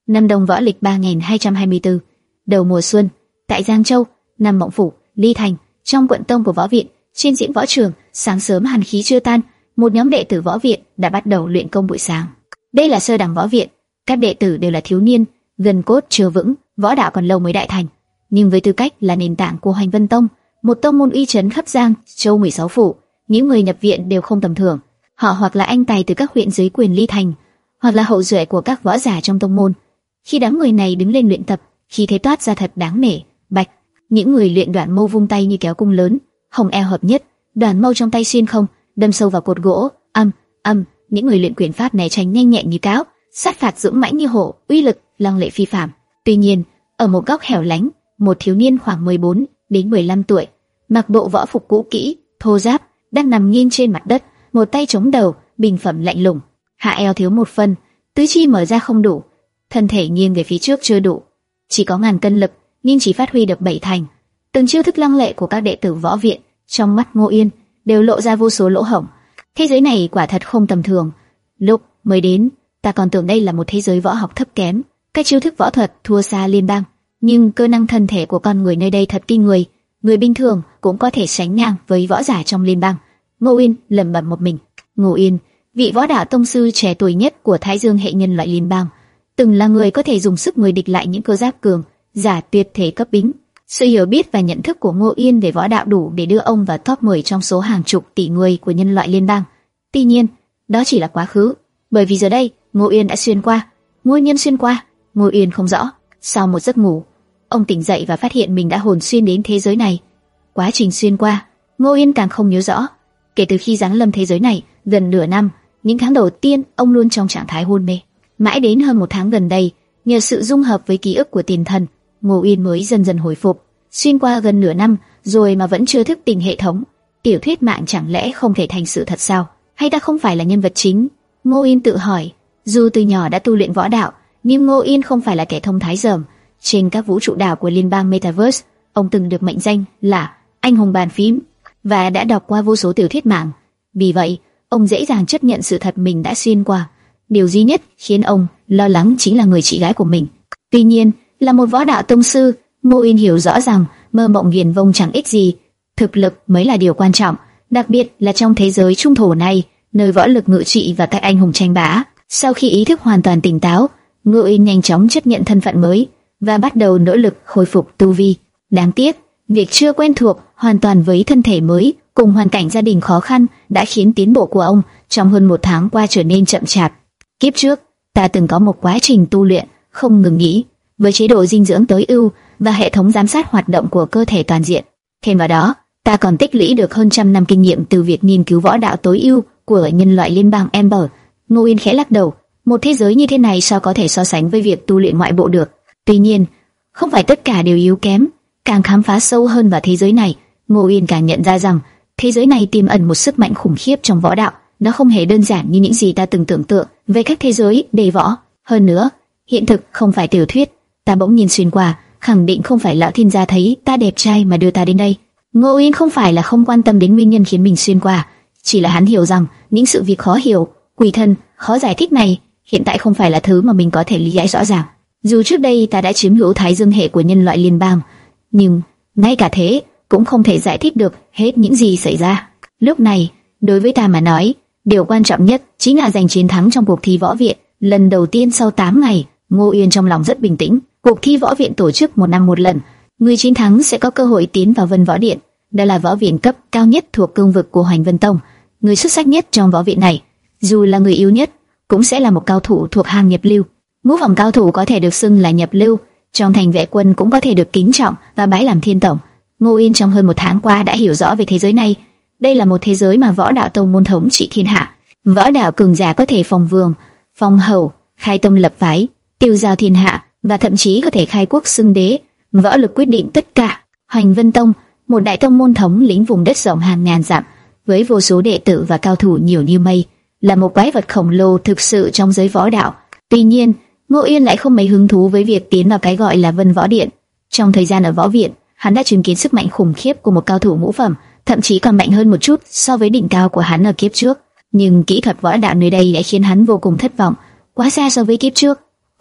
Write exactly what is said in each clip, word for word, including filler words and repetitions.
Năm Đông Võ Lịch ba nghìn hai trăm hai mươi tư, đầu mùa xuân, tại Giang Châu, Nam Mộng Phủ, Ly Thành, trong quận tông của võ viện, trên diễn võ trường, sáng sớm hàn khí chưa tan, một nhóm đệ tử võ viện đã bắt đầu luyện công buổi sáng. Đây là sơ đẳng võ viện, các đệ tử đều là thiếu niên, gần cốt chưa vững, võ đạo còn lâu mới đại thành, nhưng với tư cách là nền tảng của Hoành Vân Tông, một tông môn uy chấn khắp Giang Châu mười sáu phủ, những người nhập viện đều không tầm thường. Họ hoặc là anh tài từ các huyện dưới quyền Ly Thành, hoặc là hậu duệ của các võ giả trong tông môn. Khi đám người này đứng lên luyện tập, khí thế toát ra thật đáng nể. Bạch, những người luyện đoạn mâu vung tay như kéo cung lớn, hồng eo hợp nhất, đoạn mâu trong tay xuyên không, đâm sâu vào cột gỗ. Âm, âm, những người luyện quyền pháp né tránh nhanh nhẹn như cáo, sát phạt dũng mãnh như hổ, uy lực lăng lệ phi phàm. Tuy nhiên, ở một góc hẻo lánh, một thiếu niên khoảng mười bốn đến mười lăm tuổi, mặc bộ võ phục cũ kỹ, thô ráp, đang nằm nghiêng trên mặt đất, một tay chống đầu, bình phẩm lạnh lùng, hạ eo thiếu một phân, tứ chi mở ra không đủ, thân thể nghiêng về phía trước chưa đủ, chỉ có ngàn cân lực, nhưng chỉ phát huy được bảy thành. Từng chiêu thức lăng lệ của các đệ tử võ viện, trong mắt Ngô Yên đều lộ ra vô số lỗ hổng. Thế giới này quả thật không tầm thường. Lúc mới đến, ta còn tưởng đây là một thế giới võ học thấp kém, các chiêu thức võ thuật thua xa liên bang, nhưng cơ năng thân thể của con người nơi đây thật kinh người, người bình thường cũng có thể sánh ngang với võ giả trong liên bang. Ngô Yên lẩm bẩm một mình. Ngô Yên, vị võ đạo tông sư trẻ tuổi nhất của Thái Dương hệ nhân loại liên bang, từng là người có thể dùng sức người địch lại những cơ giáp cường giả tuyệt thế cấp bính. Sự hiểu biết và nhận thức của Ngô Yên về võ đạo đủ để đưa ông vào top mười trong số hàng chục tỷ người của nhân loại liên bang. Tuy nhiên, đó chỉ là quá khứ, bởi vì giờ đây Ngô Yên đã xuyên qua. Nguyên nhân xuyên qua, Ngô Yên không rõ. Sau một giấc ngủ, ông tỉnh dậy và phát hiện mình đã hồn xuyên đến thế giới này. Quá trình xuyên qua, Ngô Yên càng không nhớ rõ. Kể từ khi giáng lâm thế giới này, gần nửa năm, những tháng đầu tiên ông luôn trong trạng thái hôn mê. Mãi đến hơn một tháng gần đây, nhờ sự dung hợp với ký ức của tiền thần, Ngô Yên mới dần dần hồi phục. Xuyên qua gần nửa năm rồi mà vẫn chưa thức tỉnh hệ thống, tiểu thuyết mạng chẳng lẽ không thể thành sự thật sao? Hay ta không phải là nhân vật chính? Ngô Yên tự hỏi. Dù từ nhỏ đã tu luyện võ đạo, nhưng Ngô Yên không phải là kẻ thông thái dởm. Trên các vũ trụ đảo của liên bang Metaverse, ông từng được mệnh danh là anh hùng bàn phím và đã đọc qua vô số tiểu thuyết mạng. Vì vậy, ông dễ dàng chấp nhận sự thật mình đã xuyên qua. Điều duy nhất khiến ông lo lắng chính là người chị gái của mình. Tuy nhiên, là một võ đạo tông sư, Ngô Yên hiểu rõ rằng mơ mộng viển vông chẳng ích gì, thực lực mới là điều quan trọng, đặc biệt là trong thế giới trung thổ này, nơi võ lực ngự trị và các anh hùng tranh bá. Sau khi ý thức hoàn toàn tỉnh táo, Ngô Yên nhanh chóng chấp nhận thân phận mới và bắt đầu nỗ lực khôi phục tu vi. Đáng tiếc, việc chưa quen thuộc hoàn toàn với thân thể mới cùng hoàn cảnh gia đình khó khăn đã khiến tiến bộ của ông trong hơn một tháng qua trở nên chậm chạp. Kiếp trước, ta từng có một quá trình tu luyện không ngừng nghỉ, với chế độ dinh dưỡng tối ưu và hệ thống giám sát hoạt động của cơ thể toàn diện. Thêm vào đó, ta còn tích lũy được hơn trăm năm kinh nghiệm từ việc nghiên cứu võ đạo tối ưu của nhân loại liên bang Ember. Ngô Yên khẽ lắc đầu, một thế giới như thế này sao có thể so sánh với việc tu luyện ngoại bộ được. Tuy nhiên, không phải tất cả đều yếu kém. Càng khám phá sâu hơn vào thế giới này, Ngô Yên càng nhận ra rằng thế giới này tiềm ẩn một sức mạnh khủng khiếp trong võ đạo. Nó không hề đơn giản như những gì ta từng tưởng tượng về các thế giới đề võ. Hơn nữa, hiện thực không phải tiểu thuyết. Ta bỗng nhìn xuyên qua, khẳng định không phải lão thiên gia thấy ta đẹp trai mà đưa ta đến đây. Ngô Yên không phải là không quan tâm đến nguyên nhân khiến mình xuyên qua, chỉ là hắn hiểu rằng những sự việc khó hiểu, quỷ thần, khó giải thích này hiện tại không phải là thứ mà mình có thể lý giải rõ ràng. Dù trước đây ta đã chiếm hữu Thái Dương hệ của nhân loại liên bang, nhưng ngay cả thế cũng không thể giải thích được hết những gì xảy ra. Lúc này, đối với ta mà nói, điều quan trọng nhất chính là giành chiến thắng trong cuộc thi võ viện. Lần đầu tiên sau tám ngày, Ngô Yên trong lòng rất bình tĩnh. Cuộc thi võ viện tổ chức một năm một lần, người chiến thắng sẽ có cơ hội tiến vào Vân Võ Điện. Đây là võ viện cấp cao nhất thuộc cương vực của Hoành Vân Tông. Người xuất sắc nhất trong võ viện này, dù là người yếu nhất, cũng sẽ là một cao thủ thuộc hàng nhập lưu. Ngũ phẩm cao thủ có thể được xưng là nhập lưu, trong thành vệ quân cũng có thể được kính trọng và bái làm thiên tổng. Ngô Yên trong hơn một tháng qua đã hiểu rõ về thế giới này. Đây là một thế giới mà võ đạo tông môn thống trị thiên hạ. Võ đạo cường giả có thể phong vương, phong hầu, khai tông lập phái, tiêu giao thiên hạ và thậm chí có thể khai quốc xưng đế. Võ lực quyết định tất cả. Hoành Vân Tông, một đại tông môn thống lĩnh vùng đất rộng hàng ngàn dặm, với vô số đệ tử và cao thủ nhiều như mây, là một quái vật khổng lồ thực sự trong giới võ đạo. Tuy nhiên, Ngô Yên lại không mấy hứng thú với việc tiến vào cái gọi là Vân Võ Điện. Trong thời gian ở võ viện, hắn đã chứng kiến sức mạnh khủng khiếp của một cao thủ ngũ phẩm, thậm chí còn mạnh hơn một chút so với đỉnh cao của hắn ở kiếp trước. Nhưng kỹ thuật võ đạo nơi đây đã khiến hắn vô cùng thất vọng, quá xa so với kiếp trước.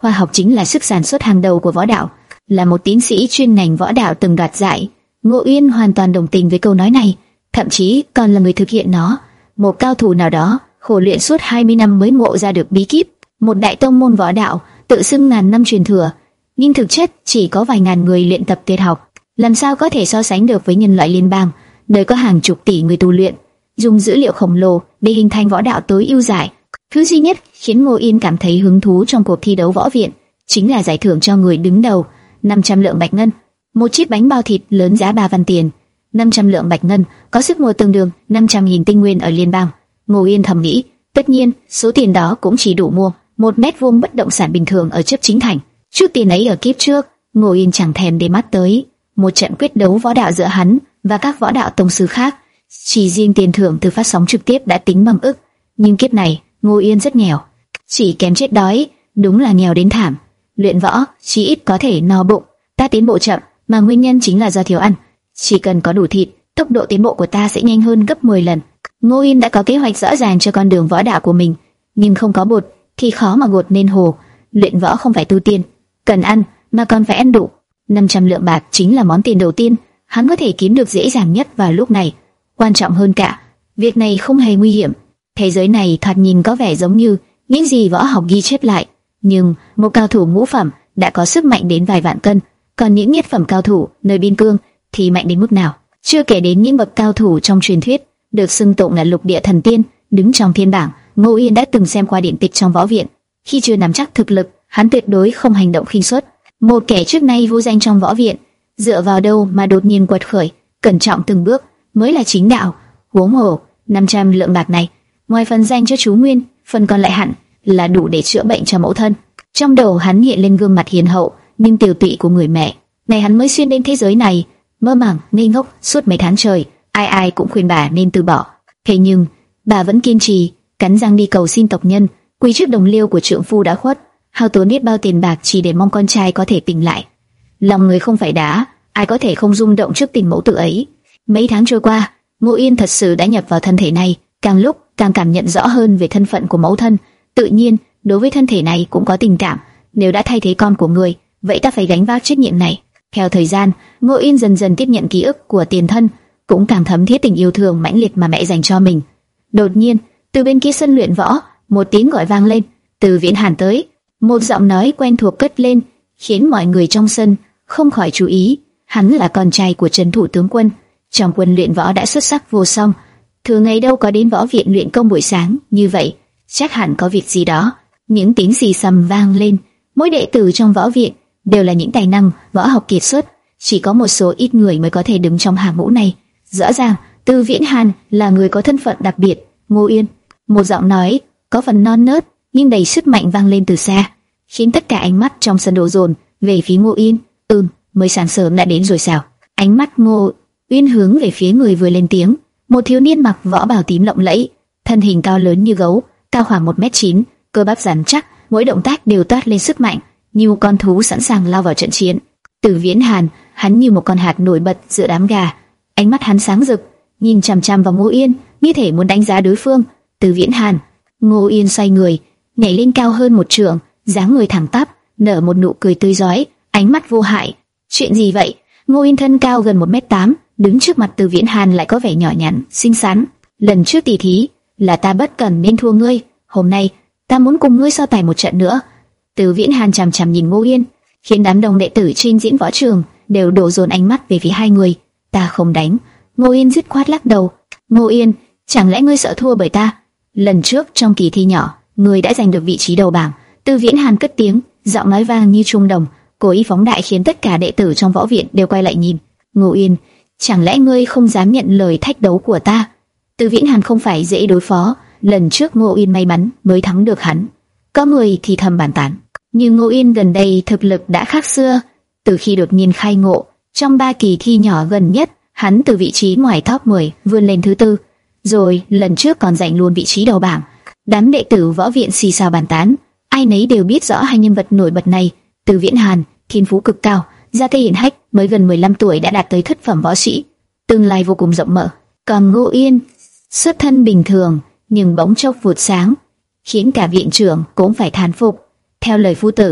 khoa học chính là sức sản xuất hàng đầu của võ đạo. Là một tiến sĩ chuyên ngành võ đạo từng đoạt giải, Ngô Uyên hoàn toàn đồng tình với câu nói này, thậm chí còn là người thực hiện nó. Một cao thủ nào đó khổ luyện suốt hai mươi năm mới ngộ ra được bí kíp, một đại tông môn võ đạo tự xưng ngàn năm truyền thừa, nhưng thực chất chỉ có vài ngàn người luyện tập tuyệt học, làm sao có thể so sánh được với nhân loại liên bang, nơi có hàng chục tỷ người tu luyện, dùng dữ liệu khổng lồ để hình thành võ đạo tối ưu giải. Thứ duy nhất khiến Ngô Yên cảm thấy hứng thú trong cuộc thi đấu võ viện chính là giải thưởng cho người đứng đầu, năm trăm lượng bạch ngân, một chiếc bánh bao thịt lớn giá ba văn tiền. năm trăm lượng bạch ngân có sức mua tương đương năm trăm nghìn tinh nguyên ở liên bang. Ngô Yên thầm nghĩ, tất nhiên số tiền đó cũng chỉ đủ mua một mét vuông bất động sản bình thường ở Chấp Chính Thành. Chút tiền ấy ở kiếp trước, Ngô Yên chẳng thèm để mắt tới. Một trận quyết đấu võ đạo giữa hắn và các võ đạo tông sư khác, chỉ riêng tiền thưởng từ phát sóng trực tiếp đã tính bằng ức. Nhưng kiếp này Ngô Yên rất nghèo, chỉ kém chết đói, đúng là nghèo đến thảm. Luyện võ chỉ ít có thể no bụng, ta tiến bộ chậm, mà nguyên nhân chính là do thiếu ăn. Chỉ cần có đủ thịt, tốc độ tiến bộ của ta sẽ nhanh hơn gấp mười lần. Ngô Yên đã có kế hoạch rõ ràng cho con đường võ đạo của mình, nhưng không có bột thì khó mà gột nên hồ. Luyện võ không phải tu tiên, cần ăn mà còn phải ăn đủ. năm trăm lượng bạc chính là món tiền đầu tiên hắn có thể kiếm được dễ dàng nhất vào lúc này. Quan trọng hơn cả, việc này không hề nguy hiểm. Thế giới này thoạt nhìn có vẻ giống như những gì võ học ghi chép lại, nhưng một cao thủ ngũ phẩm đã có sức mạnh đến vài vạn cân, còn những nhất phẩm cao thủ nơi biên cương thì mạnh đến mức nào? Chưa kể đến những bậc cao thủ trong truyền thuyết được xưng tụng là lục địa thần tiên, đứng trong thiên bảng. Ngô Yên đã từng xem qua điện tịch trong võ viện, khi chưa nắm chắc thực lực, hắn tuyệt đối không hành động khinh suất. Một kẻ trước nay vô danh trong võ viện, dựa vào đâu mà đột nhiên quật khởi? Cẩn trọng từng bước mới là chính đạo. Huống hồ năm trăm lượng bạc này, ngoài phần dành cho chú Nguyên, phần còn lại hẳn là đủ để chữa bệnh cho mẫu thân. Trong đầu hắn hiện lên gương mặt hiền hậu nhưng tiều tụy của người mẹ. Ngày hắn mới xuyên đến thế giới này, mơ màng ngây ngốc suốt mấy tháng trời, ai ai cũng khuyên bà nên từ bỏ. Thế nhưng bà vẫn kiên trì, cắn răng đi cầu xin tộc nhân, quỳ trước đồng liêu của trượng phu đã khuất, hao tốn biết bao tiền bạc chỉ để mong con trai có thể tỉnh lại. Lòng người không phải đá, ai có thể không rung động trước tình mẫu tử ấy. Mấy tháng trôi qua, Ngô Yên thật sự đã nhập vào thân thể này, càng lúc càng cảm nhận rõ hơn về thân phận của mẫu thân. Tự nhiên, đối với thân thể này cũng có tình cảm. Nếu đã thay thế con của người, vậy ta phải gánh vác trách nhiệm này. Theo thời gian, Ngô Yên dần dần tiếp nhận ký ức của tiền thân, cũng càng thấm thiết tình yêu thương mãnh liệt mà mẹ dành cho mình. Đột nhiên, từ bên kia sân luyện võ, một tiếng gọi vang lên. Từ Viễn Hàn tới. Một giọng nói quen thuộc cất lên, khiến mọi người trong sân không khỏi chú ý. Hắn là con trai của Trấn thủ tướng quân, trong quân luyện võ đã xuất sắc vô song. Thường ngày đâu có đến võ viện luyện công buổi sáng như vậy, chắc hẳn có việc gì đó. Những tiếng xì xầm vang lên. Mỗi đệ tử trong võ viện đều là những tài năng võ học kiệt xuất, chỉ có một số ít người mới có thể đứng trong hàng ngũ này. Rõ ràng, Từ Viễn Hàn là người có thân phận đặc biệt. Ngô Yên, một giọng nói có phần non nớt nhưng đầy sức mạnh vang lên từ xa, khiến tất cả ánh mắt trong sân đổ dồn về phía Ngô Yên. Ừm, mới sáng sớm đã đến rồi sao? Ánh mắt Ngô Uyên hướng về phía người vừa lên tiếng, một thiếu niên mặc võ bào tím lộng lẫy, thân hình cao lớn như gấu, cao khoảng một mét chín, cơ bắp rắn chắc, mỗi động tác đều toát lên sức mạnh, như một con thú sẵn sàng lao vào trận chiến. Từ Viễn Hàn, hắn như một con hạt nổi bật giữa đám gà, ánh mắt hắn sáng rực, nhìn chằm chằm vào Ngô Yên, như thể muốn đánh giá đối phương. Từ Viễn Hàn. Ngô Yên xoay người, nhảy lên cao hơn một trượng, dáng người thẳng tắp, nở một nụ cười tươi rói, ánh mắt vô hại. Chuyện gì vậy? Ngô Yên thân cao gần một mét tám, đứng trước mặt Từ Viễn Hàn lại có vẻ nhỏ nhắn, xinh xắn. Lần trước tỷ thí là ta bất cẩn nên thua ngươi, hôm nay ta muốn cùng ngươi so tài một trận nữa. Từ Viễn Hàn chằm chằm nhìn Ngô Yên, khiến đám đồng đệ tử trên diễn võ trường đều đổ dồn ánh mắt về phía hai người. Ta không đánh. Ngô Yên dứt khoát lắc đầu. Ngô Yên, chẳng lẽ ngươi sợ thua bởi ta? Lần trước trong kỳ thi nhỏ, ngươi đã giành được vị trí đầu bảng. Từ Viễn Hàn cất tiếng, giọng nói vang như trung đồng, cố ý phóng đại khiến tất cả đệ tử trong võ viện đều quay lại nhìn. Ngô Yên, chẳng lẽ ngươi không dám nhận lời thách đấu của ta? Từ Viễn Hàn không phải dễ đối phó, lần trước Ngô Yên may mắn mới thắng được hắn. Có người thì thầm bàn tán, nhưng Ngô Yên gần đây thực lực đã khác xưa. Từ khi đột nhiên khai ngộ, trong ba kỳ thi nhỏ gần nhất, hắn từ vị trí ngoài top mười vươn lên thứ tư, rồi lần trước còn giành luôn vị trí đầu bảng. Đám đệ tử võ viện xì xào bàn tán, ai nấy đều biết rõ hai nhân vật nổi bật này. Từ Viễn Hàn, thiên phú cực cao, gia thế hiển hách, mới gần mười lăm tuổi đã đạt tới thất phẩm võ sĩ, tương lai vô cùng rộng mở. Còn Ngô Yên, xuất thân bình thường nhưng bỗng chốc vụt sáng, khiến cả viện trưởng cũng phải thán phục. Theo lời phu tử,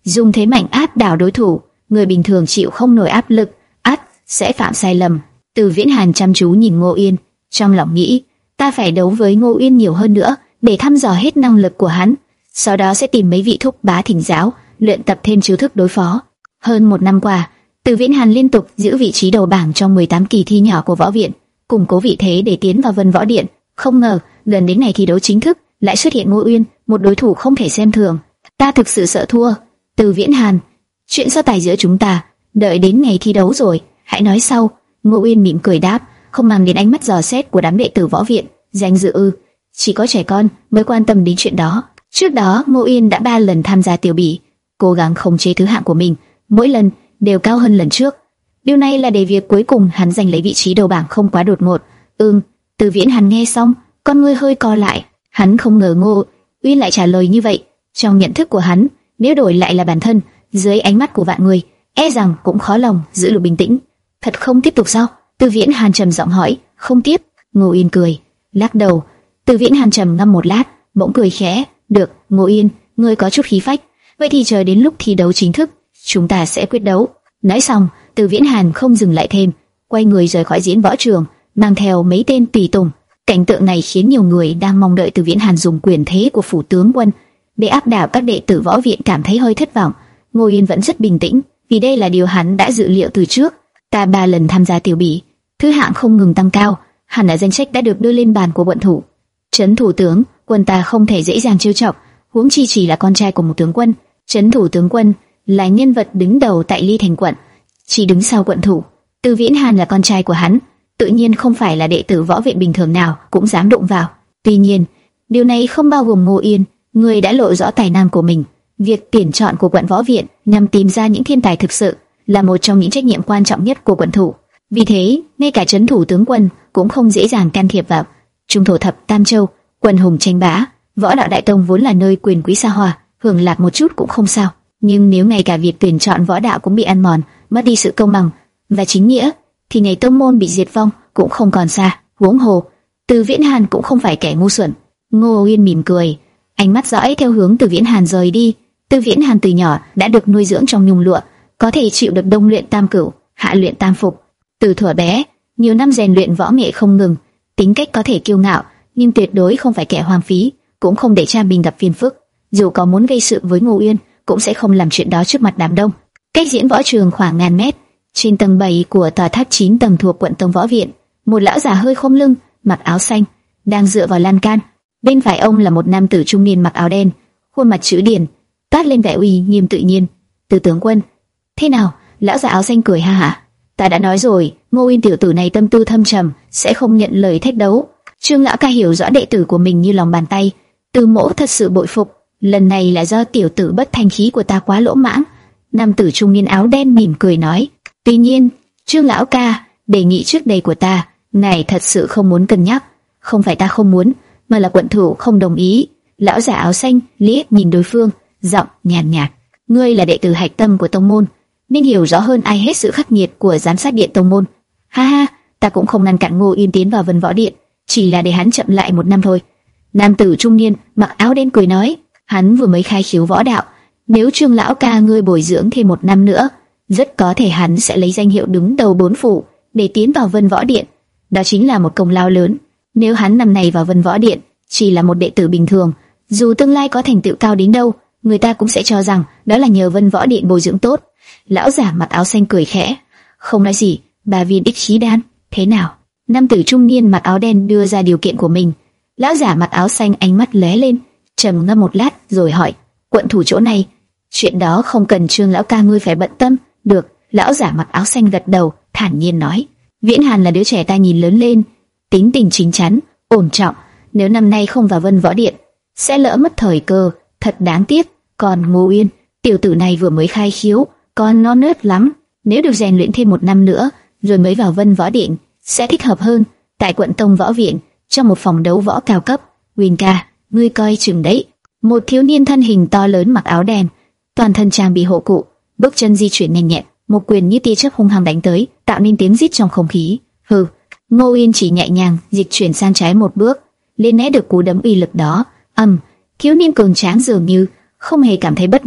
dùng thế mạnh áp đảo đối thủ. Người bình thường chịu không nổi áp lực, ắt sẽ phạm sai lầm. Từ Viễn Hàn chăm chú nhìn Ngô Uyên, trong lòng nghĩ, ta phải đấu với Ngô Uyên nhiều hơn nữa, để thăm dò hết năng lực của hắn. Sau đó sẽ tìm mấy vị thúc bá thỉnh giáo, luyện tập thêm chiêu thức đối phó. Hơn một năm qua, Từ Viễn Hàn liên tục giữ vị trí đầu bảng trong mười tám kỳ thi nhỏ của võ viện, củng cố vị thế để tiến vào Vân Võ Điện. Không ngờ, gần đến ngày thi đấu chính thức, lại xuất hiện Ngô Uyên, một đối thủ không thể xem thường. Ta thực sự sợ thua. Từ Viễn Hàn, chuyện so tài giữa chúng ta, đợi đến ngày thi đấu rồi, hãy nói sau. Ngô Uyên mỉm cười đáp, không mang đến ánh mắt dò xét của đám đệ tử võ viện. Danh dự ư? Chỉ có trẻ con mới quan tâm đến chuyện đó. Trước đó, Ngô Uyên đã ba lần tham gia tiểu bỉ, cố gắng khống chế thứ hạng của mình, mỗi lần đều cao hơn lần trước. Điều này là để việc cuối cùng hắn giành lấy vị trí đầu bảng không quá đột ngột. Ừm. Từ Viễn Hàn nghe xong, con ngươi hơi co lại. Hắn không ngờ Ngô Uyên lại trả lời như vậy. Trong nhận thức của hắn, nếu đổi lại là bản thân, dưới ánh mắt của vạn người, e rằng cũng khó lòng giữ được bình tĩnh. Thật không tiếp tục sao? Từ Viễn Hàn trầm giọng hỏi. Không tiếp. Ngô Uyên cười, lắc đầu. Từ Viễn Hàn trầm ngâm một lát, bỗng cười khẽ. Được, Ngô Uyên, ngươi có chút khí phách. Vậy thì chờ đến lúc thi đấu chính thức, chúng ta sẽ quyết đấu. Nói xong, Từ Viễn Hàn không dừng lại thêm, quay người rời khỏi diễn võ trường, mang theo mấy tên tùy tùng. Cảnh tượng này khiến nhiều người đang mong đợi Từ Viễn Hàn dùng quyền thế của phủ tướng quân để áp đảo các đệ tử võ viện cảm thấy hơi thất vọng. Ngô Uyên vẫn rất bình tĩnh, vì đây là điều hắn đã dự liệu từ trước. Ta ba lần tham gia tiểu bỉ, thứ hạng không ngừng tăng cao, hẳn là danh sách đã được đưa lên bàn của quận thủ. Trấn thủ tướng quân ta không thể dễ dàng trêu chọc, huống chi chỉ là con trai của một tướng quân. Trấn thủ tướng quân là nhân vật đứng đầu tại Ly Thành quận, chỉ đứng sau quận thủ. Từ Viễn Hàn là con trai của hắn, tự nhiên không phải là đệ tử võ viện bình thường nào cũng dám đụng vào. Tuy nhiên, điều này không bao gồm Ngô Uyên, người đã lộ rõ tài năng của mình. Việc tuyển chọn của quận võ viện nhằm tìm ra những thiên tài thực sự là một trong những trách nhiệm quan trọng nhất của quận thủ. Vì thế, ngay cả trấn thủ tướng quân cũng không dễ dàng can thiệp vào. Trung thổ thập tam châu, quần hùng tranh bá, võ đạo đại tông vốn là nơi quyền quý xa hoa, hưởng lạc một chút cũng không sao. Nhưng nếu ngay cả việc tuyển chọn võ đạo cũng bị ăn mòn, mất đi sự công bằng và chính nghĩa, thì ngày tông môn bị diệt vong cũng không còn xa. Huống hồ, Từ Viễn Hàn cũng không phải kẻ ngu xuẩn. Ngô Uyên mỉm cười, ánh mắt dõi theo hướng Từ Viễn Hàn rời đi. Từ Viễn Hàn từ nhỏ đã được nuôi dưỡng trong nhung lụa, có thể chịu được đông luyện tam cửu, hạ luyện tam phục. Từ thuở bé, nhiều năm rèn luyện võ nghệ không ngừng, tính cách có thể kiêu ngạo, nhưng tuyệt đối không phải kẻ hoang phí, cũng không để cha mình gặp phiền phức. Dù có muốn gây sự với Ngô Uyên, cũng sẽ không làm chuyện đó trước mặt đám đông. Cách diễn võ trường khoảng ngàn mét, trên tầng bảy của tòa tháp chín tầng thuộc quận Tông Võ Viện, một lão già hơi khom lưng, mặc áo xanh, đang dựa vào lan can. Bên phải ông là một nam tử trung niên mặc áo đen, khuôn mặt chữ điển, toát lên vẻ uy nghiêm tự nhiên. Từ tướng quân, thế nào? Lão già áo xanh cười ha hả. Ta đã nói rồi, Ngô Uyên tiểu tử này tâm tư thâm trầm, sẽ không nhận lời thách đấu. Trương lão ca hiểu rõ đệ tử của mình như lòng bàn tay, Từ mỗ thật sự bội phục. Lần này là do tiểu tử bất thanh khí của ta quá lỗ mãng. Nam tử trung niên áo đen mỉm cười nói. Tuy nhiên, Trương lão ca, đề nghị trước đây của ta, ngài thật sự không muốn cân nhắc. Không phải ta không muốn, mà là quận thủ không đồng ý. Lão giả áo xanh liếc nhìn đối phương, giọng nhàn nhạt, nhạt. Ngươi là đệ tử hạch tâm của tông môn, nên hiểu rõ hơn ai hết sự khắc nghiệt của giám sát điện tông môn. Ha ha, ta cũng không ngăn cản Ngô Uyên tiến vào Vân Võ Điện, chỉ là để hắn chậm lại một năm thôi. Nam tử trung niên mặc áo đen cười nói. Hắn vừa mới khai khiếu võ đạo, nếu Trương lão ca ngươi bồi dưỡng thêm một năm nữa, rất có thể hắn sẽ lấy danh hiệu đứng đầu bốn phủ để tiến vào Vân Võ Điện. Đó chính là một công lao lớn. Nếu hắn năm nay vào Vân Võ Điện chỉ là một đệ tử bình thường, dù tương lai có thành tựu cao đến đâu, người ta cũng sẽ cho rằng đó là nhờ Vân Võ Điện bồi dưỡng tốt. Lão giả mặc áo xanh cười khẽ, không nói gì. Ba viên ích khí đan, thế nào? Nam tử trung niên mặc áo đen đưa ra điều kiện của mình. Lão giả mặc áo xanh ánh mắt lóe lên, trầm ngâm một lát rồi hỏi, quận thủ chỗ này, chuyện đó không cần Trương lão ca ngươi phải bận tâm. Được. Lão giả mặc áo xanh gật đầu, thản nhiên nói. Viễn Hàn là đứa trẻ ta nhìn lớn lên, tính tình chính chắn, ổn trọng. Nếu năm nay không vào Vân Võ Điện, sẽ lỡ mất thời cơ, thật đáng tiếc. Còn Ngô Uyên, tiểu tử này vừa mới khai khiếu, còn non nớt lắm. Nếu được rèn luyện thêm một năm nữa, rồi mới vào Vân Võ Điện, sẽ thích hợp hơn. Tại quận Tông Võ Viện, trong một phòng đấu võ cao cấp. Uyên ca, ngươi coi chừng đấy. Một thiếu niên thân hình to lớn mặc áo đen, toàn thân trang bị hộ cụ, bước chân di chuyển nhanh nhẹn, một quyền như tia chớp hung hăng đánh tới, tạo nên tiếng rít trong không khí. Hừ. Ngô Uyên chỉ nhẹ nhàng dịch chuyển sang trái một bước, liền né được cú đấm uy lực đó. Ầm. Thiếu niên cường tráng dường như không hề cảm thấy bất ngờ,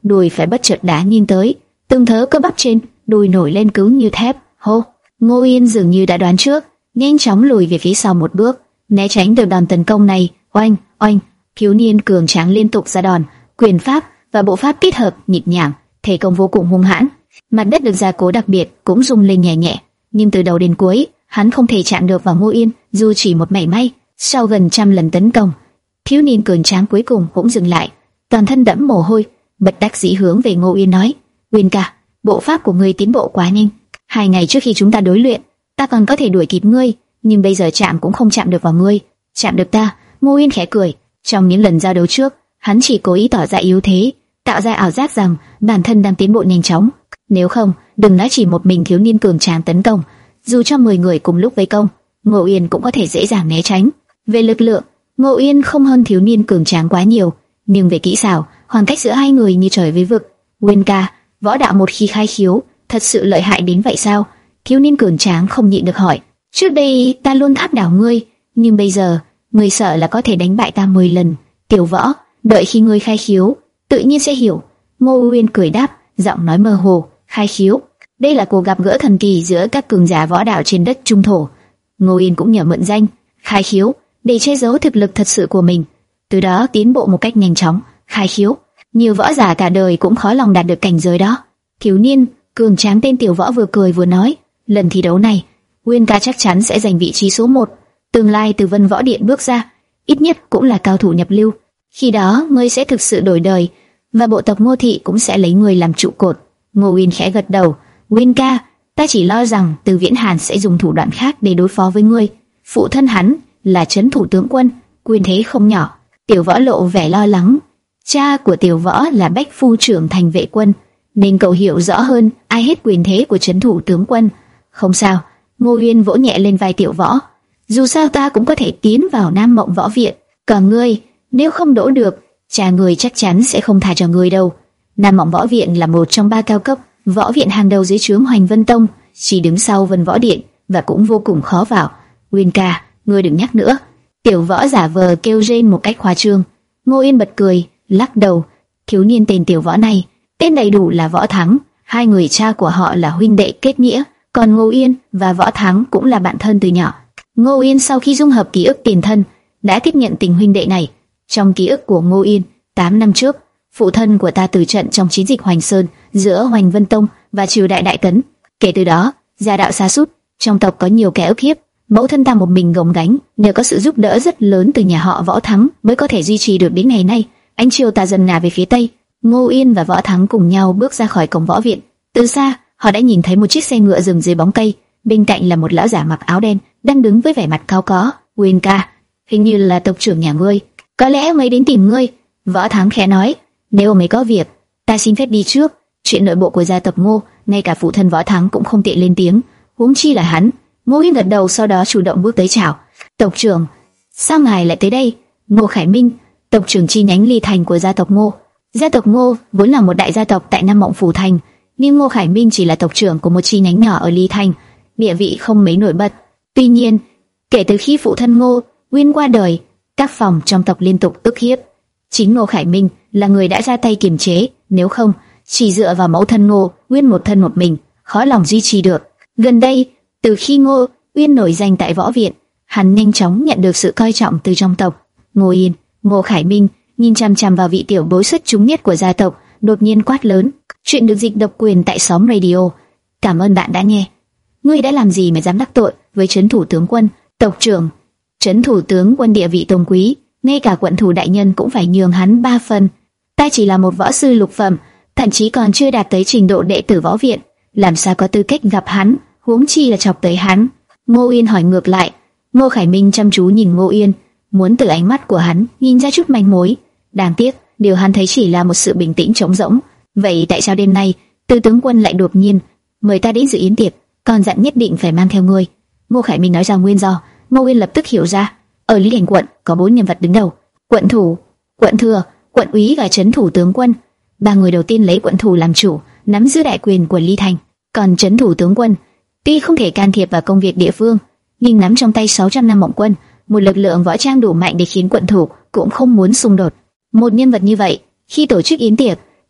đùi phải bất chợt đá nghiêng tới, từng thớ cơ bắp trên đùi nổi lên cứng như thép. Hô! Ngô Yên dường như đã đoán trước, nhanh chóng lùi về phía sau một bước, né tránh được đòn tấn công này. Oanh, oanh! Thiếu niên cường tráng liên tục ra đòn, quyền pháp và bộ pháp kết hợp nhịp nhàng, thể công vô cùng hung hãn. Mặt đất được gia cố đặc biệt cũng rung lên nhẹ nhẹ, nhưng từ đầu đến cuối, hắn không thể chạm được vào Ngô Yên, dù chỉ một mảy may. Sau gần trăm lần tấn công, thiếu niên cường tráng cuối cùng cũng dừng lại, toàn thân đẫm mồ hôi, bật đắc dĩ hướng về Ngô Yên nói: "Uyên ca, bộ pháp của ngươi tiến bộ quá nhanh. Hai ngày trước khi chúng ta đối luyện, ta còn có thể đuổi kịp ngươi, nhưng bây giờ chạm cũng không chạm được vào ngươi." "Chạm được ta?" Ngô Yên khẽ cười. Trong những lần giao đấu trước, hắn chỉ cố ý tỏ ra yếu thế, tạo ra ảo giác rằng bản thân đang tiến bộ nhanh chóng. Nếu không, đừng nói chỉ một mình thiếu niên cường tráng tấn công, dù cho mười người cùng lúc vây công, Ngô Yên cũng có thể dễ dàng né tránh. Về lực lượng, Ngô Yên không hơn thiếu niên cường tráng quá nhiều, nhưng về kỹ xảo, khoảng cách giữa hai người như trời với vực. "Uyên ca, võ đạo một khi khai khiếu, thật sự lợi hại đến vậy sao?" Thiếu niên cường tráng không nhịn được hỏi. "Trước đây ta luôn áp đảo ngươi, nhưng bây giờ, ngươi sợ là có thể đánh bại ta mười lần. Tiểu võ, đợi khi ngươi khai khiếu, tự nhiên sẽ hiểu." Ngô Uyên cười đáp, giọng nói mơ hồ. "Khai khiếu, đây là cuộc gặp gỡ thần kỳ giữa các cường giả võ đạo trên đất trung thổ." Ngô Uyên cũng nhờ mượn danh khai khiếu để che giấu thực lực thật sự của mình, từ đó tiến bộ một cách nhanh chóng. Khai khiếu, nhiều võ giả cả đời cũng khó lòng đạt được cảnh giới đó. Thiếu niên cường tráng tên Tiểu Võ vừa cười vừa nói, lần thi đấu này, Uyên ca chắc chắn sẽ giành vị trí số một. Tương lai từ Vân Võ Điện bước ra, ít nhất cũng là cao thủ nhập lưu. Khi đó ngươi sẽ thực sự đổi đời, và bộ tộc Ngô thị cũng sẽ lấy ngươi làm trụ cột. Ngô Uyên khẽ gật đầu. "Uyên ca, ta chỉ lo rằng Từ Viễn Hàn sẽ dùng thủ đoạn khác để đối phó với ngươi. Phụ thân hắn là trấn thủ tướng quân, quyền thế không nhỏ." Tiểu Võ lộ vẻ lo lắng. Cha của Tiểu Võ là Bách Phu trưởng thành vệ quân, nên cậu hiểu rõ hơn ai hết quyền thế của trấn thủ tướng quân. "Không sao." Ngô Uyên vỗ nhẹ lên vai Tiểu Võ. "Dù sao ta cũng có thể tiến vào Nam Mộng Võ Viện. Còn ngươi, nếu không đỗ được, cha ngươi chắc chắn sẽ không tha cho ngươi đâu." Nam Mộng Võ Viện là một trong ba cao cấp võ viện hàng đầu dưới trướng Hoành Vân Tông, chỉ đứng sau Vân Võ Điện và cũng vô cùng khó vào. "Uyên ca, ngươi đừng nhắc nữa." Tiểu Võ giả vờ kêu rên một cách khoa trương. Ngô Yên bật cười, lắc đầu. Thiếu niên tên Tiểu Võ này, tên đầy đủ là Võ Thắng, hai người cha của họ là huynh đệ kết nghĩa, còn Ngô Yên và Võ Thắng cũng là bạn thân từ nhỏ. Ngô Yên sau khi dung hợp ký ức tiền thân, đã tiếp nhận tình huynh đệ này. Trong ký ức của Ngô Yên, tám năm trước, phụ thân của ta tử trận trong chiến dịch Hoành Sơn giữa Hoành Vân Tông và triều đại Đại Tấn. Kể từ đó, gia đạo sa sút, trong tộc có nhiều kẻ ức hiếp. Mẫu thân ta một mình gồng gánh, nhờ có sự giúp đỡ rất lớn từ nhà họ Võ Thắng mới có thể duy trì được đến ngày nay. Ánh chiều tà dần ngả về phía tây, Ngô Yên và Võ Thắng cùng nhau bước ra khỏi cổng võ viện. Từ xa, họ đã nhìn thấy một chiếc xe ngựa dừng dưới bóng cây, bên cạnh là một lão giả mặc áo đen đang đứng với vẻ mặt cao có. "Uyên ca, hình như là tộc trưởng nhà ngươi, có lẽ ông ấy đến tìm ngươi." Võ Thắng khẽ nói. "Nếu ông ấy có việc, ta xin phép đi trước. Chuyện nội bộ của gia tộc Ngô, ngay cả phụ thân Võ Thắng cũng không tiện lên tiếng, huống chi là hắn." Ngô Yên gật đầu, sau đó chủ động bước tới chào. "Tộc trưởng, sao ngài lại tới đây?" Ngô Khải Minh, tộc trưởng chi nhánh Ly Thành của gia tộc Ngô. Gia tộc Ngô vốn là một đại gia tộc tại Nam Mộng Phủ Thành, nhưng Ngô Khải Minh chỉ là tộc trưởng của một chi nhánh nhỏ ở Ly Thành, địa vị không mấy nổi bật. Tuy nhiên, kể từ khi phụ thân Ngô Uyên qua đời, các phòng trong tộc liên tục ức hiếp. Chính Ngô Khải Minh là người đã ra tay kiềm chế, nếu không, chỉ dựa vào mẫu thân Ngô Uyên một thân một mình, khó lòng duy trì được. Gần đây, từ khi Ngô Uyên nổi danh tại võ viện, hắn nhanh chóng nhận được sự coi trọng từ trong tộc. Ngô Yên, Ngô Khải Minh nhìn chằm chằm vào vị tiểu bối xuất chúng nhất của gia tộc, đột nhiên quát lớn. Chuyện được dịch độc quyền tại xóm radio. Cảm ơn bạn đã nghe. Ngươi đã làm gì mà dám đắc tội với trấn thủ tướng quân? Tộc trưởng, trấn thủ tướng quân địa vị tôn quý, ngay cả quận thủ đại nhân cũng phải nhường hắn ba phần. Ta chỉ là một võ sư lục phẩm, thậm chí còn chưa đạt tới trình độ đệ tử võ viện, làm sao có tư cách gặp hắn, huống chi là chọc tới hắn. Ngô Yên hỏi ngược lại. Ngô Khải Minh chăm chú nhìn Ngô Yên, muốn từ ánh mắt của hắn nhìn ra chút manh mối. Đáng tiếc, điều hắn thấy chỉ là một sự bình tĩnh trống rỗng. Vậy tại sao đêm nay Từ tướng quân lại đột nhiên mời ta đến dự yến tiệc, còn dặn nhất định phải mang theo ngươi? Ngô Khải Minh nói ra nguyên do. Ngô Yên lập tức hiểu ra. Ở Lý Thành quận có bốn nhân vật đứng đầu: quận thủ, quận thừa, quận úy và trấn thủ tướng quân. Ba người đầu tiên lấy quận thủ làm chủ, nắm giữ đại quyền của Lý Thành. Còn trấn thủ tướng quân tuy không thể can thiệp vào công việc địa phương, nhưng nắm trong tay sáu trăm năm mộng quân, một lực lượng võ trang đủ mạnh để khiến quận thủ cũng không muốn xung đột. Một nhân vật như vậy, khi tổ chức yến tiệc,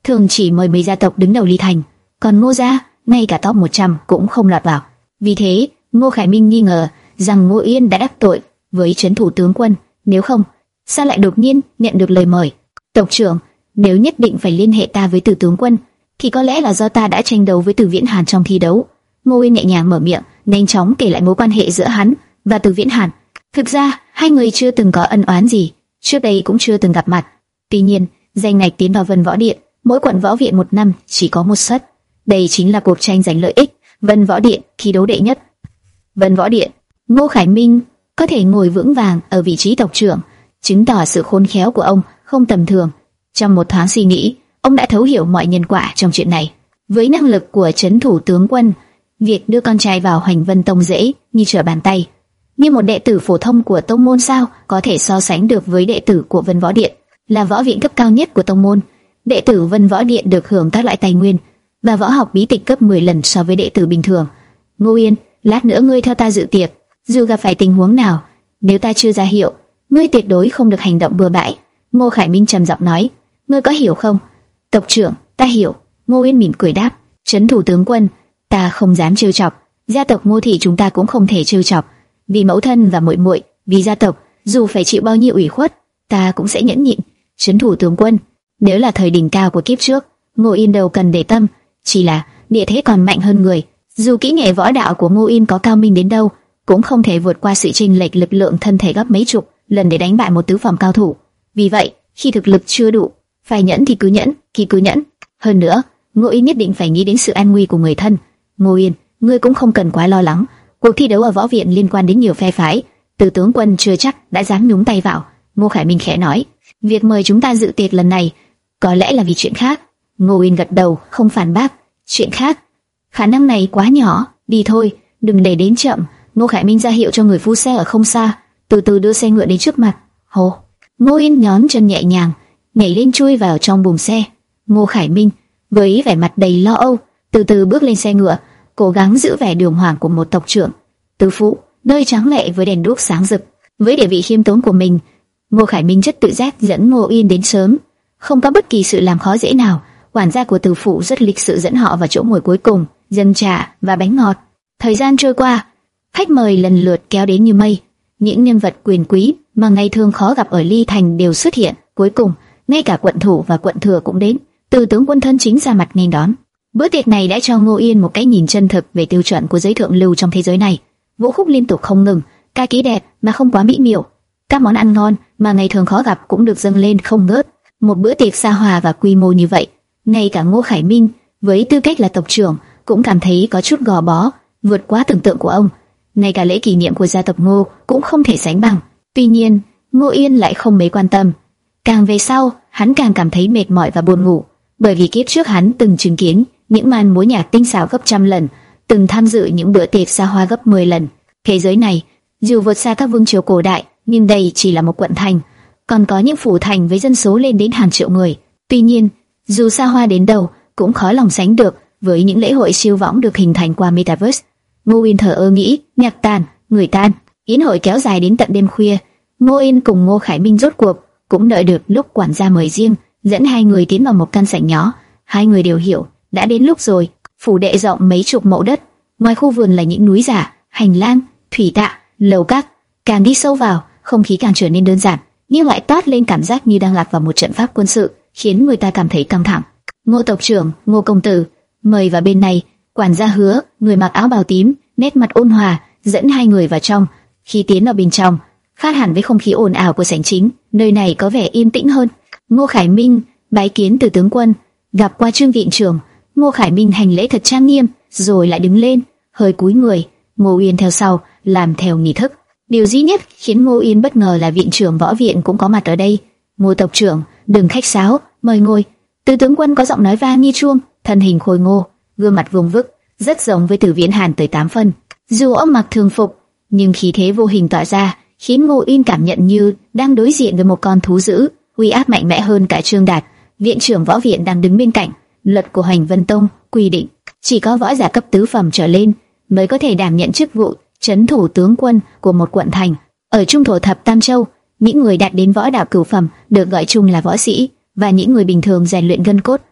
thường chỉ mời mấy gia tộc đứng đầu Ly Thành, còn Ngô gia ngay cả top một trăm cũng không lọt vào. Vì thế, Ngô Khải Minh nghi ngờ rằng Ngô Yên đã đắc tội với trấn thủ tướng quân, nếu không, sao lại đột nhiên nhận được lời mời? Tộc trưởng, nếu nhất định phải liên hệ ta với Từ tướng quân, thì có lẽ là do ta đã tranh đấu với Từ Viễn Hàn trong thi đấu. Ngô Yên nhẹ nhàng mở miệng, nhanh chóng kể lại mối quan hệ giữa hắn và Từ Viễn Hàn. Thực ra, hai người chưa từng có ân oán gì, trước đây cũng chưa từng gặp mặt. Tuy nhiên, danh ngạch tiến vào Vân Võ Điện, mỗi quận võ viện một năm chỉ có một suất. Đây chính là cuộc tranh giành lợi ích. Vân Võ Điện thi đấu đệ nhất. Vân Võ Điện, Ngô Khải Minh có thể ngồi vững vàng ở vị trí tộc trưởng, chứng tỏ sự khôn khéo của ông không tầm thường. Trong một thoáng suy nghĩ, ông đã thấu hiểu mọi nhân quả trong chuyện này. Với năng lực của trấn thủ tướng quân, việc đưa con trai vào Hoành Vân Tông dễ như trở bàn tay. Như một đệ tử phổ thông của tông môn sao có thể so sánh được với đệ tử của Vân Võ Điện, là võ viện cấp cao nhất của tông môn. Đệ tử Vân Võ Điện được hưởng các loại tài nguyên và võ học bí tịch gấp mười lần so với đệ tử bình thường. Ngô Yên, lát nữa ngươi theo ta dự tiệc, dù gặp phải tình huống nào, nếu ta chưa ra hiệu, ngươi tuyệt đối không được hành động bừa bãi. Ngô Khải Minh trầm giọng nói, ngươi có hiểu không? Tộc trưởng, ta hiểu. Ngô Yên mỉm cười đáp, trấn thủ tướng quân, ta không dám trêu chọc, gia tộc Ngô thị chúng ta cũng không thể trêu chọc, vì mẫu thân và muội muội, vì gia tộc, dù phải chịu bao nhiêu ủy khuất, ta cũng sẽ nhẫn nhịn. Trấn thủ tướng quân, nếu là thời đỉnh cao của kiếp trước, Ngô Yên đâu cần để tâm, chỉ là địa thế còn mạnh hơn người. Dù kỹ nghệ võ đạo của Ngô Yên có cao minh đến đâu, cũng không thể vượt qua sự chênh lệch lực lượng thân thể gấp mấy chục lần để đánh bại một tứ phẩm cao thủ. Vì vậy, khi thực lực chưa đủ, phải nhẫn thì cứ nhẫn, thì cứ nhẫn. Hơn nữa, Ngô Yên nhất định phải nghĩ đến sự an nguy của người thân. Ngô Yên, ngươi cũng không cần quá lo lắng. Cuộc thi đấu ở võ viện liên quan đến nhiều phe phái, Từ tướng quân chưa chắc đã dám nhúng tay vào. Ngô Khải Minh khẽ nói, việc mời chúng ta dự tiệc lần này có lẽ là vì chuyện khác. Ngô Yên gật đầu, không phản bác. Chuyện khác? Khả năng này quá nhỏ, đi thôi, đừng để đến chậm. Ngô Khải Minh ra hiệu cho người phu xe ở không xa, từ từ đưa xe ngựa đến trước mặt. Hồ! Ngô Yên nhón chân nhẹ nhàng, nhảy lên chui vào trong buồng xe. Ngô Khải Minh với vẻ mặt đầy lo âu, từ từ bước lên xe ngựa, cố gắng giữ vẻ đường hoàng của một tộc trưởng. Tứ Phụ, nơi tráng lệ với đèn đuốc sáng rực. Với địa vị khiêm tốn của mình, Ngô Khải Minh rất tự giác dẫn Ngô Yên đến sớm, không có bất kỳ sự làm khó dễ nào. Quản gia của Từ Phụ rất lịch sự dẫn họ vào chỗ ngồi cuối cùng, dâng trà và bánh ngọt. Thời gian trôi qua, khách mời lần lượt kéo đến như mây. Những nhân vật quyền quý mà ngày thường khó gặp ở Ly Thành đều xuất hiện. Cuối cùng, ngay cả quận thủ và quận thừa cũng đến. Từ tướng quân thân chính ra mặt nghênh đón. Bữa tiệc này đã cho Ngô Yên một cái nhìn chân thực về tiêu chuẩn của giới thượng lưu trong thế giới này. Vũ khúc liên tục không ngừng, ca kỹ đẹp mà không quá mỹ miều. Các món ăn ngon mà ngày thường khó gặp cũng được dâng lên không ngớt. Một bữa tiệc xa hoa và quy mô như vậy, ngay cả Ngô Khải Minh với tư cách là tộc trưởng cũng cảm thấy có chút gò bó, vượt quá tưởng tượng của ông. Ngay cả lễ kỷ niệm của gia tộc Ngô cũng không thể sánh bằng. Tuy nhiên, Ngô Yên lại không mấy quan tâm. Càng về sau, hắn càng cảm thấy mệt mỏi và buồn ngủ, bởi vì kiếp trước hắn từng chứng kiến những màn múa nhạc tinh xảo gấp trăm lần, từng tham dự những bữa tiệc xa hoa gấp mười lần. Thế giới này, dù vượt xa các vương triều cổ đại, nhưng đây chỉ là một quận thành, còn có những phủ thành với dân số lên đến hàng triệu người. Tuy nhiên, dù xa hoa đến đâu, cũng khó lòng sánh được với những lễ hội siêu võng được hình thành qua Metaverse. Ngô Yên thở ơ nghĩ, nhạc tàn, người tan, yến hội kéo dài đến tận đêm khuya. Ngô Yên cùng Ngô Khải Minh rốt cuộc cũng đợi được lúc quản gia mời riêng, dẫn hai người tiến vào một căn sảnh nhỏ. Hai người đều hiểu, đã đến lúc rồi. Phủ đệ rộng mấy chục mẫu đất, ngoài khu vườn là những núi giả, hành lang, thủy tạ, lầu các. Càng đi sâu vào, không khí càng trở nên đơn giản, nhưng lại toát lên cảm giác như đang lạc vào một trận pháp quân sự, khiến người ta cảm thấy căng thẳng. Ngô tộc trưởng, Ngô công tử, mời vào bên này. Quản gia Hứa, người mặc áo bào tím, nét mặt ôn hòa, dẫn hai người vào trong. Khi tiến vào bên trong, khác hẳn với không khí ồn ào của sảnh chính, nơi này có vẻ yên tĩnh hơn. Ngô Khải Minh bái kiến Từ tướng quân. Gặp qua Trương viện trưởng. Ngô Khải Minh hành lễ thật trang nghiêm, rồi lại đứng lên, hơi cúi người. Ngô Yên theo sau, làm theo nghi thức. Điều duy nhất khiến Ngô Yên bất ngờ là viện trưởng võ viện cũng có mặt ở đây. Ngô tộc trưởng, đừng khách sáo, mời ngồi. Từ tướng quân có giọng nói vang như chuông, thân hình khôi ngô, gương mặt vuông vức, rất giống với Từ Viễn Hàn tới tám phân. Dù ông mặc thường phục, nhưng khí thế vô hình tỏa ra, khiến Ngô Yên cảm nhận như đang đối diện với một con thú dữ, uy áp mạnh mẽ hơn cả Trương Đạt. Viện trưởng võ viện đang đứng bên cạnh. Luật của Hoành Vân Tông quy định, chỉ có võ giả cấp tứ phẩm trở lên mới có thể đảm nhận chức vụ trấn thủ tướng quân của một quận thành. Ở trung thổ thập tam châu, những người đạt đến võ đạo cửu phẩm được gọi chung là võ sĩ, và những người bình thường rèn luyện gân cốt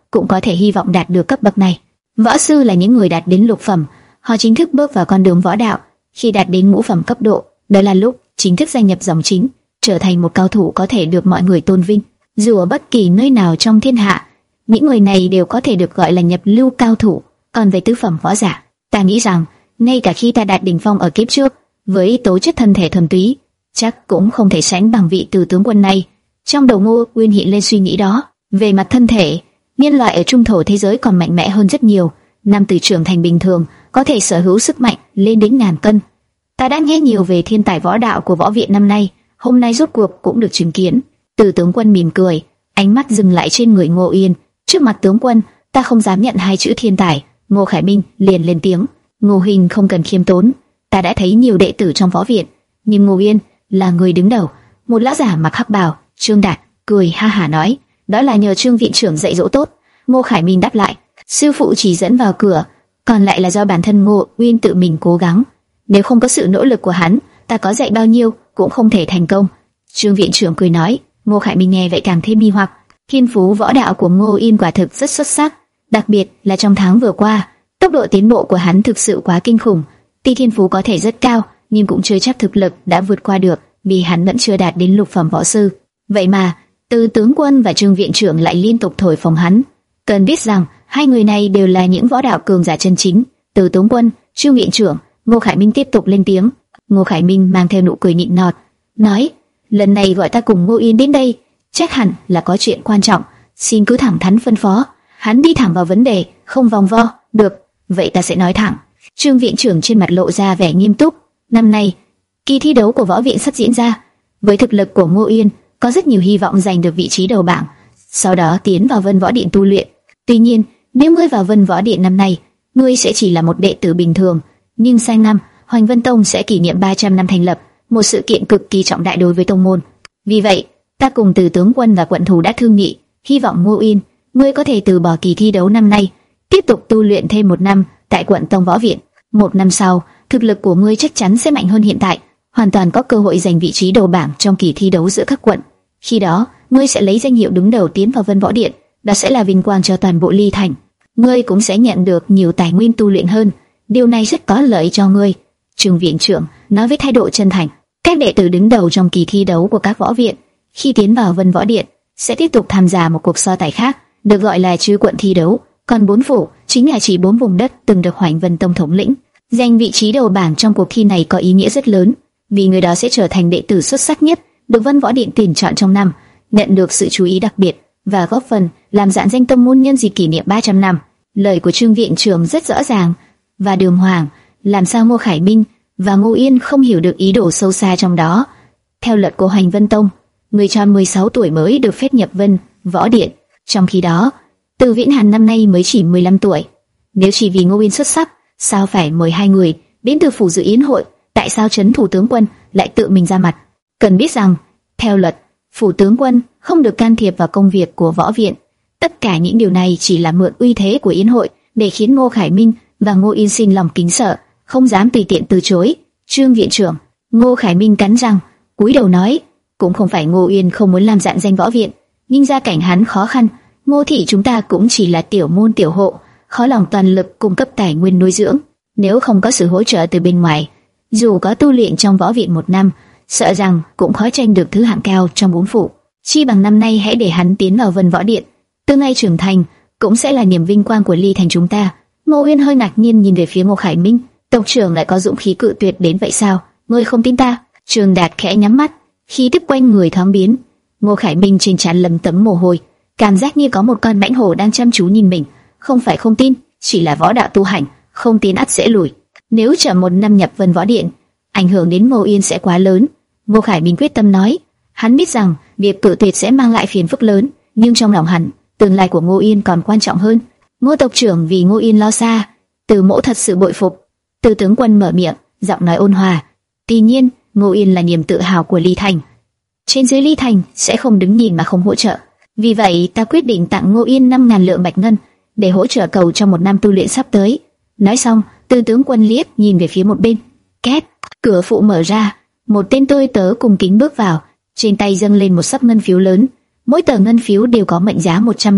cũng có thể hy vọng đạt được cấp bậc này. Võ sư là những người đạt đến lục phẩm, họ chính thức bước vào con đường võ đạo. Khi đạt đến ngũ phẩm cấp độ, đó là lúc chính thức gia nhập dòng chính, trở thành một cao thủ có thể được mọi người tôn vinh. Dù ở bất kỳ nơi nào trong thiên hạ, những người này đều có thể được gọi là nhập lưu cao thủ. Còn về tứ phẩm võ giả, ta nghĩ rằng ngay cả khi ta đạt đỉnh phong ở kiếp trước, với tố chất thân thể thuần túy, chắc cũng không thể sánh bằng vị Từ tướng quân này. Trong đầu Ngô Uyên hiện lên suy nghĩ đó. Về mặt thân thể, nhân loại ở trung thổ thế giới còn mạnh mẽ hơn rất nhiều. Nam tử trưởng thành bình thường có thể sở hữu sức mạnh lên đến ngàn cân. Ta đã nghe nhiều về thiên tài võ đạo của võ viện năm nay, hôm nay rốt cuộc cũng được chứng kiến. Từ tướng quân mỉm cười, ánh mắt dừng lại trên người Ngô Uyên. Trước mặt tướng quân, ta không dám nhận hai chữ thiên tài. Ngô Khải Minh liền lên tiếng. Ngô huynh không cần khiêm tốn, ta đã thấy nhiều đệ tử trong võ viện, nhưng Ngô Uyên là người đứng đầu. Một lão giả mặc hắc bào, Trương Đạt, cười ha hả nói, đó là nhờ Trương viện trưởng dạy dỗ tốt. Ngô Khải Minh đáp lại, sư phụ chỉ dẫn vào cửa, còn lại là do bản thân Ngô Uyên tự mình cố gắng. Nếu không có sự nỗ lực của hắn, ta có dạy bao nhiêu cũng không thể thành công. Trương viện trưởng cười nói. Ngô Khải Minh nghe vậy càng thêm nghi hoặc. Thiên phú võ đạo của Ngô Uyên quả thực rất xuất sắc, đặc biệt là trong tháng vừa qua, tốc độ tiến bộ của hắn thực sự quá kinh khủng. Tuy thiên phú có thể rất cao, nhưng cũng chưa chắc thực lực đã vượt qua được, vì hắn vẫn chưa đạt đến lục phẩm võ sư. Vậy mà, Từ tướng quân và Trương viện trưởng lại liên tục thổi phồng hắn. Cần biết rằng, hai người này đều là những võ đạo cường giả chân chính. Từ tướng quân, Trương viện trưởng, Ngô Khải Minh tiếp tục lên tiếng. Ngô Khải Minh mang theo nụ cười nịnh nọt, nói: lần này gọi ta cùng Ngô Uyên đến đây, chắc hẳn là có chuyện quan trọng, xin cứ thẳng thắn phân phó. Hắn đi thẳng vào vấn đề, không vòng vo. Được, vậy ta sẽ nói thẳng. Trương viện trưởng trên mặt lộ ra vẻ nghiêm túc. Năm nay, kỳ thi đấu của võ viện sắp diễn ra. Với thực lực của Ngô Uyên, có rất nhiều hy vọng giành được vị trí đầu bảng, sau đó tiến vào Vân Võ Điện tu luyện. Tuy nhiên, nếu ngươi vào Vân Võ Điện năm nay, ngươi sẽ chỉ là một đệ tử bình thường. Nhưng sang năm, Hoành Vân Tông sẽ kỷ niệm ba trăm năm thành lập, một sự kiện cực kỳ trọng đại đối với tông môn. Vì vậy, ta cùng Từ tướng quân và quận thủ đã thương nghị, hy vọng Ngô Uyên, ngươi có thể từ bỏ kỳ thi đấu năm nay, tiếp tục tu luyện thêm một năm tại quận Tông Võ Viện. Một năm sau, thực lực của ngươi chắc chắn sẽ mạnh hơn hiện tại, hoàn toàn có cơ hội giành vị trí đầu bảng trong kỳ thi đấu giữa các quận. Khi đó, ngươi sẽ lấy danh hiệu đứng đầu tiến vào Vân Võ Điện, đó sẽ là vinh quang cho toàn bộ Ly Thành. Ngươi cũng sẽ nhận được nhiều tài nguyên tu luyện hơn, điều này rất có lợi cho ngươi. Trương viện trưởng nói với thái độ chân thành. Các đệ tử đứng đầu trong kỳ thi đấu của các võ viện, khi tiến vào Vân Võ Điện, sẽ tiếp tục tham gia một cuộc so tài khác, được gọi là trứ quận thi đấu. Còn bốn phủ chính là chỉ bốn vùng đất từng được Hoành Vân Tông thống lĩnh. Giành vị trí đầu bảng trong cuộc thi này có ý nghĩa rất lớn, vì người đó sẽ trở thành đệ tử xuất sắc nhất được Vân Võ Điện tuyển chọn trong năm, nhận được sự chú ý đặc biệt và góp phần làm rạng danh tông môn nhân dịp kỷ niệm ba trăm năm. Lời của Trương viện trưởng rất rõ ràng và đường hoàng, làm sao Ngô Khải Minh và Ngô Uyên không hiểu được ý đồ sâu xa trong đó. Theo luật của Hoành Vân Tông, người tròn mười sáu tuổi mới được phép nhập Vân Võ Điện, trong khi đó Từ Viễn Hàn năm nay mới chỉ mười lăm tuổi. Nếu chỉ vì Ngô Uyên xuất sắc, sao phải mời hai người đến từ phủ dự yến hội? Tại sao Trấn Thủ tướng quân lại tự mình ra mặt? Cần biết rằng, theo luật, phủ tướng quân không được can thiệp vào công việc của võ viện. Tất cả những điều này chỉ là mượn uy thế của yến hội để khiến Ngô Khải Minh và Ngô Uyên sinh lòng kính sợ, không dám tùy tiện từ chối. Trương viện trưởng, Ngô Khải Minh cắn răng, cúi đầu nói, cũng không phải Ngô Uyên không muốn làm rạng danh võ viện, nhưng gia cảnh hắn khó khăn, Ngô thị chúng ta cũng chỉ là tiểu môn tiểu hộ, khó lòng toàn lực cung cấp tài nguyên nuôi dưỡng. Nếu không có sự hỗ trợ từ bên ngoài, dù có tu luyện trong võ viện một năm, sợ rằng cũng khó tranh được thứ hạng cao trong bốn phủ. Chi bằng năm nay hãy để hắn tiến vào Vân Võ Điện, tương lai trưởng thành cũng sẽ là niềm vinh quang của Ly Thành chúng ta. Ngô Uyên hơi ngạc nhiên nhìn về phía Ngô Khải Minh, tộc trưởng lại có dũng khí cự tuyệt đến vậy sao? Ngươi không tin ta? Trương Đạt khẽ nhắm mắt, khí tức quanh người thoáng biến. Ngô Khải Minh trên trán lấm tấm mồ hôi, cảm giác như có một con mãnh hổ đang chăm chú nhìn mình. Không phải không tin, chỉ là võ đạo tu hành, không tin ắt sẽ lùi. Nếu chậm một năm nhập Vân Võ Điện, ảnh hưởng đến Ngô Uyên sẽ quá lớn. Ngô Khải Minh quyết tâm nói, hắn biết rằng việc cự tuyệt sẽ mang lại phiền phức lớn, nhưng trong lòng hắn, tương lai của Ngô Uyên còn quan trọng hơn. Ngô tộc trưởng vì Ngô Uyên lo xa, Từ mẫu thật sự bội phục. Từ tướng quân mở miệng, giọng nói ôn hòa. Tuy nhiên, Ngô Uyên là niềm tự hào của Ly Thành. Trên dưới Ly Thành sẽ không đứng nhìn mà không hỗ trợ. Vì vậy, ta quyết định tặng Ngô Uyên năm ngàn lượng bạch ngân để hỗ trợ cậu trong một năm tu luyện sắp tới. Nói xong, Từ tướng quân liếc nhìn về phía một bên. Két, cửa phụ mở ra, một tên tôi tớ cùng kính bước vào, trên tay dâng lên một sấp ngân phiếu lớn. Mỗi tờ ngân phiếu đều có mệnh giá một trăm lượng,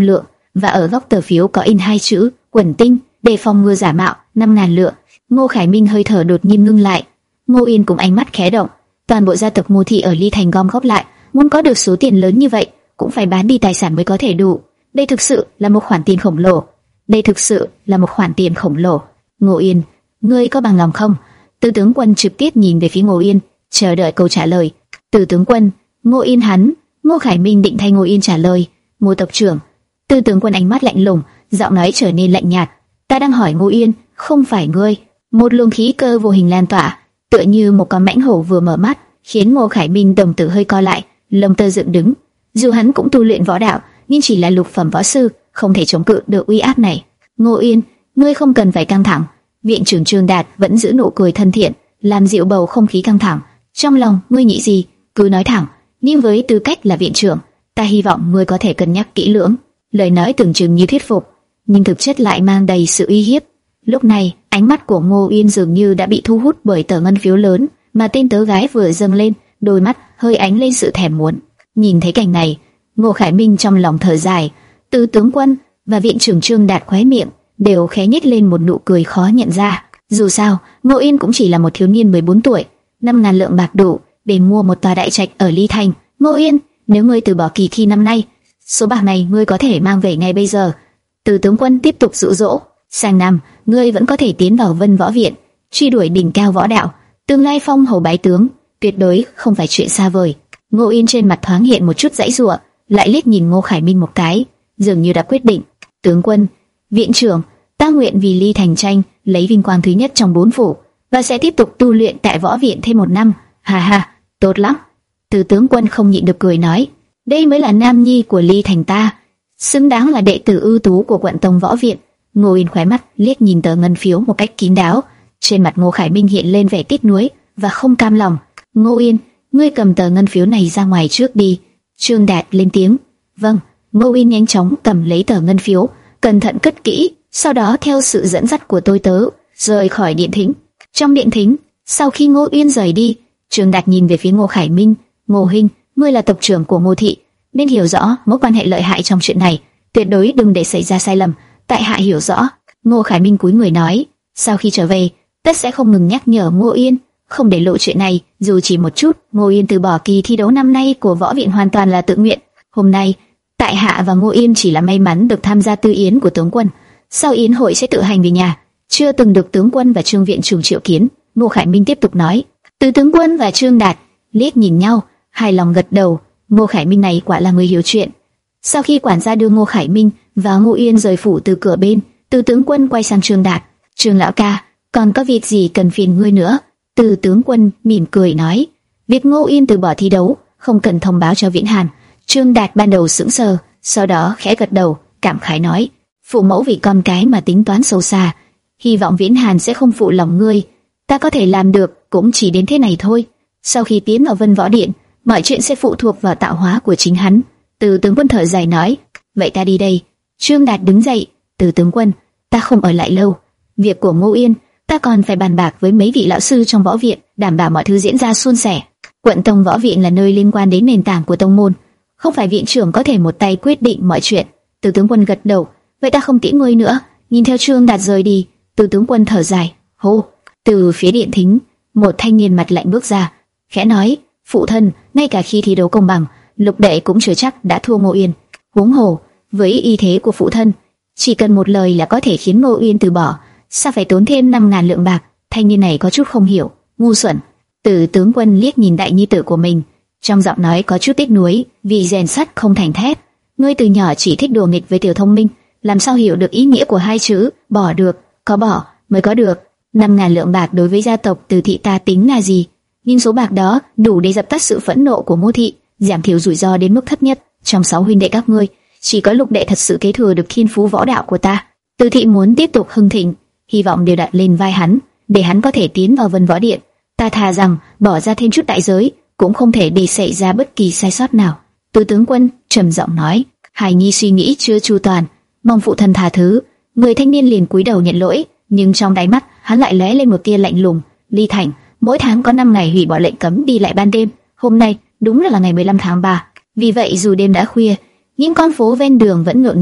và ở góc tờ phiếu có in hai chữ Quần Tinh, để phòng ngừa giả mạo, năm ngàn lượng. Ngô Khải Minh hơi thở đột nhiên ngưng lại. Ngô Yên cũng ánh mắt khẽ động. Toàn bộ gia tộc Ngô thị ở Ly Thành gom góp lại, muốn có được số tiền lớn như vậy, cũng phải bán đi tài sản mới có thể đủ. Đây thực sự là một khoản tiền khổng lồ. Đây thực sự là một khoản tiền khổng lồ. Ngô Yên, ngươi có bằng lòng không? Từ tướng quân trực tiếp nhìn về phía Ngô Yên, chờ đợi câu trả lời. Từ tướng quân, Ngô Yên hắn. Ngô Khải Minh định thay Ngô Yên trả lời. Ngô tộc trưởng. Từ tướng quân ánh mắt lạnh lùng, giọng nói trở nên lạnh nhạt. Ta đang hỏi Ngô Yên, không phải ngươi. Một luồng khí cơ vô hình lan tỏa, tựa như một con mãnh hổ vừa mở mắt, khiến Ngô Khải Minh đồng tử hơi co lại, lông tơ dựng đứng. Dù hắn cũng tu luyện võ đạo, nhưng chỉ là lục phẩm võ sư, không thể chống cự được uy áp này. Ngô Yên, ngươi không cần phải căng thẳng. Viện trưởng Trương Đạt vẫn giữ nụ cười thân thiện, làm dịu bầu không khí căng thẳng. Trong lòng ngươi nghĩ gì, cứ nói thẳng. Nhưng với tư cách là viện trưởng, ta hy vọng ngươi có thể cân nhắc kỹ lưỡng. Lời nói tưởng chừng như thuyết phục, nhưng thực chất lại mang đầy sự uy hiếp. Lúc này, ánh mắt của Ngô Yên dường như đã bị thu hút bởi tờ ngân phiếu lớn mà tên tớ gái vừa dâng lên, đôi mắt hơi ánh lên sự thèm muốn. Nhìn thấy cảnh này, Ngô Khải Minh trong lòng thở dài. Từ tướng quân và viện trưởng Trương Đạt khóe miệng đều khẽ nhếch lên một nụ cười khó nhận ra. Dù sao, Ngô Yên cũng chỉ là một thiếu niên mười bốn tuổi, năm ngàn lượng bạc đủ để mua một tòa đại trạch ở Ly Thành. Ngô Yên, nếu ngươi từ bỏ kỳ thi năm nay, số bạc này ngươi có thể mang về ngay bây giờ. Từ tướng quân tiếp tục dụ dỗ. Sang năm, ngươi vẫn có thể tiến vào Vân Võ Viện, truy đuổi đỉnh cao võ đạo, tương lai phong hầu bái tướng, tuyệt đối không phải chuyện xa vời. Ngô Yên trên mặt thoáng hiện một chút giãy giụa, lại liếc nhìn Ngô Khải Minh một cái, dường như đã quyết định. Tướng quân, viện trưởng, ta nguyện vì Ly Thành tranh lấy vinh quang thứ nhất trong bốn phủ, và sẽ tiếp tục tu luyện tại võ viện thêm một năm. Ha ha, tốt lắm. Từ tướng quân không nhịn được cười nói, đây mới là nam nhi của Ly Thành ta, xứng đáng là đệ tử ưu tú của quận tông võ viện. Ngô Yên khóe mắt liếc nhìn tờ ngân phiếu một cách kín đáo, trên mặt Ngô Khải Minh hiện lên vẻ tiếc nuối và không cam lòng. Ngô Yên, ngươi cầm tờ ngân phiếu này ra ngoài trước đi. Trương Đạt lên tiếng. Vâng. Ngô Yên nhanh chóng cầm lấy tờ ngân phiếu, cẩn thận cất kỹ, sau đó theo sự dẫn dắt của tôi tớ rời khỏi điện thính. Trong điện thính, sau khi Ngô Yên rời đi, Trương Đạt nhìn về phía Ngô Khải Minh. Ngô huynh, ngươi là tộc trưởng của Ngô thị, nên hiểu rõ mối quan hệ lợi hại trong chuyện này, tuyệt đối đừng để xảy ra sai lầm. Tại hạ hiểu rõ. Ngô Khải Minh cúi người nói. Sau khi trở về, tất sẽ không ngừng nhắc nhở Ngô Yên, không để lộ chuyện này dù chỉ một chút. Ngô Yên từ bỏ kỳ thi đấu năm nay của võ viện hoàn toàn là tự nguyện. Hôm nay, tại hạ và Ngô Yên chỉ là may mắn được tham gia tư yến của tướng quân. Sau yến hội sẽ tự hành về nhà, chưa từng được tướng quân và Trương viện trưởng triệu kiến. Ngô Khải Minh tiếp tục nói. Từ tướng quân và Trương Đạt liếc nhìn nhau, hài lòng gật đầu. Ngô Khải Minh này quả là người hiểu chuyện. Sau khi quản gia đưa Ngô Khải Minh và Ngô Yên rời phủ từ cửa bên, Từ tướng quân quay sang Trương Đạt. Trương lão ca, còn có việc gì cần phiền ngươi nữa? Từ tướng quân mỉm cười nói. Việc Ngô Yên từ bỏ thi đấu không cần thông báo cho Viễn Hàn. Trương Đạt ban đầu sững sờ, sau đó khẽ gật đầu, cảm khái nói. Phụ mẫu vì con cái mà tính toán sâu xa, hy vọng Viễn Hàn sẽ không phụ lòng ngươi. Ta có thể làm được cũng chỉ đến thế này thôi. Sau khi tiến vào Vân Võ Điện, mọi chuyện sẽ phụ thuộc vào tạo hóa của chính hắn. Từ tướng quân thở dài nói. Vậy ta đi đây. Trương Đạt đứng dậy. Từ tướng quân, ta không ở lại lâu. Việc của Ngô Yên, ta còn phải bàn bạc với mấy vị lão sư trong võ viện, đảm bảo mọi thứ diễn ra suôn sẻ. Quận tông võ viện là nơi liên quan đến nền tảng của tông môn, không phải viện trưởng có thể một tay quyết định mọi chuyện. Từ tướng quân gật đầu. Vậy ta không tiễn ngươi nữa. Nhìn theo Trương Đạt rời đi, Từ tướng quân thở dài. Hô. Từ phía điện thính, một thanh niên mặt lạnh bước ra, khẽ nói. Phụ thân, ngay cả khi thi đấu công bằng, Lục đệ cũng chưa chắc đã thua Ngô Yên. Huống hồ, với y thế của phụ thân, chỉ cần một lời là có thể khiến Ngô Yên từ bỏ. Sao phải tốn thêm năm ngàn lượng bạc? Thanh niên này có chút không hiểu. Ngu xuẩn. Từ tướng quân liếc nhìn đại nhi tử của mình, trong giọng nói có chút tiếc nuối, vì rèn sắt không thành thép. Ngươi từ nhỏ chỉ thích đùa nghịch với Tiểu Thông Minh, làm sao hiểu được ý nghĩa của hai chữ bỏ được? Có bỏ mới có được. Năm ngàn lượng bạc đối với gia tộc Từ thị ta tính là gì? Nhưng số bạc đó đủ để dập tắt sự phẫn nộ của Ngô thị, giảm thiểu rủi ro đến mức thấp nhất. Trong sáu huynh đệ các ngươi, chỉ có Lục đệ thật sự kế thừa được thiên phú võ đạo của ta. Từ thị muốn tiếp tục hưng thịnh, hy vọng đều đặt lên vai hắn, để hắn có thể tiến vào Vân Võ Điện. Ta thà rằng bỏ ra thêm chút đại giới, cũng không thể để xảy ra bất kỳ sai sót nào. Từ tướng quân trầm giọng nói. Hài nhi suy nghĩ chưa chu toàn, mong phụ thân tha thứ. Người thanh niên liền cúi đầu nhận lỗi, nhưng trong đáy mắt hắn lại lóe lên một tia lạnh lùng. Ly Thành mỗi tháng có năm ngày hủy bỏ lệnh cấm đi lại ban đêm, hôm nay đúng là ngày mười lăm tháng ba. Vì vậy dù đêm đã khuya, những con phố ven đường vẫn nhộn nhịp,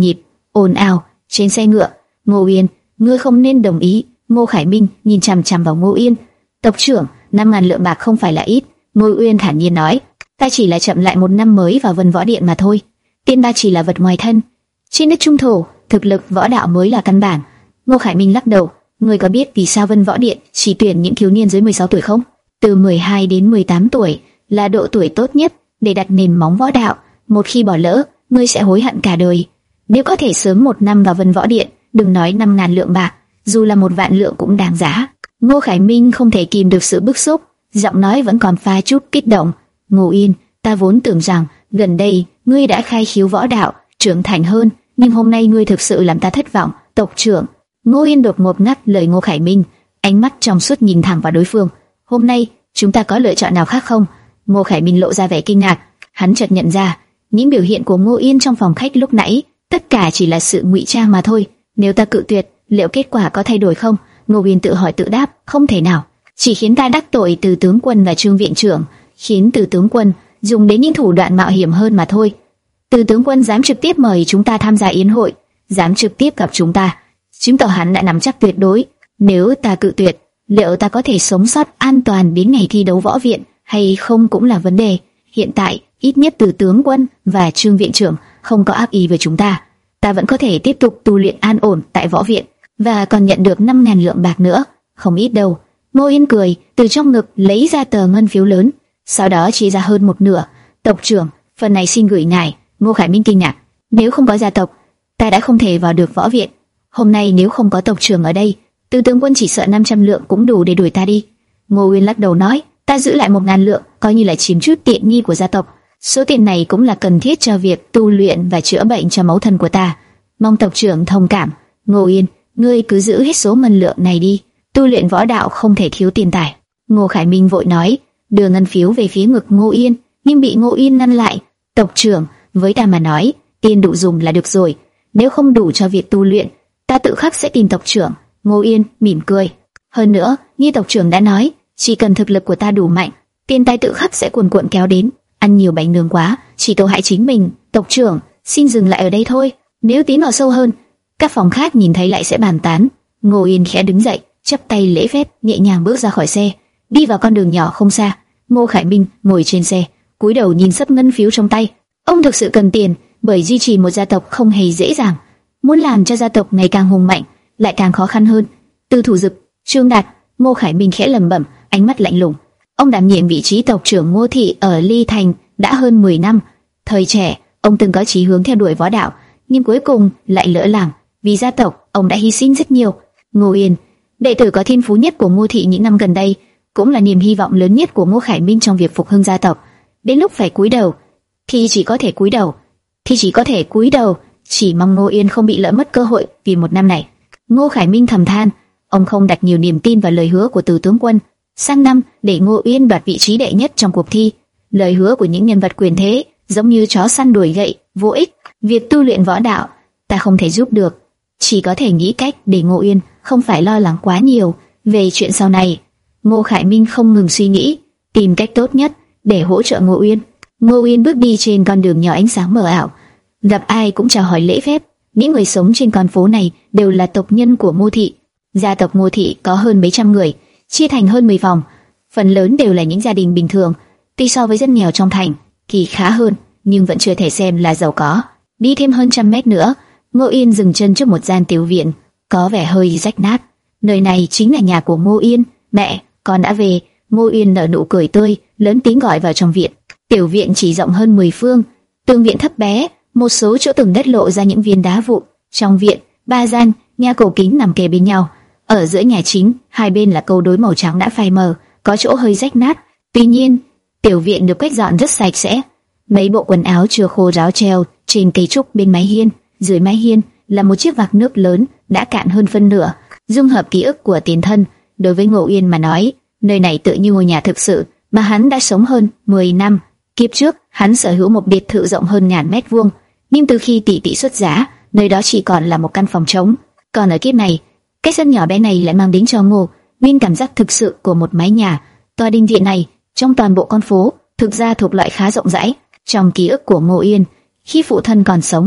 ồn ào. Trên xe ngựa, Ngô Yên, ngươi không nên đồng ý. Ngô Khải Minh nhìn chằm chằm vào Ngô Yên. Tộc trưởng, năm ngàn lượng bạc không phải là ít. Ngô Yên thản nhiên nói, ta chỉ là chậm lại một năm mới vào Vân Võ Điện mà thôi. Tiền ta chỉ là vật ngoài thân. Trên đất trung thổ, thực lực võ đạo mới là căn bản. Ngô Khải Minh lắc đầu, ngươi có biết vì sao Vân Võ Điện chỉ tuyển những thiếu niên dưới mười sáu tuổi không? Từ mười hai đến mười tám tuổi là độ tuổi tốt nhất để đặt nền móng võ đạo. Một khi bỏ lỡ, ngươi sẽ hối hận cả đời. Nếu có thể sớm một năm vào Vân Võ Điện, đừng nói năm ngàn lượng bạc, dù là một vạn lượng cũng đáng giá. Ngô Khải Minh không thể kìm được sự bức xúc, giọng nói vẫn còn pha chút kích động. Ngô Yên, ta vốn tưởng rằng gần đây ngươi đã khai khiếu võ đạo, trưởng thành hơn, nhưng hôm nay ngươi thực sự làm ta thất vọng. Tộc trưởng. Ngô Yên đột ngột ngắt lời Ngô Khải Minh, ánh mắt trong suốt nhìn thẳng vào đối phương. Hôm nay chúng ta có lựa chọn nào khác không? Ngô Khải Minh lộ ra vẻ kinh ngạc. Hắn chợt nhận ra những biểu hiện của Ngô Yên trong phòng khách lúc nãy tất cả chỉ là sự ngụy trang mà thôi. Nếu ta cự tuyệt, liệu kết quả có thay đổi không? Ngô Yên tự hỏi tự đáp, không thể nào. Chỉ khiến ta đắc tội Từ tướng quân và Trương viện trưởng, khiến Từ tướng quân dùng đến những thủ đoạn mạo hiểm hơn mà thôi. Từ tướng quân dám trực tiếp mời chúng ta tham gia yến hội, dám trực tiếp gặp chúng ta, chứng tỏ hắn đã nắm chắc tuyệt đối. Nếu ta cự tuyệt, liệu ta có thể sống sót an toàn đến ngày thi đấu võ viện hay không cũng là vấn đề. Hiện tại, ít nhất Từ tướng quân và Trương viện trưởng không có ác ý với chúng ta. Ta vẫn có thể tiếp tục tu luyện an ổn tại võ viện và còn nhận được năm ngàn lượng bạc nữa, không ít đâu. Ngô Yên cười, từ trong ngực lấy ra tờ ngân phiếu lớn, sau đó chia ra hơn một nửa. Tộc trưởng, phần này xin gửi ngài. Ngô Khải Minh kinh ngạc, nếu không có gia tộc, ta đã không thể vào được võ viện. Hôm nay nếu không có tộc trưởng ở đây, Từ tướng quân chỉ sợ năm trăm lượng cũng đủ để đuổi ta đi. Ngô Yên lắc đầu nói, ta giữ lại một ngàn lượng, coi như là chiếm chút tiện nghi của gia tộc. Số tiền này cũng là cần thiết cho việc tu luyện và chữa bệnh cho mẫu thân của ta. Mong tộc trưởng thông cảm. Ngô Yên, ngươi cứ giữ hết số ngân lượng này đi. Tu luyện võ đạo không thể thiếu tiền tài. Ngô Khải Minh vội nói, đưa ngân phiếu về phía ngực Ngô Yên, nhưng bị Ngô Yên ngăn lại. Tộc trưởng, với ta mà nói, tiền đủ dùng là được rồi. Nếu không đủ cho việc tu luyện, ta tự khắc sẽ tìm tộc trưởng. Ngô Yên mỉm cười. Hơn nữa, như tộc trưởng đã nói, chỉ cần thực lực của ta đủ mạnh, tiền tài tự khắc sẽ cuồn cuộn kéo đến. Ăn nhiều bánh nướng quá, chỉ tổ hại chính mình. Tộc trưởng, xin dừng lại ở đây thôi. Nếu tiến vào sâu hơn, các phòng khác nhìn thấy lại sẽ bàn tán. Ngô Yên khẽ đứng dậy, chắp tay lễ phép, nhẹ nhàng bước ra khỏi xe, đi vào con đường nhỏ không xa. Ngô Khải Minh ngồi trên xe, cúi đầu nhìn sấp ngân phiếu trong tay. Ông thực sự cần tiền, bởi duy trì một gia tộc không hề dễ dàng. Muốn làm cho gia tộc ngày càng hùng mạnh, lại càng khó khăn hơn. Từ Thủ Dực, Trương Đạt, Ngô Khải Minh khẽ lẩm bẩm, ánh mắt lạnh lùng. Ông đảm nhiệm vị trí tộc trưởng Ngô thị ở Ly Thành đã hơn mười năm. Thời trẻ, ông từng có chí hướng theo đuổi võ đạo, nhưng cuối cùng lại lỡ làng. Vì gia tộc, ông đã hy sinh rất nhiều. Ngô Yên, đệ tử có thiên phú nhất của Ngô thị những năm gần đây, cũng là niềm hy vọng lớn nhất của Ngô Khải Minh trong việc phục hưng gia tộc. Đến lúc phải cúi đầu, thì chỉ có thể cúi đầu, thì chỉ có thể cúi đầu. Chỉ mong Ngô Yên không bị lỡ mất cơ hội vì một năm này. Ngô Khải Minh thầm than, ông không đặt nhiều niềm tin vào lời hứa của Từ tướng quân. Sang năm để Ngô Yên đoạt vị trí đệ nhất trong cuộc thi. Lời hứa của những nhân vật quyền thế giống như chó săn đuổi gậy, vô ích. Việc tu luyện võ đạo, ta không thể giúp được, chỉ có thể nghĩ cách để Ngô Yên không phải lo lắng quá nhiều về chuyện sau này. Ngô Khải Minh không ngừng suy nghĩ, tìm cách tốt nhất để hỗ trợ Ngô Yên. Ngô Yên bước đi trên con đường nhỏ ánh sáng mờ ảo, gặp ai cũng chào hỏi lễ phép. Những người sống trên con phố này đều là tộc nhân của Ngô thị. Gia tộc Ngô thị có hơn mấy trăm người, chia thành hơn mười phòng, phần lớn đều là những gia đình bình thường. Tuy so với dân nghèo trong thành thì khá hơn, nhưng vẫn chưa thể xem là giàu có. Đi thêm hơn trăm mét nữa, Ngô Yên dừng chân trước một gian tiểu viện, có vẻ hơi rách nát. Nơi này chính là nhà của Ngô Yên. Mẹ, con đã về. Ngô Yên nở nụ cười tươi, lớn tiếng gọi vào trong viện. Tiểu viện chỉ rộng hơn mười phương, tường viện thấp bé, một số chỗ tường đất lộ ra những viên đá vụn. Trong viện, ba gian nhà cổ kính nằm kề bên nhau. Ở giữa nhà chính, hai bên là câu đối màu trắng đã phai mờ, có chỗ hơi rách nát. Tuy nhiên, tiểu viện được quét dọn rất sạch sẽ. Mấy bộ quần áo chưa khô ráo treo trên cây trúc bên mái hiên. Dưới mái hiên là một chiếc vạc nước lớn đã cạn hơn phân nửa, dung hợp ký ức của tiền thân. Đối với Ngô Yên mà nói, nơi này tự như ngôi nhà thực sự mà hắn đã sống hơn mười năm. Kiếp trước, hắn sở hữu một biệt thự rộng hơn ngàn mét vuông, nhưng từ khi tỷ tỷ xuất giá, nơi đó chỉ còn là một căn phòng trống. Còn ở kiếp này, cái sân nhỏ bé này lại mang đến cho Ngô Nguyên cảm giác thực sự của một mái nhà. Tòa đình viện này trong toàn bộ con phố thực ra thuộc loại khá rộng rãi. Trong ký ức của Ngô Yên, khi phụ thân còn sống,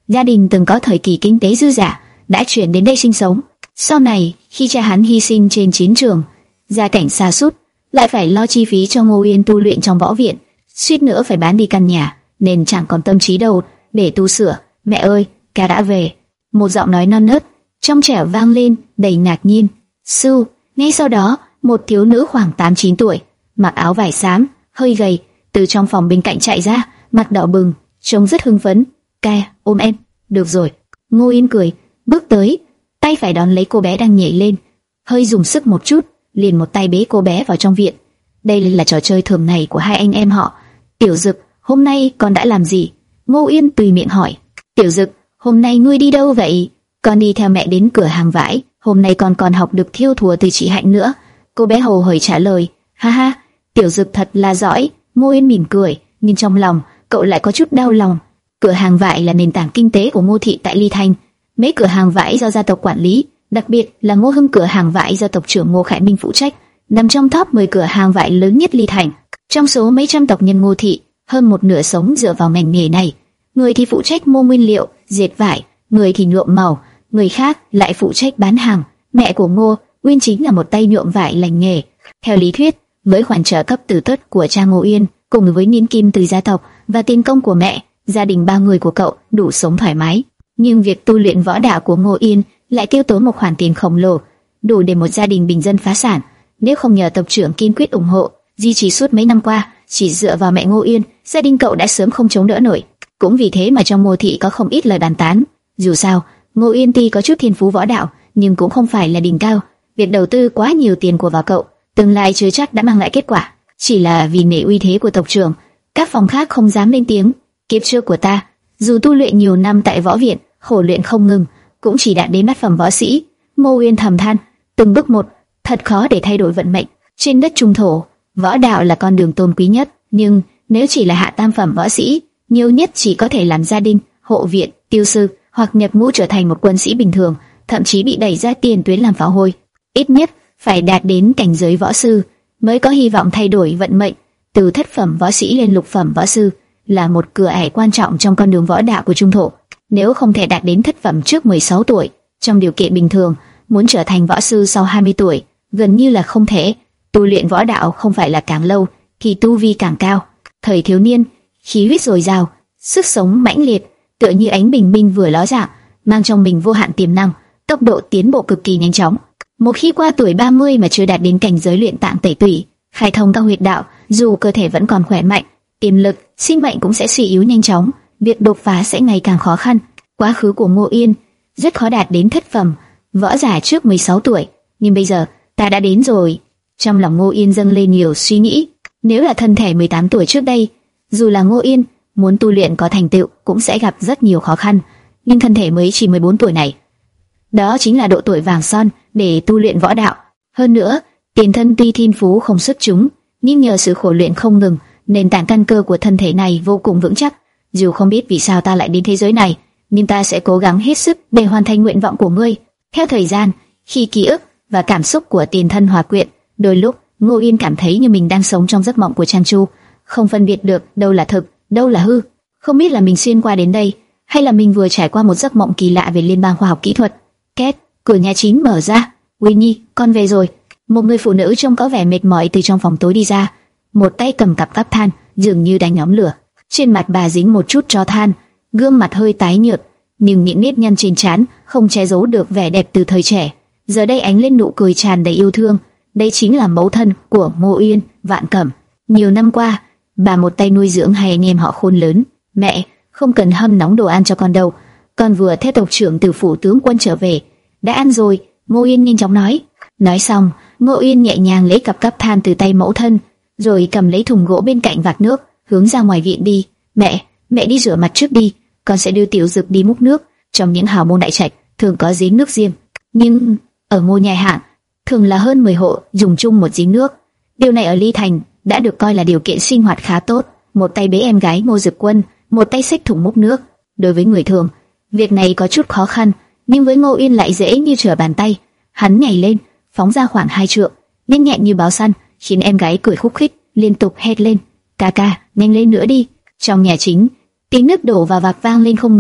Gia đình từng có thời kỳ kinh tế dư dả, đã chuyển đến đây sinh sống. Sau này, khi cha hắn hy sinh trên chiến trường, gia cảnh sa sút, lại phải lo chi phí cho Ngô Uyên tu luyện trong võ viện, suýt nữa phải bán đi căn nhà, nên chẳng còn tâm trí đâu để tu sửa. Mẹ ơi, ca đã về. Một giọng nói non nớt, trong trẻo vang lên, đầy ngạc nhiên. Sư. Ngay sau đó, một thiếu nữ khoảng tám chín tuổi, mặc áo vải xám, hơi gầy, từ trong phòng bên cạnh chạy ra, mặt đỏ bừng, trông rất hưng phấn. Ca, ôm em. Được rồi. Ngô Uyên cười, bước tới, tay phải đón lấy cô bé đang nhảy lên, hơi dùng sức một chút, liền một tay bế cô bé vào trong viện. Đây là trò chơi thường ngày của hai anh em họ. Tiểu Dực, hôm nay con đã làm gì? Ngô Uyên tùy miệng hỏi. Tiểu Dực, hôm nay ngươi đi đâu vậy? Con đi theo mẹ đến cửa hàng vải. Hôm nay con còn học được thiêu thùa từ chị Hạnh nữa. Cô bé hồ hởi trả lời. Ha ha, Tiểu Dực thật là giỏi. Ngô Uyên mỉm cười, nhưng trong lòng cậu lại có chút đau lòng. Cửa hàng vải là nền tảng kinh tế của Ngô thị tại Ly Thanh. Mấy cửa hàng vải do gia tộc quản lý, đặc biệt là Ngô Hưng cửa hàng vải do tộc trưởng Ngô Khải Minh phụ trách, nằm trong top mười cửa hàng vải lớn nhất Ly Thành. Trong số mấy trăm tộc nhân Ngô thị, hơn một nửa sống dựa vào ngành nghề này. Người thì phụ trách mua nguyên liệu, dệt vải, người thì nhuộm màu, người khác lại phụ trách bán hàng. Mẹ của Ngô Uyên chính là một tay nhuộm vải lành nghề. Theo lý thuyết, với khoản trợ cấp từ tuất của cha Ngô Uyên, cùng với niên kim từ gia tộc và tiền công của mẹ, gia đình ba người của cậu đủ sống thoải mái. Nhưng việc tu luyện võ đạo của Ngô Uyên lại tiêu tốn một khoản tiền khổng lồ, đủ để một gia đình bình dân phá sản. Nếu không nhờ tộc trưởng kiên quyết ủng hộ, duy trì suốt mấy năm qua, chỉ dựa vào mẹ Ngô Uyên, gia đình cậu đã sớm không chống đỡ nổi. Cũng vì thế mà trong Ngô thị có không ít lời bàn tán. Dù sao, Ngô Uyên tuy có chút thiên phú võ đạo, nhưng cũng không phải là đỉnh cao. Việc đầu tư quá nhiều tiền của vào cậu, tương lai chưa chắc đã mang lại kết quả. Chỉ là vì nể uy thế của tộc trưởng, các phòng khác không dám lên tiếng. Kiếp trước của ta, dù tu luyện nhiều năm tại võ viện, khổ luyện không ngừng, cũng chỉ đạt đến bát phẩm võ sĩ. Ngô Uyên thầm than, từng bước một, thật khó để thay đổi vận mệnh. Trên đất trung thổ, võ đạo là con đường tôn quý nhất, nhưng nếu chỉ là hạ tam phẩm võ sĩ, nhiều nhất chỉ có thể làm gia đình, hộ viện, tiêu sư, hoặc nhập ngũ trở thành một quân sĩ bình thường, thậm chí bị đẩy ra tiền tuyến làm phá hôi. Ít nhất phải đạt đến cảnh giới võ sư mới có hy vọng thay đổi vận mệnh. Từ thất phẩm võ sĩ lên lục phẩm võ sư là một cửa ải quan trọng trong con đường võ đạo của trung thổ. Nếu không thể đạt đến thất phẩm trước mười sáu tuổi, trong điều kiện bình thường, muốn trở thành võ sư sau hai mươi tuổi gần như là không thể. Tu luyện võ đạo không phải là càng lâu thì tu vi càng cao. Thời thiếu niên, khí huyết dồi dào, sức sống mãnh liệt, tựa như ánh bình minh vừa ló dạng, mang trong mình vô hạn tiềm năng, tốc độ tiến bộ cực kỳ nhanh chóng. Một khi qua tuổi ba mươi mà chưa đạt đến cảnh giới luyện tạng tẩy tủy, khai thông các huyệt đạo, dù cơ thể vẫn còn khỏe mạnh, tiềm lực, sinh mệnh cũng sẽ suy yếu nhanh chóng, việc đột phá sẽ ngày càng khó khăn. Quá khứ của Ngô Uyên rất khó đạt đến thất phẩm võ giả trước mười sáu tuổi, nhưng bây giờ ta đã đến rồi. Trong lòng Ngô Uyên dâng lên nhiều suy nghĩ. Nếu là thân thể mười tám tuổi trước đây, dù là Ngô Uyên muốn tu luyện có thành tựu cũng sẽ gặp rất nhiều khó khăn, nhưng thân thể mới chỉ mười bốn tuổi này, đó chính là độ tuổi vàng son để tu luyện võ đạo. Hơn nữa, tiền thân tuy thiên phú không xuất chúng, nhưng nhờ sự khổ luyện không ngừng, nền tảng căn cơ của thân thể này vô cùng vững chắc. Dù không biết vì sao ta lại đến thế giới này, nhưng ta sẽ cố gắng hết sức để hoàn thành nguyện vọng của ngươi. Theo thời gian, khi ký ức và cảm xúc của tiền thân hòa quyện, đôi lúc Ngô Uyên cảm thấy như mình đang sống trong giấc mộng của Trang Chu, không phân biệt được đâu là thực, đâu là hư. Không biết là mình xuyên qua đến đây, hay là mình vừa trải qua một giấc mộng kỳ lạ về Liên bang khoa học kỹ thuật. Két, cửa nhà chính mở ra. Uyên Nhi, con về rồi. Một người phụ nữ trông có vẻ mệt mỏi từ trong phòng tối đi ra, một tay cầm cặp cắp than, dường như đang nhóm lửa. Trên mặt bà dính một chút tro than, gương mặt hơi tái nhợt, nhưng những nếp nhăn trên trán không che giấu được vẻ đẹp từ thời trẻ. Giờ đây ánh lên nụ cười tràn đầy yêu thương. Đây chính là mẫu thân của Ngô Uyên, Vạn Cẩm. Nhiều năm qua, bà một tay nuôi dưỡng hai anh em họ khôn lớn. Mẹ, không cần hâm nóng đồ ăn cho con đâu, con vừa theo tộc trưởng từ phủ tướng quân trở về. Đã ăn rồi, Ngô Uyên nhanh chóng nói. Nói xong, Ngô Uyên nhẹ nhàng lấy cặp cắp than từ tay mẫu thân, rồi cầm lấy thùng gỗ bên cạnh vạc nước, hướng ra ngoài viện đi. Mẹ, mẹ đi rửa mặt trước đi, con sẽ đưa Tiểu Dực đi múc nước. Trong những hào môn đại trạch thường có giếng nước riêng, nhưng ở Ngô Nhai Hạng thường là hơn mười hộ dùng chung một giếng nước. Điều này ở Ly Thành đã được coi là điều kiện sinh hoạt khá tốt. Một tay bế em gái Ngô Dực Quân, một tay xách thùng múc nước. Đối với người thường, việc này có chút khó khăn, nhưng với Ngô Uyên lại dễ như trở bàn tay. Hắn nhảy lên, phóng ra khoảng hai trượng, nhanh nhẹn như báo săn, khiến em gái cười khúc khích, liên tục hét lên: "Ca ca, nhanh lên nữa đi!" Trong nhà chính, tiếng nước đổ vào vạc vang lên không ngừng.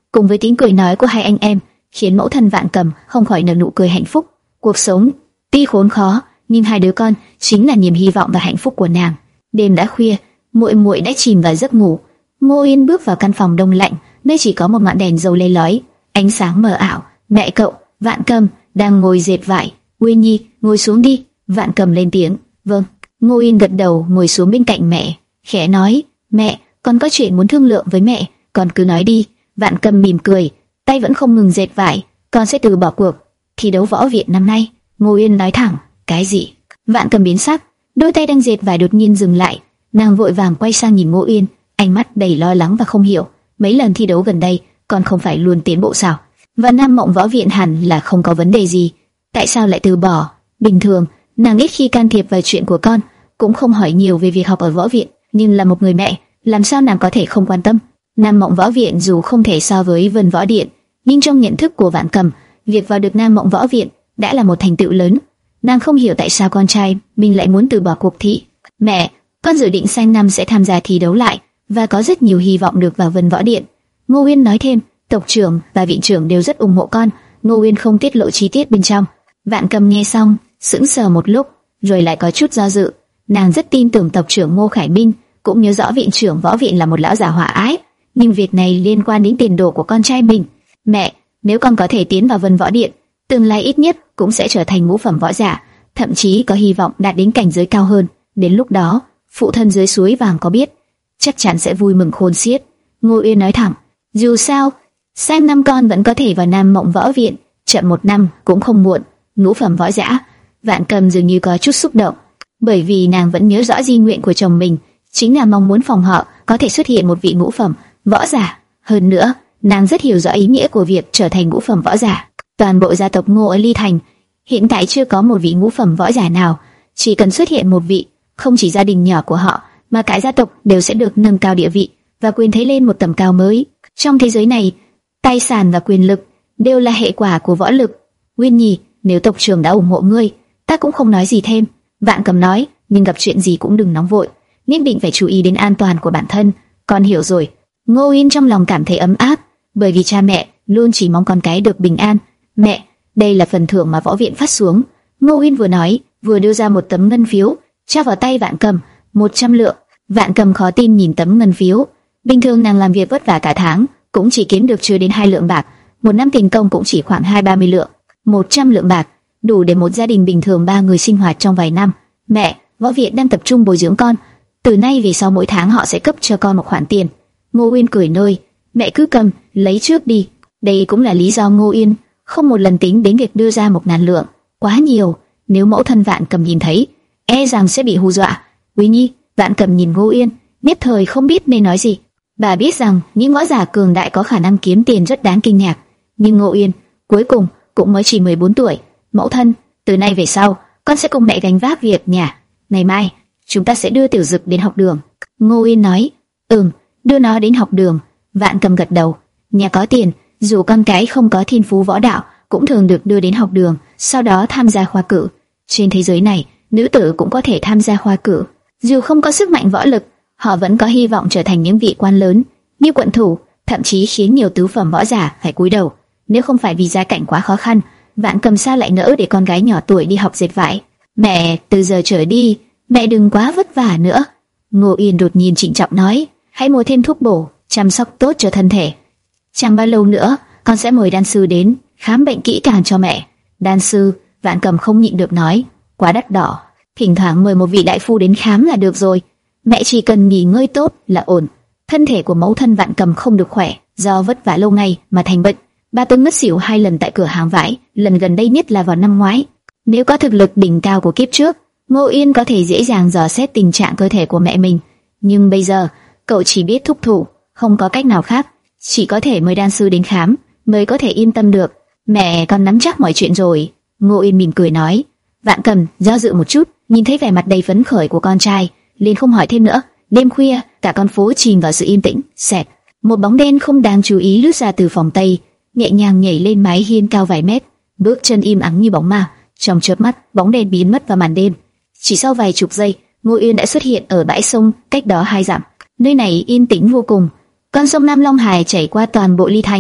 cùng với tiếng cười nói của hai anh em, khiến mẫu thân Vạn Cầm không khỏi nở nụ cười hạnh phúc. Cuộc sống tuy khốn khó, nhưng hai đứa con chính là niềm hy vọng và hạnh phúc của nàng. Đêm đã khuya, muội muội đã chìm vào giấc ngủ. Ngô Yên bước vào căn phòng đông lạnh, nơi chỉ có một ngọn đèn dầu lê lói, ánh sáng mờ ảo. Mẹ cậu, Vạn Cầm, đang ngồi dệt vải. Uyên Nhi, ngồi xuống đi. Vạn Cầm lên tiếng. Vâng. Ngô Yên gật đầu, ngồi xuống bên cạnh mẹ, khẽ nói, mẹ, con có chuyện muốn thương lượng với mẹ, con cứ nói đi. Vạn Cầm mỉm cười, tay vẫn không ngừng dệt vải. Con sẽ từ bỏ cuộc thi đấu võ viện năm nay. Ngô Yên nói thẳng. Cái gì? Vạn Cầm biến sắc, đôi tay đang dệt vải đột nhiên dừng lại. Nàng vội vàng quay sang nhìn Ngô Yên, ánh mắt đầy lo lắng và không hiểu. Mấy lần thi đấu gần đây, con không phải luôn tiến bộ sao? Và Nam Mộng Võ Viện hẳn là không có vấn đề gì, tại sao lại từ bỏ? Bình thường, nàng ít khi can thiệp vào chuyện của con, cũng không hỏi nhiều về việc học ở võ viện. Nhưng là một người mẹ, làm sao nàng có thể không quan tâm? Nam Mộng Võ Viện dù không thể so với Vân Võ Điện, nhưng trong nhận thức của Vạn Cầm, việc vào được Nam Mộng Võ Viện đã là một thành tựu lớn. Nàng không hiểu tại sao con trai mình lại muốn từ bỏ cuộc thi. Mẹ, con dự định sang năm sẽ tham gia thi đấu lại và có rất nhiều hy vọng được vào Vân Võ Điện. Ngô Uyên nói thêm, tộc trưởng và viện trưởng đều rất ủng hộ con. Ngô Uyên không tiết lộ chi tiết bên trong. Vạn Cầm nghe xong, sững sờ một lúc, rồi lại có chút do dự. Nàng rất tin tưởng tộc trưởng Ngô Khải Minh, cũng nhớ rõ viện trưởng võ viện là một lão già hòa ái, nhưng việc này liên quan đến tiền đồ của con trai mình. Mẹ, nếu con có thể tiến vào Vân Võ Điện, tương lai ít nhất cũng sẽ trở thành ngũ phẩm võ giả, thậm chí có hy vọng đạt đến cảnh giới cao hơn. Đến lúc đó, phụ thân dưới suối vàng có biết, chắc chắn sẽ vui mừng khôn xiết. Ngô Uyên nói thẳng, dù sao, sang năm con vẫn có thể vào Nam Mộng Võ Viện, chậm một năm cũng không muộn. Ngũ phẩm võ giả. Vạn Cầm dường như có chút xúc động, bởi vì nàng vẫn nhớ rõ di nguyện của chồng mình, chính là mong muốn phòng họ có thể xuất hiện một vị ngũ phẩm võ giả. Hơn nữa, nàng rất hiểu rõ ý nghĩa của việc trở thành ngũ phẩm võ giả. Toàn bộ gia tộc Ngô ở Ly Thành hiện tại chưa có một vị ngũ phẩm võ giả nào, chỉ cần xuất hiện một vị, không chỉ gia đình nhỏ của họ mà cả gia tộc đều sẽ được nâng cao địa vị và quyền thế lên một tầm cao mới. Trong thế giới này, tài sản và quyền lực đều là hệ quả của võ lực. Uyên Nhi, nếu tộc trưởng đã ủng hộ ngươi, ta cũng không nói gì thêm. Vạn Cầm nói, nhưng gặp chuyện gì cũng đừng nóng vội, nhất định phải chú ý đến an toàn của bản thân. Con hiểu rồi. Ngô Uyên trong lòng cảm thấy ấm áp, bởi vì cha mẹ luôn chỉ mong con cái được bình an. Mẹ, đây là phần thưởng mà võ viện phát xuống. Ngô Uyên vừa nói, vừa đưa ra một tấm ngân phiếu, trao vào tay Vạn Cầm, một trăm lượng. Vạn Cầm khó tin nhìn tấm ngân phiếu. Bình thường nàng làm việc vất vả cả tháng, cũng chỉ kiếm được chưa đến hai lượng bạc, một năm tiền công cũng chỉ khoảng hai ba mươi lượng. Một trăm lượng bạc đủ để một gia đình bình thường ba người sinh hoạt trong vài năm. Mẹ, võ viện đang tập trung bồi dưỡng con, từ nay về sau mỗi tháng họ sẽ cấp cho con một khoản tiền. Ngô Uyên cười nơi, mẹ cứ cầm, lấy trước đi. Đây cũng là lý do Ngô Uyên không một lần tính đến việc đưa ra một ngàn lượng, quá nhiều. Nếu mẫu thân Vạn Cầm nhìn thấy, e rằng sẽ bị hù dọa. Quý Nhi, Vạn Cầm nhìn Ngô Uyên, nhất thời không biết nên nói gì. Bà biết rằng những võ giả cường đại có khả năng kiếm tiền rất đáng kinh ngạc, nhưng Ngô Uyên cuối cùng cũng mới chỉ mười bốn tuổi. Mẫu thân, từ nay về sau, con sẽ cùng mẹ gánh vác việc nhà. Ngày mai, chúng ta sẽ đưa Tiểu Dực đến học đường. Ngô Uyên nói, ừm, đưa nó đến học đường. Vạn Cầm gật đầu. Nhà có tiền, dù con cái không có thiên phú võ đạo, cũng thường được đưa đến học đường, sau đó tham gia khoa cử. Trên thế giới này, nữ tử cũng có thể tham gia khoa cử. Dù không có sức mạnh võ lực, họ vẫn có hy vọng trở thành những vị quan lớn, như quận thủ, thậm chí khiến nhiều tứ phẩm võ giả phải cúi đầu. Nếu không phải vì gia cảnh quá khó khăn, Vạn Cầm sao lại nỡ để con gái nhỏ tuổi đi học dệt vải? Mẹ, từ giờ trở đi, mẹ đừng quá vất vả nữa. Ngô Uyên đột nhiên trịnh trọng nói, hãy mua thêm thuốc bổ, chăm sóc tốt cho thân thể. Chẳng bao lâu nữa, con sẽ mời đan sư đến khám bệnh kỹ càng cho mẹ. Đan sư? Vạn Cầm không nhịn được nói, quá đắt đỏ. Thỉnh thoảng mời một vị đại phu đến khám là được rồi. Mẹ chỉ cần nghỉ ngơi tốt là ổn. Thân thể của mẫu thân Vạn Cầm không được khỏe, do vất vả lâu ngày mà thành bệnh. Ba tuần ngất xỉu hai lần tại cửa hàng vải, lần gần đây nhất là vào năm ngoái. Nếu có thực lực đỉnh cao của kiếp trước, Ngô Uyên có thể dễ dàng dò xét tình trạng cơ thể của mẹ mình. Nhưng bây giờ, cậu chỉ biết thúc thủ, không có cách nào khác, chỉ có thể mời đan sư đến khám mới có thể yên tâm được. Mẹ con nắm chắc mọi chuyện rồi. Ngô Uyên mỉm cười nói. Vạn Cầm do dự một chút, nhìn thấy vẻ mặt đầy phấn khởi của con trai, liền không hỏi thêm nữa. Đêm khuya, cả con phố chìm vào sự yên tĩnh. Xẹt, một bóng đen không đáng chú ý lướt ra từ phòng tây, nhẹ nhàng nhảy lên mái hiên cao vài mét, bước chân im ắng như bóng ma. Trong chớp mắt, bóng đen biến mất vào màn đêm. Chỉ sau vài chục giây, Ngô Uyên đã xuất hiện ở bãi sông cách đó hai dặm. Nơi này yên tĩnh vô cùng. Con sông Nam Long Hải chảy qua toàn bộ Ly Thành,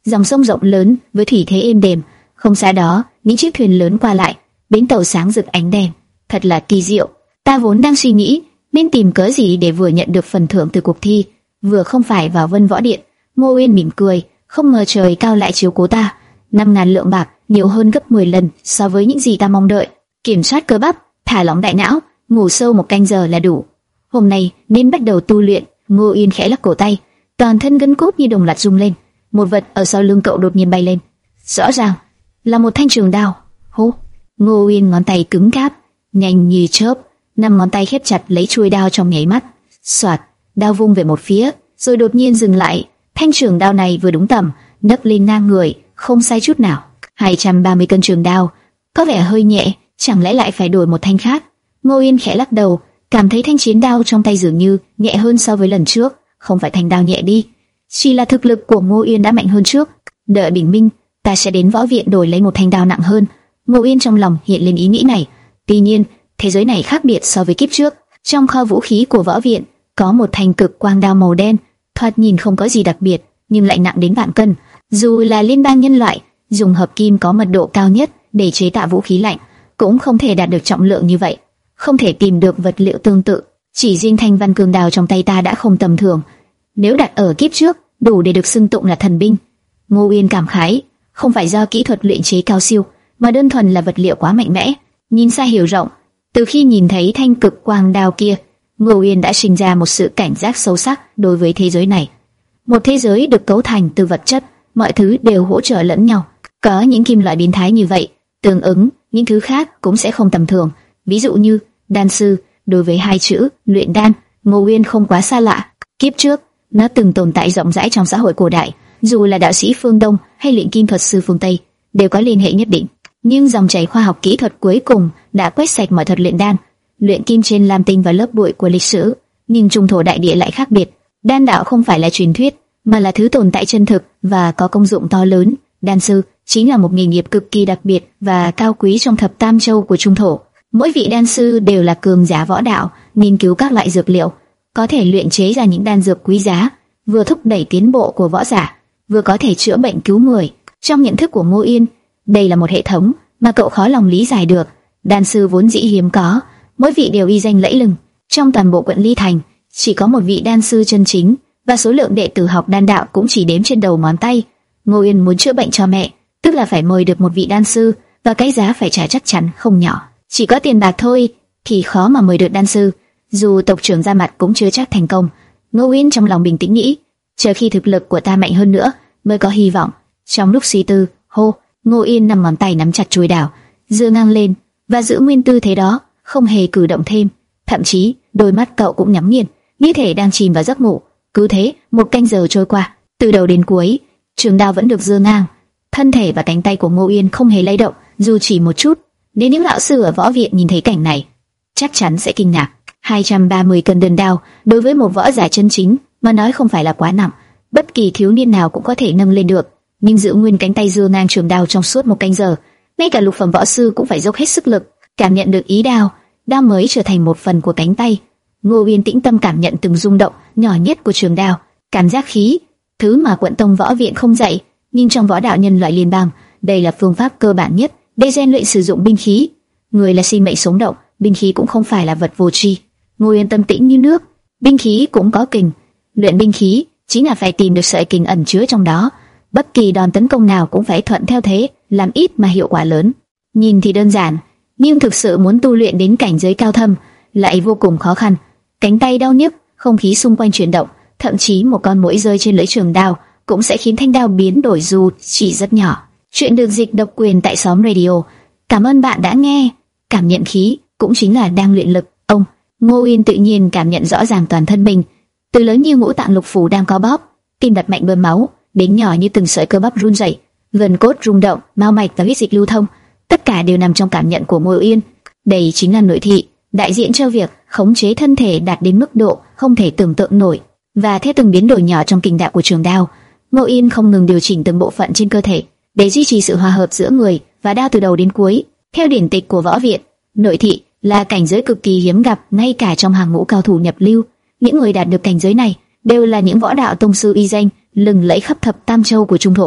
dòng sông rộng lớn với thủy thế êm đềm. Không xa đó, những chiếc thuyền lớn qua lại, bến tàu sáng rực ánh đèn, thật là kỳ diệu. Ta vốn đang suy nghĩ nên tìm cớ gì để vừa nhận được phần thưởng từ cuộc thi, vừa không phải vào Vân Võ Điện. Ngô Uyên mỉm cười, không ngờ trời cao lại chiếu cố ta. Năm ngàn lượng bạc, nhiều hơn gấp mười lần so với những gì ta mong đợi. Kiểm soát cơ bắp, thả lỏng đại não, ngủ sâu một canh giờ là đủ. Hôm nay nên bắt đầu tu luyện. Ngô Uyên khẽ lắc cổ tay, toàn thân gân cốt như đồng loạt rung lên. Một vật ở sau lưng cậu đột nhiên bay lên, rõ ràng là một thanh trường đao. Hô! Ngô Uyên ngón tay cứng cáp, nhanh như chớp, năm ngón tay khép chặt lấy chuôi đao trong nháy mắt. Soạt, đao vung về một phía, rồi đột nhiên dừng lại. Thanh trường đao này vừa đúng tầm, nấc lên ngang người, không sai chút nào. hai trăm ba mươi cân trường đao, có vẻ hơi nhẹ, chẳng lẽ lại phải đổi một thanh khác? Ngô Uyên khẽ lắc đầu, cảm thấy thanh chiến đao trong tay dường như nhẹ hơn so với lần trước. Không phải thanh đao nhẹ đi, chỉ là thực lực của Ngô Uyên đã mạnh hơn trước. Đợi bình minh, ta sẽ đến võ viện đổi lấy một thanh đao nặng hơn. Ngô Uyên trong lòng hiện lên ý nghĩ này. Tuy nhiên, thế giới này khác biệt so với kiếp trước. Trong kho vũ khí của võ viện có một thanh cực quang đao màu đen, thoạt nhìn không có gì đặc biệt, nhưng lại nặng đến vạn cân. Dù là liên bang nhân loại dùng hợp kim có mật độ cao nhất để chế tạo vũ khí lạnh, cũng không thể đạt được trọng lượng như vậy. Không thể tìm được vật liệu tương tự. Chỉ riêng thanh văn cường đao trong tay ta đã không tầm thường. Nếu đặt ở kiếp trước, đủ để được xưng tụng là thần binh. Ngô Uyên cảm khái, không phải do kỹ thuật luyện chế cao siêu, mà đơn thuần là vật liệu quá mạnh mẽ. Nhìn xa hiểu rộng, từ khi nhìn thấy thanh cực quang đao kia, Ngô Uyên đã sinh ra một sự cảnh giác sâu sắc đối với thế giới này. Một thế giới được cấu thành từ vật chất, mọi thứ đều hỗ trợ lẫn nhau. Có những kim loại biến thái như vậy, tương ứng những thứ khác cũng sẽ không tầm thường. Ví dụ như đan sư, đối với hai chữ luyện đan, Ngô Uyên không quá xa lạ. Kiếp trước, nó từng tồn tại rộng rãi trong xã hội cổ đại, dù là đạo sĩ phương Đông hay luyện kim thuật sư phương Tây, đều có liên hệ nhất định. Nhưng dòng chảy khoa học kỹ thuật cuối cùng đã quét sạch mọi thuật luyện đan, luyện kim trên lam tinh và lớp bụi của lịch sử. Nhưng trung thổ đại địa lại khác biệt. Đan đạo không phải là truyền thuyết, mà là thứ tồn tại chân thực và có công dụng to lớn. Đan sư chính là một nghề nghiệp cực kỳ đặc biệt và cao quý trong thập tam châu của trung thổ. Mỗi vị đan sư đều là cường giả võ đạo, nghiên cứu các loại dược liệu, có thể luyện chế ra những đan dược quý giá, vừa thúc đẩy tiến bộ của võ giả, vừa có thể chữa bệnh cứu người. Trong nhận thức của Ngô Uyên, đây là một hệ thống mà cậu khó lòng lý giải được. Đan sư vốn dĩ hiếm có, mỗi vị đều uy danh lẫy lừng. Trong toàn bộ quận Ly Thành, chỉ có một vị đan sư chân chính, và số lượng đệ tử học đan đạo cũng chỉ đếm trên đầu ngón tay. Ngô Uyên muốn chữa bệnh cho mẹ, tức là phải mời được một vị đan sư, và cái giá phải trả chắc chắn không nhỏ. Chỉ có tiền bạc thôi thì khó mà mời được đan sư, dù tộc trưởng ra mặt cũng chưa chắc thành công. Ngô Uyên trong lòng bình tĩnh nghĩ, chờ khi thực lực của ta mạnh hơn nữa mới có hy vọng. Trong lúc suy tư, hô, Ngô Uyên nằm ngón tay nắm chặt chuôi đao, giơ ngang lên và giữ nguyên tư thế đó, không hề cử động thêm. Thậm chí đôi mắt cậu cũng nhắm nghiền, như thể đang chìm vào giấc ngủ. Cứ thế, một canh giờ trôi qua, từ đầu đến cuối, trường đao vẫn được giơ ngang. Thân thể và cánh tay của Ngô Uyên không hề lay động, dù chỉ một chút. Nếu những lão sư ở võ viện nhìn thấy cảnh này, chắc chắn sẽ kinh ngạc. hai trăm ba mươi cân đơn đao đối với một võ giả chân chính mà nói không phải là quá nặng, bất kỳ thiếu niên nào cũng có thể nâng lên được. Nhưng giữ nguyên cánh tay giơ ngang trường đao trong suốt một canh giờ, ngay cả lục phẩm võ sư cũng phải dốc hết sức lực, cảm nhận được ý đao, đao mới trở thành một phần của cánh tay. Ngô Uyên tĩnh tâm cảm nhận từng rung động nhỏ nhất của trường đao, cảm giác khí, thứ mà quận tông võ viện không dạy, nhưng trong võ đạo nhân loại liên bang, đây là phương pháp cơ bản nhất để rèn luyện sử dụng binh khí. Người là sinh mệnh sống động, binh khí cũng không phải là vật vô tri. Ngô Uyên tâm tĩnh như nước, binh khí cũng có kình, luyện binh khí chính là phải tìm được sợi kình ẩn chứa trong đó. Bất kỳ đòn tấn công nào cũng phải thuận theo thế, làm ít mà hiệu quả lớn. Nhìn thì đơn giản, nhưng thực sự muốn tu luyện đến cảnh giới cao thâm lại vô cùng khó khăn. Cánh tay đau nhức, không khí xung quanh chuyển động, thậm chí một con muỗi rơi trên lưỡi trường đao cũng sẽ khiến thanh đao biến đổi dù chỉ rất nhỏ. Chuyện được dịch độc quyền tại xóm radio. Cảm ơn bạn đã nghe. Cảm nhận khí cũng chính là đang luyện lực. Ông Ngô Uyên tự nhiên cảm nhận rõ ràng toàn thân mình, từ lớn như ngũ tạng lục phủ đang co bóp, tim đập mạnh bơm máu, đến nhỏ như từng sợi cơ bắp run rẩy, gân cốt rung động, mao mạch và huyết dịch lưu thông, tất cả đều nằm trong cảm nhận của Ngô Uyên. Đây chính là nội thị, đại diện cho việc khống chế thân thể đạt đến mức độ không thể tưởng tượng nổi. Và theo từng biến đổi nhỏ trong kình đạo của trường đao, Ngô Uyên không ngừng điều chỉnh từng bộ phận trên cơ thể để duy trì sự hòa hợp giữa người và đao từ đầu đến cuối. Theo điển tịch của võ viện, nội thị là cảnh giới cực kỳ hiếm gặp ngay cả trong hàng ngũ cao thủ nhập lưu. Những người đạt được cảnh giới này đều là những võ đạo tông sư uy danh lừng lẫy khắp thập tam châu của trung thổ.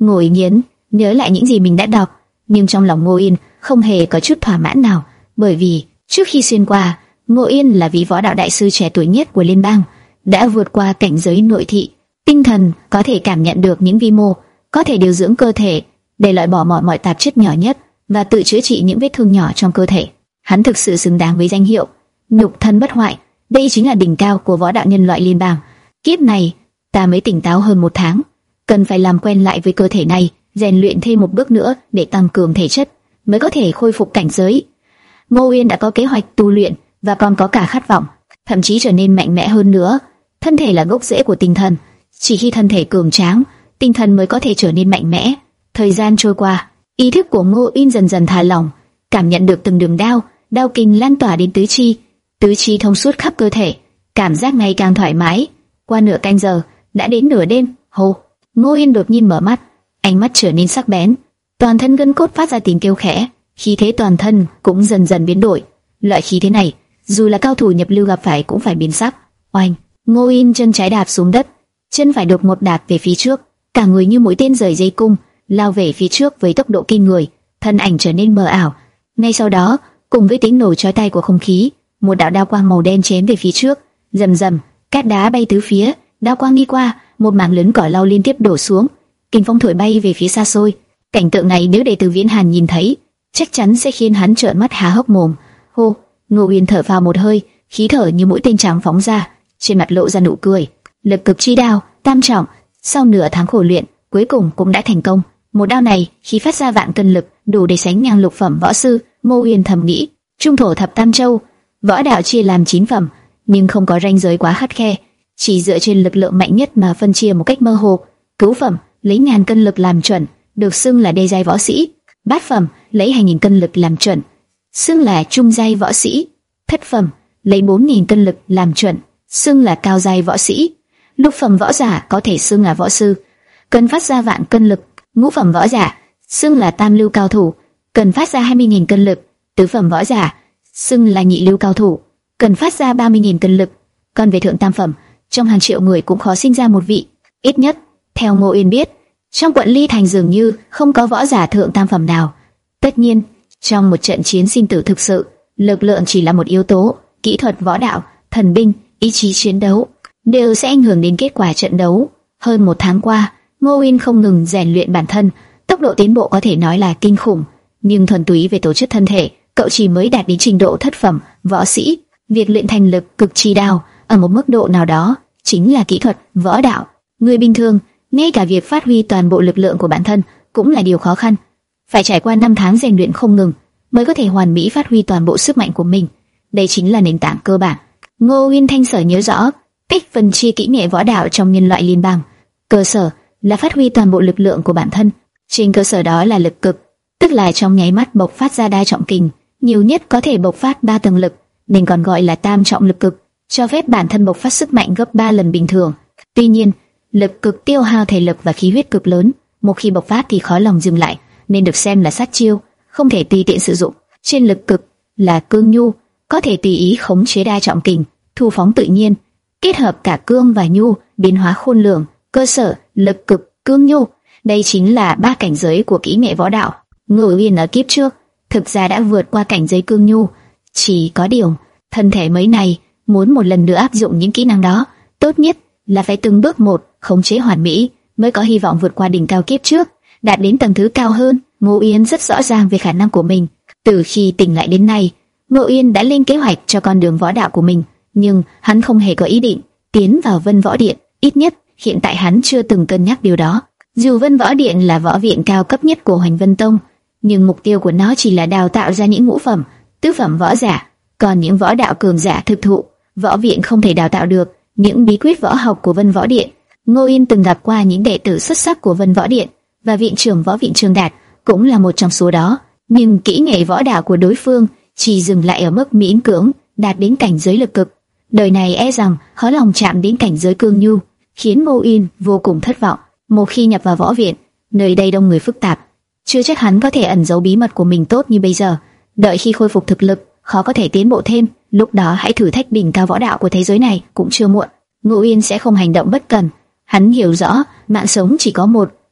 Ngô Yên nghiến nhớ lại những gì mình đã đọc, nhưng trong lòng Ngô Yên không hề có chút thỏa mãn nào, bởi vì trước khi xuyên qua, Ngô Yên là vị võ đạo đại sư trẻ tuổi nhất của liên bang, đã vượt qua cảnh giới nội thị, tinh thần có thể cảm nhận được những vi mô, có thể điều dưỡng cơ thể để loại bỏ mọi mọi tạp chất nhỏ nhất và tự chữa trị những vết thương nhỏ trong cơ thể. Hắn thực sự xứng đáng với danh hiệu nhục thân bất hoại. Đây chính là đỉnh cao của võ đạo nhân loại liên bang. Kiếp này ta mới tỉnh táo hơn một tháng, cần phải làm quen lại với cơ thể này, rèn luyện thêm một bước nữa để tăng cường thể chất, mới có thể khôi phục cảnh giới. Ngô Uyên đã có kế hoạch tu luyện và còn có cả khát vọng, thậm chí trở nên mạnh mẽ hơn nữa. Thân thể là gốc rễ của tinh thần, chỉ khi thân thể cường tráng, tinh thần mới có thể trở nên mạnh mẽ. Thời gian trôi qua, ý thức của Ngô Uyên dần dần thả lỏng, cảm nhận được từng đường đao, đao kinh lan tỏa đến tứ chi, tứ chi thông suốt khắp cơ thể, cảm giác ngày càng thoải mái. Qua nửa canh giờ, đã đến nửa đêm. Hô! Ngô Uyên đột nhiên mở mắt, ánh mắt trở nên sắc bén, toàn thân gân cốt phát ra tiếng kêu khẽ, khí thế toàn thân cũng dần dần biến đổi. Loại khí thế này, dù là cao thủ nhập lưu gặp phải cũng phải biến sắc. Oanh! Ngô Uyên chân trái đạp xuống đất, chân phải đột ngột đạp về phía trước, cả người như mũi tên rời dây cung, lao về phía trước với tốc độ kinh người, thân ảnh trở nên mờ ảo. Ngay sau đó, cùng với tiếng nổ chói tai của không khí, một đạo đao quang màu đen chém về phía trước, rầm rầm, cát đá bay tứ phía, đao quang đi qua, một mảng lớn cỏ lau liên tiếp đổ xuống, kình phong thổi bay về phía xa xôi. Cảnh tượng này nếu để Từ Viễn Hàn nhìn thấy, chắc chắn sẽ khiến hắn trợn mắt há hốc mồm. Hô! Ngô Uyên thở phào một hơi, khí thở như mũi tên trắng phóng ra, trên mặt lộ ra nụ cười. Lực cực chi đao, tam trọng, sau nửa tháng khổ luyện, cuối cùng cũng đã thành công. Một đao này khi phát ra vạn cân lực, đủ để sánh ngang lục phẩm võ sư. Ngô Uyên thầm nghĩ, trung thổ thập tam châu, võ đạo chia làm chín phẩm, nhưng không có ranh giới quá khắt khe, chỉ dựa trên lực lượng mạnh nhất mà phân chia một cách mơ hồ. Cửu phẩm lấy ngàn cân lực làm chuẩn, được xưng là đê giai võ sĩ. Bát phẩm lấy hai nghìn cân lực làm chuẩn, xưng là trung giai võ sĩ. Thất phẩm lấy bốn nghìn cân lực làm chuẩn, xưng là cao giai võ sĩ. Lục phẩm võ giả có thể xưng là võ sư, cần phát ra vạn cân lực. Ngũ phẩm võ giả xưng là tam lưu cao thủ, cần phát ra hai mươi nghìn cân lực. Tứ phẩm võ giả xưng là nhị lưu cao thủ, cần phát ra ba mươi nghìn cân lực. Còn về thượng tam phẩm, trong hàng triệu người cũng khó sinh ra một vị. Ít nhất, theo Ngô Uyên biết, trong quận Ly Thành dường như không có võ giả thượng tam phẩm nào. Tất nhiên, trong một trận chiến sinh tử thực sự, lực lượng chỉ là một yếu tố, kỹ thuật võ đạo, thần binh, ý chí chiến đấu đều sẽ ảnh hưởng đến kết quả trận đấu. Hơn một tháng qua, Ngô Uyên không ngừng rèn luyện bản thân, tốc độ tiến bộ có thể nói là kinh khủng, nhưng thuần túy về tổ chức thân thể, cậu chỉ mới đạt đến trình độ thất phẩm võ sĩ. Việc luyện thành lực cực chi đao ở một mức độ nào đó chính là kỹ thuật võ đạo. Người bình thường, ngay cả việc phát huy toàn bộ lực lượng của bản thân cũng là điều khó khăn, phải trải qua năm tháng rèn luyện không ngừng mới có thể hoàn mỹ phát huy toàn bộ sức mạnh của mình. Đây chính là nền tảng cơ bản. Ngô Uyên thanh sở nhớ rõ cách phân chia kỹ nghệ võ đạo trong nhân loại liên bang. Cơ sở là phát huy toàn bộ lực lượng của bản thân, trên cơ sở đó là lực cực, tức là trong nháy mắt bộc phát ra đa trọng kình, nhiều nhất có thể bộc phát ba tầng lực, nên còn gọi là tam trọng lực cực, cho phép bản thân bộc phát sức mạnh gấp ba lần bình thường. Tuy nhiên, lực cực tiêu hao thể lực và khí huyết cực lớn, một khi bộc phát thì khó lòng dừng lại, nên được xem là sát chiêu, không thể tùy tiện sử dụng. Trên lực cực là cương nhu, có thể tùy ý khống chế đa trọng kình, thu phóng tự nhiên, kết hợp cả cương và nhu, biến hóa khôn lường. Cơ sở, lực cực, cương nhu, đây chính là ba cảnh giới của kỹ nghệ võ đạo. Ngô Uyên ở kiếp trước thực ra đã vượt qua cảnh giới cương nhu, chỉ có điều thân thể mới này muốn một lần nữa áp dụng những kỹ năng đó, tốt nhất là phải từng bước một khống chế hoàn mỹ, mới có hy vọng vượt qua đỉnh cao kiếp trước, đạt đến tầng thứ cao hơn. Ngô Uyên rất rõ ràng về khả năng của mình. Từ khi tỉnh lại đến nay, Ngô Uyên đã lên kế hoạch cho con đường võ đạo của mình, nhưng hắn không hề có ý định tiến vào Vân Võ Điện, ít nhất hiện tại hắn chưa từng cân nhắc điều đó. Dù Vân Võ Điện là võ viện cao cấp nhất của Hoành Vân Tông, nhưng mục tiêu của nó chỉ là đào tạo ra những ngũ phẩm, tứ phẩm võ giả, còn những võ đạo cường giả thực thụ, võ viện không thể đào tạo được. Những bí quyết võ học của Vân Võ Điện, Ngô Uyên từng gặp qua những đệ tử xuất sắc của Vân Võ Điện, và viện trưởng võ viện Trường Đạt cũng là một trong số đó. Nhưng kỹ nghệ võ đạo của đối phương chỉ dừng lại ở mức miễn cưỡng đạt đến cảnh giới lực cực, đời này e rằng khó lòng chạm đến cảnh giới cương nhu, khiến Ngô Uyên vô cùng thất vọng. Một khi nhập vào võ viện, nơi đây đông người phức tạp, chưa chắc hắn có thể ẩn giấu bí mật của mình tốt như bây giờ. Đợi khi khôi phục thực lực, khó có thể tiến bộ thêm, lúc đó hãy thử thách đỉnh cao võ đạo của thế giới này cũng chưa muộn. Ngô Uyên sẽ không hành động bất cẩn, hắn hiểu rõ mạng sống chỉ có một,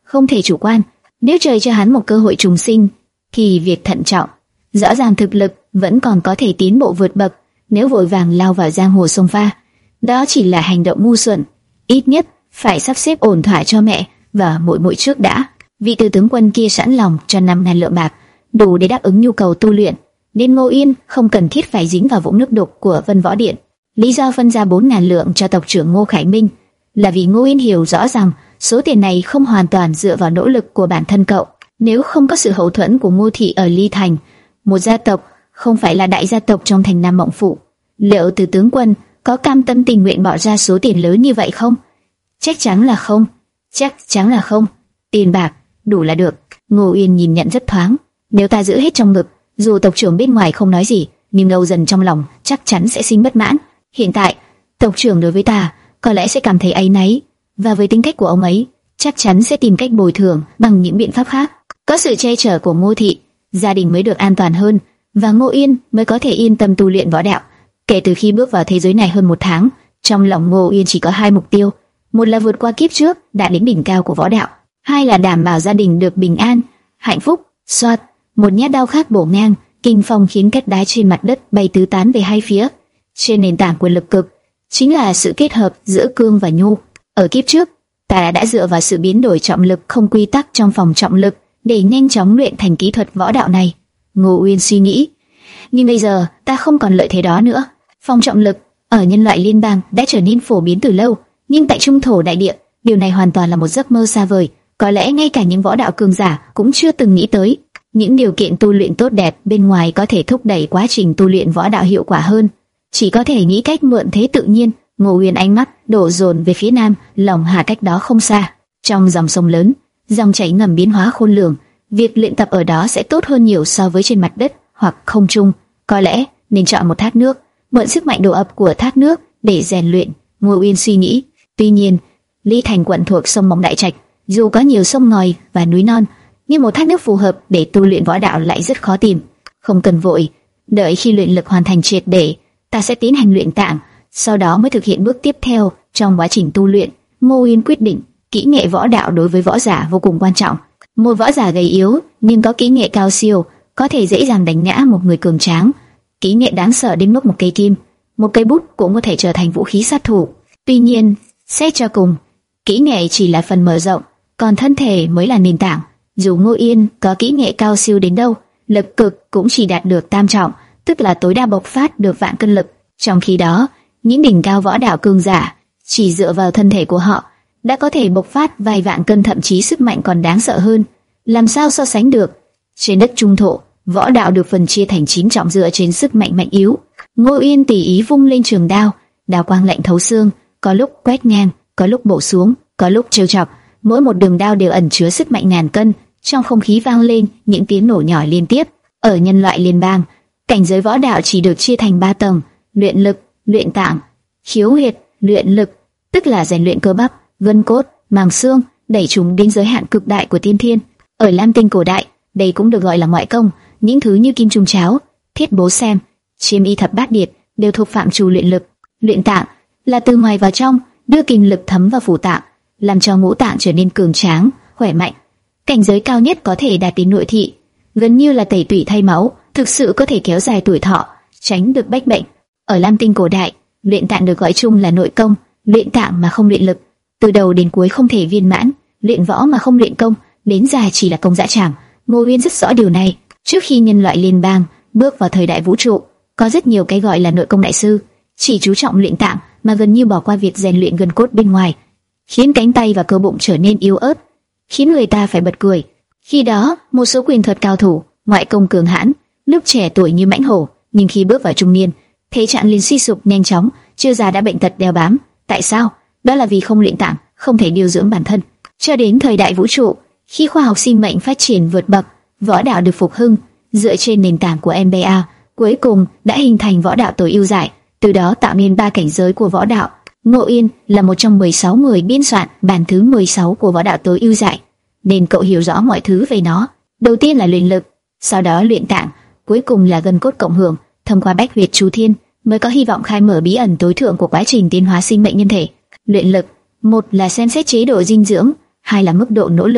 không thể chủ quan. Nếu trời cho hắn một cơ hội trùng sinh, thì việc thận trọng. Rõ ràng thực lực vẫn còn có thể tiến bộ vượt bậc, nếu vội vàng lao vào giang hồ xông pha, đó chỉ là hành động ngu xuẩn. Ít nhất phải sắp xếp ổn thỏa cho mẹ và muội muội trước đã. Vị từ tướng quân kia sẵn lòng cho năm ngàn lượng bạc, đủ để đáp ứng nhu cầu tu luyện, nên Ngô Yên không cần thiết phải dính vào vũng nước đục của Vân Võ Điện. Lý do phân ra bốn ngàn lượng cho tộc trưởng Ngô Khải Minh là vì Ngô Yên hiểu rõ rằng số tiền này không hoàn toàn dựa vào nỗ lực của bản thân cậu. Nếu không có sự hậu thuẫn của Ngô thị ở Ly Thành, một gia tộc không phải là đại gia tộc trong thành Nam Mộng Phủ, liệu từ tướng quân có cam tâm tình nguyện bỏ ra số tiền lớn như vậy không? Chắc chắn là không. Chắc chắn là không. Tiền bạc đủ là được. Ngô Yên nhìn nhận rất thoáng. Nếu ta giữ hết trong ngực, dù tộc trưởng bên ngoài không nói gì, nhưng Âu Dần trong lòng chắc chắn sẽ sinh bất mãn. Hiện tại, tộc trưởng đối với ta có lẽ sẽ cảm thấy áy náy, và với tính cách của ông ấy, chắc chắn sẽ tìm cách bồi thường bằng những biện pháp khác. Có sự che chở của Ngô thị, gia đình mới được an toàn hơn, và Ngô Yên mới có thể yên tâm tu luyện võ đạo. Kể từ khi bước vào thế giới này hơn một tháng, trong lòng Ngô Yên chỉ có hai mục tiêu: một là vượt qua kiếp trước đã đến đỉnh cao của võ đạo, hai là đảm bảo gia đình được bình an, hạnh phúc. Soạt, một nhát đao khác bổ ngang, kinh phong khiến các đá trên mặt đất bay tứ tán về hai phía. Trên nền tảng của lực cực, chính là sự kết hợp giữa cương và nhu. Ở kiếp trước, ta đã dựa vào sự biến đổi trọng lực không quy tắc trong phòng trọng lực để nhanh chóng luyện thành kỹ thuật võ đạo này. Ngô Uyên suy nghĩ, nhưng bây giờ ta không còn lợi thế đó nữa. Phòng trọng lực ở nhân loại liên bang đã trở nên phổ biến từ lâu, nhưng tại trung thổ đại địa, điều này hoàn toàn là một giấc mơ xa vời. Có lẽ ngay cả những võ đạo cường giả cũng chưa từng nghĩ tới. Những điều kiện tu luyện tốt đẹp bên ngoài có thể thúc đẩy quá trình tu luyện võ đạo hiệu quả hơn. Chỉ có thể nghĩ cách mượn thế tự nhiên. Ngô Uyên ánh mắt đổ dồn về phía nam, lòng hà cách đó không xa. Trong dòng sông lớn, dòng chảy ngầm biến hóa khôn lường. Việc luyện tập ở đó sẽ tốt hơn nhiều so với trên mặt đất hoặc không trung. Có lẽ nên chọn một thác nước, mượn sức mạnh đổ ập của thác nước để rèn luyện. Ngô Uyên suy nghĩ. Tuy nhiên, Ly Thành quận thuộc sông Mộng Đại Trạch, dù có nhiều sông ngòi và núi non, nhưng một thác nước phù hợp để tu luyện võ đạo lại rất khó tìm. Không cần vội, đợi khi luyện lực hoàn thành triệt để, ta sẽ tiến hành luyện tạng, sau đó mới thực hiện bước tiếp theo trong quá trình tu luyện. Ngô Uyên quyết định, kỹ nghệ võ đạo đối với võ giả vô cùng quan trọng. Một võ giả gầy yếu nhưng có kỹ nghệ cao siêu, có thể dễ dàng đánh ngã một người cường tráng. Kỹ nghệ đáng sợ đến mức một cây kim, một cây bút cũng có thể trở thành vũ khí sát thủ. Tuy nhiên, xét cho cùng, kỹ nghệ chỉ là phần mở rộng, còn thân thể mới là nền tảng. Dù Ngô Yên có kỹ nghệ cao siêu đến đâu, lực cực cũng chỉ đạt được tam trọng, tức là tối đa bộc phát được vạn cân lực. Trong khi đó, những đỉnh cao võ đạo cường giả chỉ dựa vào thân thể của họ đã có thể bộc phát vài vạn cân, thậm chí sức mạnh còn đáng sợ hơn. Làm sao so sánh được? Trên đất trung thổ, võ đạo được phân chia thành chín trọng dựa trên sức mạnh mạnh yếu. Ngô Yên tỉ ý vung lên trường đao, đao quang lạnh thấu xương, có lúc quét ngang, có lúc bổ xuống, có lúc trêu chọc. Mỗi một đường đao đều ẩn chứa sức mạnh ngàn cân. Trong không khí vang lên những tiếng nổ nhỏ liên tiếp. Ở nhân loại liên bang, cảnh giới võ đạo chỉ được chia thành ba tầng: luyện lực, luyện tạng, khiếu huyệt. Luyện lực tức là rèn luyện cơ bắp, gân cốt, màng xương, đẩy chúng đến giới hạn cực đại của tiên thiên. Ở Lam Tinh cổ đại, đây cũng được gọi là ngoại công. Những thứ như kim trung cháo, thiết bố xem, chiêm y thập bát điệt đều thuộc phạm trù luyện lực. Luyện tạng là từ ngoài vào trong, đưa kinh lực thấm vào phủ tạng, làm cho ngũ tạng trở nên cường tráng, khỏe mạnh. Cảnh giới cao nhất có thể đạt đến nội thị, gần như là tẩy tủy thay máu, thực sự có thể kéo dài tuổi thọ, tránh được bách bệnh. Ở Lam Tinh cổ đại, luyện tạng được gọi chung là nội công. Luyện tạng mà không luyện lực, từ đầu đến cuối không thể viên mãn. Luyện võ mà không luyện công, đến già chỉ là công dã tràng. Ngô Uyên rất rõ điều này. Trước khi nhân loại liên bang bước vào thời đại vũ trụ, có rất nhiều cái gọi là nội công đại sư, chỉ chú trọng luyện tạng mà gần như bỏ qua việc rèn luyện gân cốt bên ngoài, khiến cánh tay và cơ bụng trở nên yếu ớt, khiến người ta phải bật cười. Khi đó, một số quyền thuật cao thủ, ngoại công cường hãn, lúc trẻ tuổi như mãnh hổ, nhưng khi bước vào trung niên, thể trạng liền suy sụp nhanh chóng, chưa già đã bệnh tật đeo bám. Tại sao? Đó là vì không luyện tạng, không thể điều dưỡng bản thân. Cho đến thời đại vũ trụ, khi khoa học sinh mệnh phát triển vượt bậc, võ đạo được phục hưng, dựa trên nền tảng của em bê a, cuối cùng đã hình thành võ đạo tối ưu giải, từ đó tạo nên ba cảnh giới của võ đạo. Ngô Yên là một trong mười sáu người biên soạn bản thứ mười sáu của võ đạo tối ưu giải, nên cậu hiểu rõ mọi thứ về nó. Đầu tiên là luyện lực, sau đó luyện tạng, cuối cùng là gân cốt cộng hưởng. Thông qua bách huyệt chú thiên mới có hy vọng khai mở bí ẩn tối thượng của quá trình tiến hóa sinh mệnh nhân thể. Luyện lực, một là xem xét chế độ dinh dưỡng, hai là mức độ nỗ lực,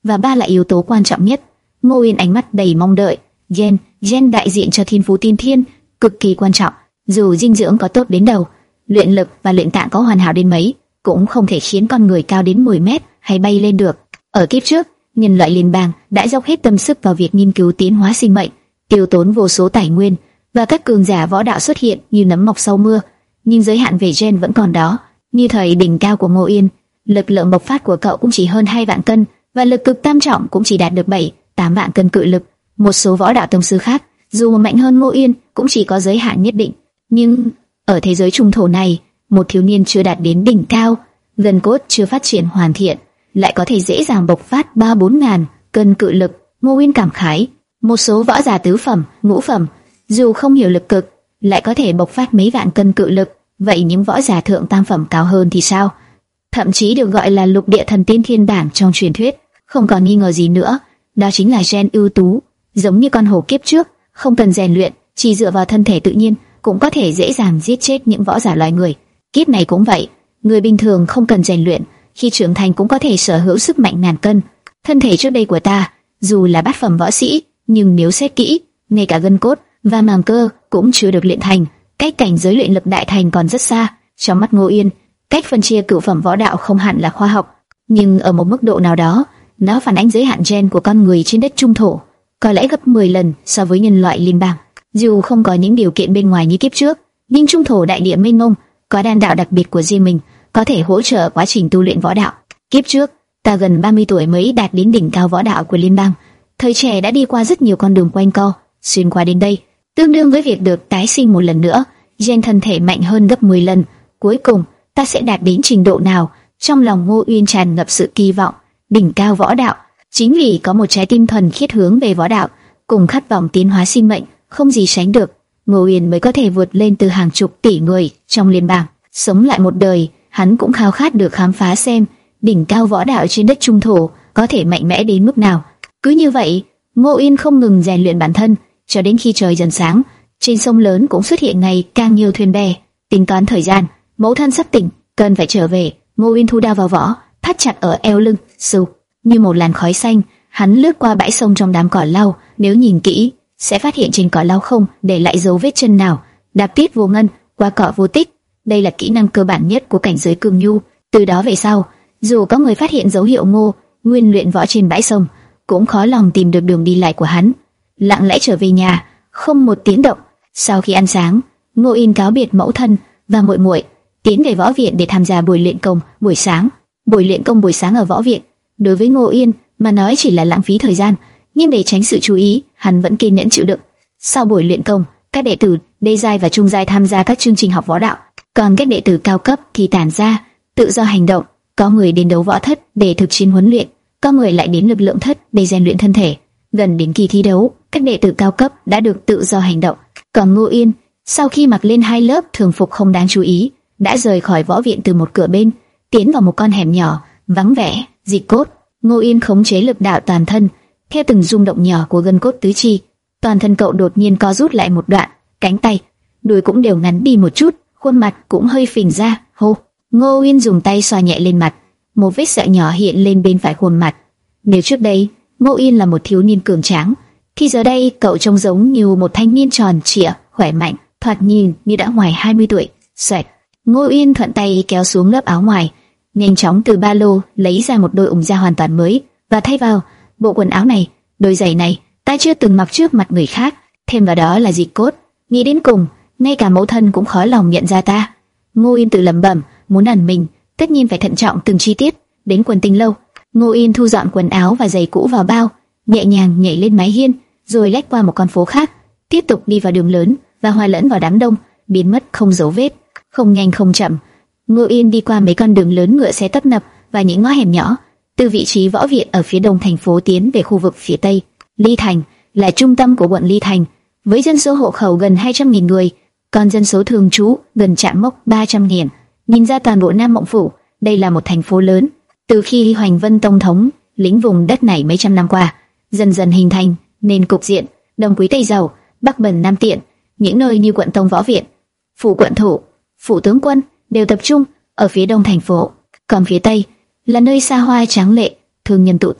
và ba là yếu tố quan trọng nhất. Ngô Uyên ánh mắt đầy mong đợi. Gen, gen đại diện cho thiên phú tiên thiên, cực kỳ quan trọng. Dù dinh dưỡng có tốt đến đâu, luyện lực và luyện tạng có hoàn hảo đến mấy, cũng không thể khiến con người cao đến mười mét hay bay lên được. Ở kiếp trước, nhân loại liên bang đã dốc hết tâm sức vào việc nghiên cứu tiến hóa sinh mệnh, tiêu tốn vô số tài nguyên, và các cường giả võ đạo xuất hiện như nấm mọc sau mưa. Nhưng giới hạn về gen vẫn còn đó. Như thời đỉnh cao của Ngô Uyên, lực lượng bộc phát của cậu cũng chỉ hơn hai vạn cân, và lực cực tam trọng cũng chỉ đạt được bảy, tám vạn cân cự lực. Một số võ đạo tông sư khác, dù mạnh hơn Ngô Uyên, cũng chỉ có giới hạn nhất định. Nhưng ở thế giới trung thổ này, một thiếu niên chưa đạt đến đỉnh cao, gân cốt chưa phát triển hoàn thiện, lại có thể dễ dàng bộc phát ba bốn ngàn cân cự lực. Ngô Uyên cảm khái, một số võ giả tứ phẩm, ngũ phẩm, dù không hiểu lực cực, lại có thể bộc phát mấy vạn cân cự lực. Vậy những võ giả thượng tam phẩm cao hơn thì sao? Thậm chí được gọi là lục địa thần tiên thiên bản trong truyền thuyết. Không còn nghi ngờ gì nữa, đó chính là gen ưu tú. Giống như con hổ kiếp trước, không cần rèn luyện, chỉ dựa vào thân thể tự nhiên cũng có thể dễ dàng giết chết những võ giả loài người. Kiếp này cũng vậy, người bình thường không cần rèn luyện, khi trưởng thành cũng có thể sở hữu sức mạnh ngàn cân. Thân thể trước đây của ta, dù là bát phẩm võ sĩ, nhưng nếu xét kỹ, ngay cả gân cốt và màng cơ cũng chưa được luyện thành. Cách cảnh giới luyện lực đại thành còn rất xa. Trong mắt Ngô Uyên, cách phân chia cửu phẩm võ đạo không hẳn là khoa học, nhưng ở một mức độ nào đó, nó phản ánh giới hạn gen của con người trên đất trung thổ, có lẽ gấp mười lần so với nhân loại liên bang. Dù không có những điều kiện bên ngoài như kiếp trước, nhưng trung thổ đại địa mênh mông có đan đạo đặc biệt của riêng mình, có thể hỗ trợ quá trình tu luyện võ đạo. Kiếp trước, ta gần ba mươi tuổi mới đạt đến đỉnh cao võ đạo của liên bang. Thời trẻ đã đi qua rất nhiều con đường quanh co, xuyên qua đến đây, tương đương với việc được tái sinh một lần nữa, gen thân thể mạnh hơn gấp mười lần. Cuối cùng, ta sẽ đạt đến trình độ nào? Trong lòng Ngô Uyên tràn ngập sự kỳ vọng. Đỉnh cao võ đạo, chính vì có một trái tim thuần khiết hướng về võ đạo, cùng khát vọng tiến hóa sinh mệnh, không gì sánh được, Ngô Uyên mới có thể vượt lên từ hàng chục tỷ người trong liên bang, sống lại một đời. Hắn cũng khao khát được khám phá xem đỉnh cao võ đạo trên đất trung thổ có thể mạnh mẽ đến mức nào. Cứ như vậy, Ngô Uyên không ngừng rèn luyện bản thân, cho đến khi trời dần sáng, trên sông lớn cũng xuất hiện ngày càng nhiều thuyền bè. Tính toán thời gian, mẫu thân sắp tỉnh, cần phải trở về. Ngô Uyên thu đao vào vỏ, thắt chặt ở eo lưng, sụp như một làn khói xanh. Hắn lướt qua bãi sông trong đám cỏ lau, nếu nhìn kỹ, sẽ phát hiện trên cỏ lau không để lại dấu vết chân nào. Đạp tiết vô ngân, qua cỏ vô tích. Đây là kỹ năng cơ bản nhất của cảnh giới cường nhu. Từ đó về sau, dù có người phát hiện dấu hiệu Ngô Uyên luyện võ trên bãi sông, cũng khó lòng tìm được đường đi lại của hắn. Lặng lẽ trở về nhà, không một tiếng động. Sau khi ăn sáng, Ngô Uyên cáo biệt mẫu thân và muội muội, tiến về võ viện để tham gia buổi luyện công buổi sáng. Buổi luyện công buổi sáng ở võ viện, đối với Ngô Uyên mà nói chỉ là lãng phí thời gian, nhưng để tránh sự chú ý, hắn vẫn kiên nhẫn chịu đựng. Sau buổi luyện công, các đệ tử đê giai và trung giai tham gia các chương trình học võ đạo, còn các đệ tử cao cấp thì tản ra, tự do hành động. Có người đến đấu võ thất để thực chiến huấn luyện, có người lại đến lực lượng thất để rèn luyện thân thể. Gần đến kỳ thi đấu, các đệ tử cao cấp đã được tự do hành động. Còn Ngô Uyên, sau khi mặc lên hai lớp thường phục không đáng chú ý, đã rời khỏi võ viện từ một cửa bên, tiến vào một con hẻm nhỏ, vắng vẻ, dịch cốt. Ngô Uyên khống chế lực đạo toàn thân, theo từng rung động nhỏ của gân cốt tứ chi, toàn thân cậu đột nhiên co rút lại một đoạn, cánh tay, đùi cũng đều ngắn đi một chút, khuôn mặt cũng hơi phình ra. Hô! Ngô Uyên dùng tay xoa nhẹ lên mặt, một vết sẹo nhỏ hiện lên bên phải khuôn mặt. Nếu trước đây Ngô Uyên là một thiếu niên cường tráng, thì giờ đây cậu trông giống như một thanh niên tròn trịa, khỏe mạnh, thoạt nhìn như đã ngoài hai mươi tuổi. Xoẹt! Ngô Uyên thuận tay kéo xuống lớp áo ngoài, nhanh chóng từ ba lô lấy ra một đôi ủng da hoàn toàn mới và thay vào. Bộ quần áo này, đôi giày này, ta chưa từng mặc trước mặt người khác. Thêm vào đó là dịch cốt. Nghĩ đến cùng, ngay cả mẫu thân cũng khó lòng nhận ra ta. Ngô Uyên tự lẩm bẩm, muốn ẩn mình, tất nhiên phải thận trọng từng chi tiết. Đến quần tinh lâu, Ngô Uyên thu dọn quần áo và giày cũ vào bao, nhẹ nhàng nhảy lên mái hiên, rồi lách qua một con phố khác, tiếp tục đi vào đường lớn và hòa lẫn vào đám đông, biến mất không dấu vết. Không nhanh không chậm, Ngô Uyên đi qua mấy con đường lớn ngựa xe tấp nập và những ngõ hẻm nhỏ, từ vị trí võ viện ở phía đông thành phố tiến về khu vực phía tây. Ly Thành là trung tâm của quận Ly Thành, với dân số hộ khẩu gần hai trăm nghìn người, còn dân số thường trú gần chạm mốc ba trăm nghìn. Nhìn ra toàn bộ Nam Mộng Phủ, đây là một thành phố lớn. Từ khi Hoành Vân Tông thống lĩnh vùng đất này mấy trăm năm qua, dần dần hình thành nên cục diện Đông Quý Tây Giàu, Bắc Bần Nam Tiện. Những nơi như quận Tông Võ Viện, phủ quận thủ, phủ tướng quân đều tập trung ở phía đông thành phố, còn phía tây là nơi xa hoa tráng lệ, thương nhân tụ tập,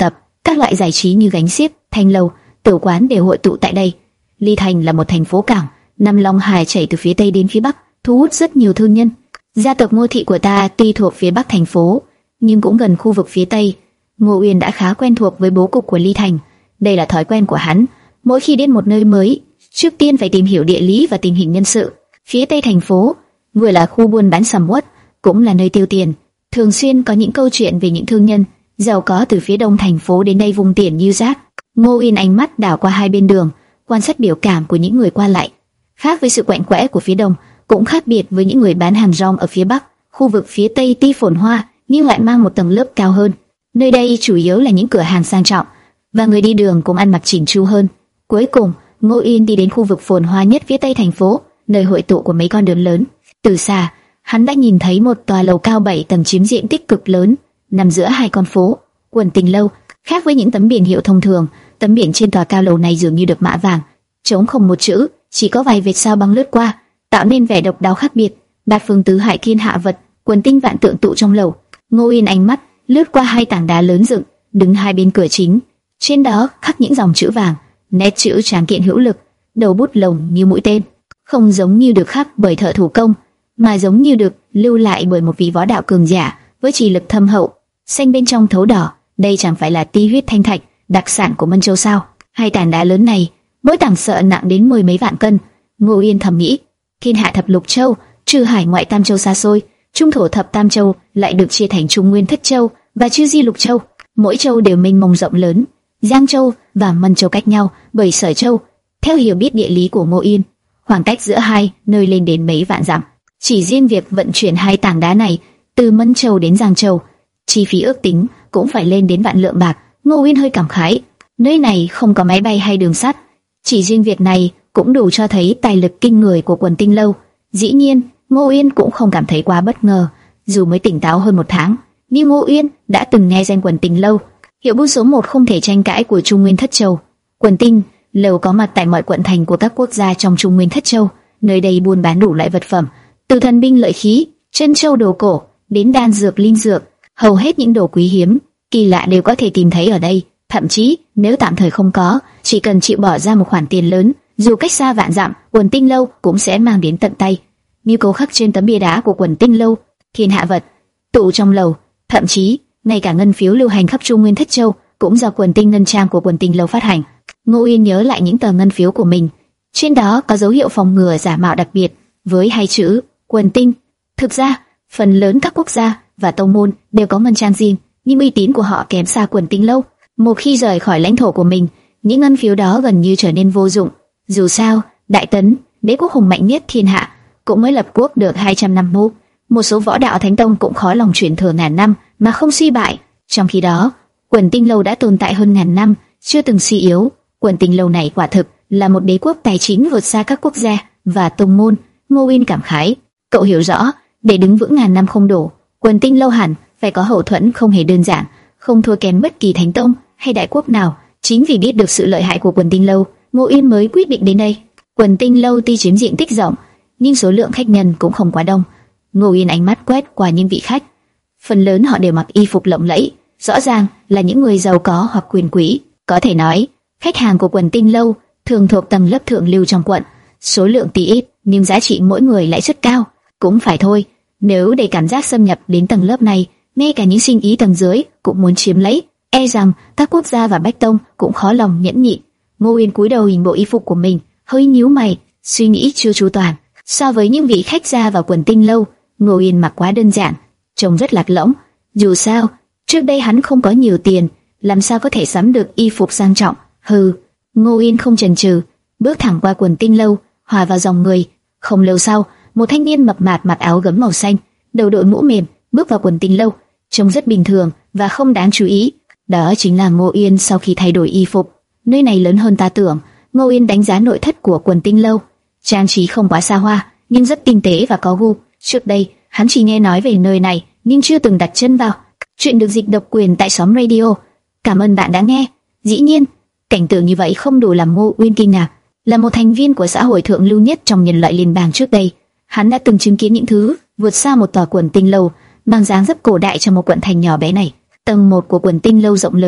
Các loại giải trí như gánh xiếc, thanh lầu, tiểu quán đều hội tụ tại đây. Ly Thành là một thành phố cảng, nằm Long Hải chảy từ phía tây đến phía bắc, thu hút rất nhiều thương nhân. Gia tộc Ngô thị của ta tuy thuộc phía bắc thành phố, nhưng cũng gần khu vực phía tây. Ngô Uyên đã khá quen thuộc với bố cục của Ly Thành. Đây là thói quen của hắn, mỗi khi đến một nơi mới, trước tiên phải tìm hiểu địa lý và tình hình nhân sự. Phía tây thành phố vừa là khu buôn bán sầm uất, cũng là nơi tiêu tiền, thường xuyên có những câu chuyện về những thương nhân giàu có từ phía đông thành phố đến đây vung tiền như rác. Ngô Uyên ánh mắt đảo qua hai bên đường, quan sát biểu cảm của những người qua lại. Khác với sự quạnh quẽ của phía đông, cũng khác biệt với những người bán hàng rong ở phía bắc, khu vực phía tây tuy phồn hoa nhưng lại mang một tầng lớp cao hơn. Nơi đây chủ yếu là những cửa hàng sang trọng, và người đi đường cũng ăn mặc chỉnh chu hơn. Cuối cùng, Ngô Uyên đi đến khu vực phồn hoa nhất phía tây thành phố, nơi hội tụ của mấy con đường lớn. Từ xa, hắn đã nhìn thấy một tòa lầu cao bảy tầng chiếm diện tích cực lớn, nằm giữa hai con phố. Quần Tình Lâu. Khác với những tấm biển hiệu thông thường, tấm biển trên tòa cao lầu này dường như được mạ vàng, trống không một chữ, chỉ có vài vệt sao băng lướt qua, tạo nên vẻ độc đáo khác biệt. Bát phương tứ hải thiên hạ vật, quần tinh vạn tượng tụ trong lầu. Ngô Uyên ánh mắt lướt qua hai tảng đá lớn dựng đứng hai bên cửa chính, trên đó khắc những dòng chữ vàng, nét chữ tráng kiện hữu lực, đầu bút lồng như mũi tên, không giống như được khắc bởi thợ thủ công, mà giống như được lưu lại bởi một vị võ đạo cường giả với trì lực thâm hậu. Xanh bên trong thấu đỏ, đây chẳng phải là ti huyết thanh thạch, đặc sản của Mân Châu sao? Hai tảng đá lớn này, mỗi tảng sợ nặng đến mười mấy vạn cân. Ngô Uyên thầm nghĩ, thiên hạ thập lục châu, trừ hải ngoại tam châu xa xôi, trung thổ thập tam châu lại được chia thành Trung Nguyên thất châu và Chư Di lục châu. Mỗi châu đều mênh mông rộng lớn. Giang Châu và Mân Châu cách nhau bởi Sở Châu. Theo hiểu biết địa lý của Ngô Uyên, khoảng cách giữa hai nơi lên đến mấy vạn dặm. Chỉ riêng việc vận chuyển hai tảng đá này từ Mân Châu đến Giang Châu, chi phí ước tính cũng phải lên đến vạn lượng bạc. Ngô Uyên hơi cảm khái, nơi này không có máy bay hay đường sắt, chỉ riêng việc này cũng đủ cho thấy tài lực kinh người của Quần Tinh Lâu. Dĩ nhiên, Ngô Uyên cũng không cảm thấy quá bất ngờ, dù mới tỉnh táo hơn một tháng, nhưng Ngô Uyên đã từng nghe danh Quần Tinh Lâu, hiệu buôn số một không thể tranh cãi của Trung Nguyên thất châu. Quần Tinh Lâu có mặt tại mọi quận thành của các quốc gia trong Trung Nguyên thất châu, nơi đây buôn bán đủ loại vật phẩm, từ thần binh lợi khí, chân châu đồ cổ đến đan dược linh dược, hầu hết những đồ quý hiếm, kỳ lạ đều có thể tìm thấy ở đây. Thậm chí nếu tạm thời không có, chỉ cần chịu bỏ ra một khoản tiền lớn, dù cách xa vạn dặm, Quần Tinh Lâu cũng sẽ mang đến tận tay. Như câu khắc trên tấm bia đá của Quần Tinh Lâu, thiên hạ vật tụ trong lầu, thậm chí ngay cả ngân phiếu lưu hành khắp Trung Nguyên thất châu cũng do Quần Tinh ngân trang của Quần Tinh Lâu phát hành. Ngô Uyên nhớ lại những tờ ngân phiếu của mình, trên đó có dấu hiệu phòng ngừa giả mạo đặc biệt với hai chữ Quần Tinh. Thực ra, phần lớn các quốc gia và tông môn đều có ngân trang riêng, nhưng uy tín của họ kém xa Quần Tinh Lâu. Một khi rời khỏi lãnh thổ của mình, những ngân phiếu đó gần như trở nên vô dụng. Dù sao, Đại Tấn, đế quốc hùng mạnh nhất thiên hạ, cũng mới lập quốc được hai trăm năm mô. Một số võ đạo thánh tông cũng khó lòng truyền thừa ngàn năm mà không suy bại. Trong khi đó, Quần Tinh Lâu đã tồn tại hơn ngàn năm, chưa từng suy yếu. Quần Tinh Lâu này quả thực là một đế quốc tài chính vượt xa các quốc gia và tông môn. Ngô Uyên cảm khái, cậu hiểu rõ, để đứng vững ngàn năm không đổ, Quần Tinh Lâu hẳn phải có hậu thuẫn không hề đơn giản, không thua kém bất kỳ thánh tông hay đại quốc nào. Chính vì biết được sự lợi hại của Quần Tinh Lâu, Ngô Uyên mới quyết định đến đây. Quần Tinh Lâu tuy chiếm diện tích rộng, nhưng số lượng khách nhân cũng không quá đông. Ngô Uyên ánh mắt quét qua những vị khách, phần lớn họ đều mặc y phục lộng lẫy, rõ ràng là những người giàu có hoặc quyền quý. Có thể nói, khách hàng của Quần Tinh Lâu thường thuộc tầng lớp thượng lưu trong quận. Số lượng tuy ít, nhưng giá trị mỗi người lại rất cao. Cũng phải thôi, nếu để cảm giác xâm nhập đến tầng lớp này, ngay cả những sinh ý tầng dưới cũng muốn chiếm lấy, e rằng các quốc gia và bách tông cũng khó lòng nhẫn nhịn. Ngô Uyên cúi đầu nhìn bộ y phục của mình, hơi nhíu mày, suy nghĩ chưa chu toàn. So với những vị khách ra vào Quần Tinh Lâu, Ngô Uyên mặc quá đơn giản, trông rất lạc lõng. Dù sao, trước đây hắn không có nhiều tiền, làm sao có thể sắm được y phục sang trọng. Hừ, Ngô Uyên không chần chừ, bước thẳng qua Quần Tinh Lâu, hòa vào dòng người. Không lâu sau, một thanh niên mập mạp mặc áo gấm màu xanh, đầu đội mũ mềm, bước vào Quần Tinh Lâu, trông rất bình thường và không đáng chú ý. Đó chính là Ngô Uyên sau khi thay đổi y phục. Nơi này lớn hơn ta tưởng. Ngô Uyên đánh giá nội thất của Quần Tinh Lâu, trang trí không quá xa hoa, nhưng rất tinh tế và có gu. Trước đây, hắn chỉ nghe nói về nơi này, nhưng chưa từng đặt chân vào. Chuyện được dịch độc quyền tại Xóm Radio. Cảm ơn bạn đã nghe. Dĩ nhiên, cảnh tượng như vậy không đủ làm Ngô Uyên kinh ngạc. Là một thành viên của xã hội thượng lưu nhất trong nhân loại liên bang trước đây, hắn đã từng chứng kiến những thứ vượt xa một tòa Quần Tinh Lâu, mang dáng dấp cổ đại trong một quận thành nhỏ bé này. Tầng một của Quần Tinh Lâu rộng lớn,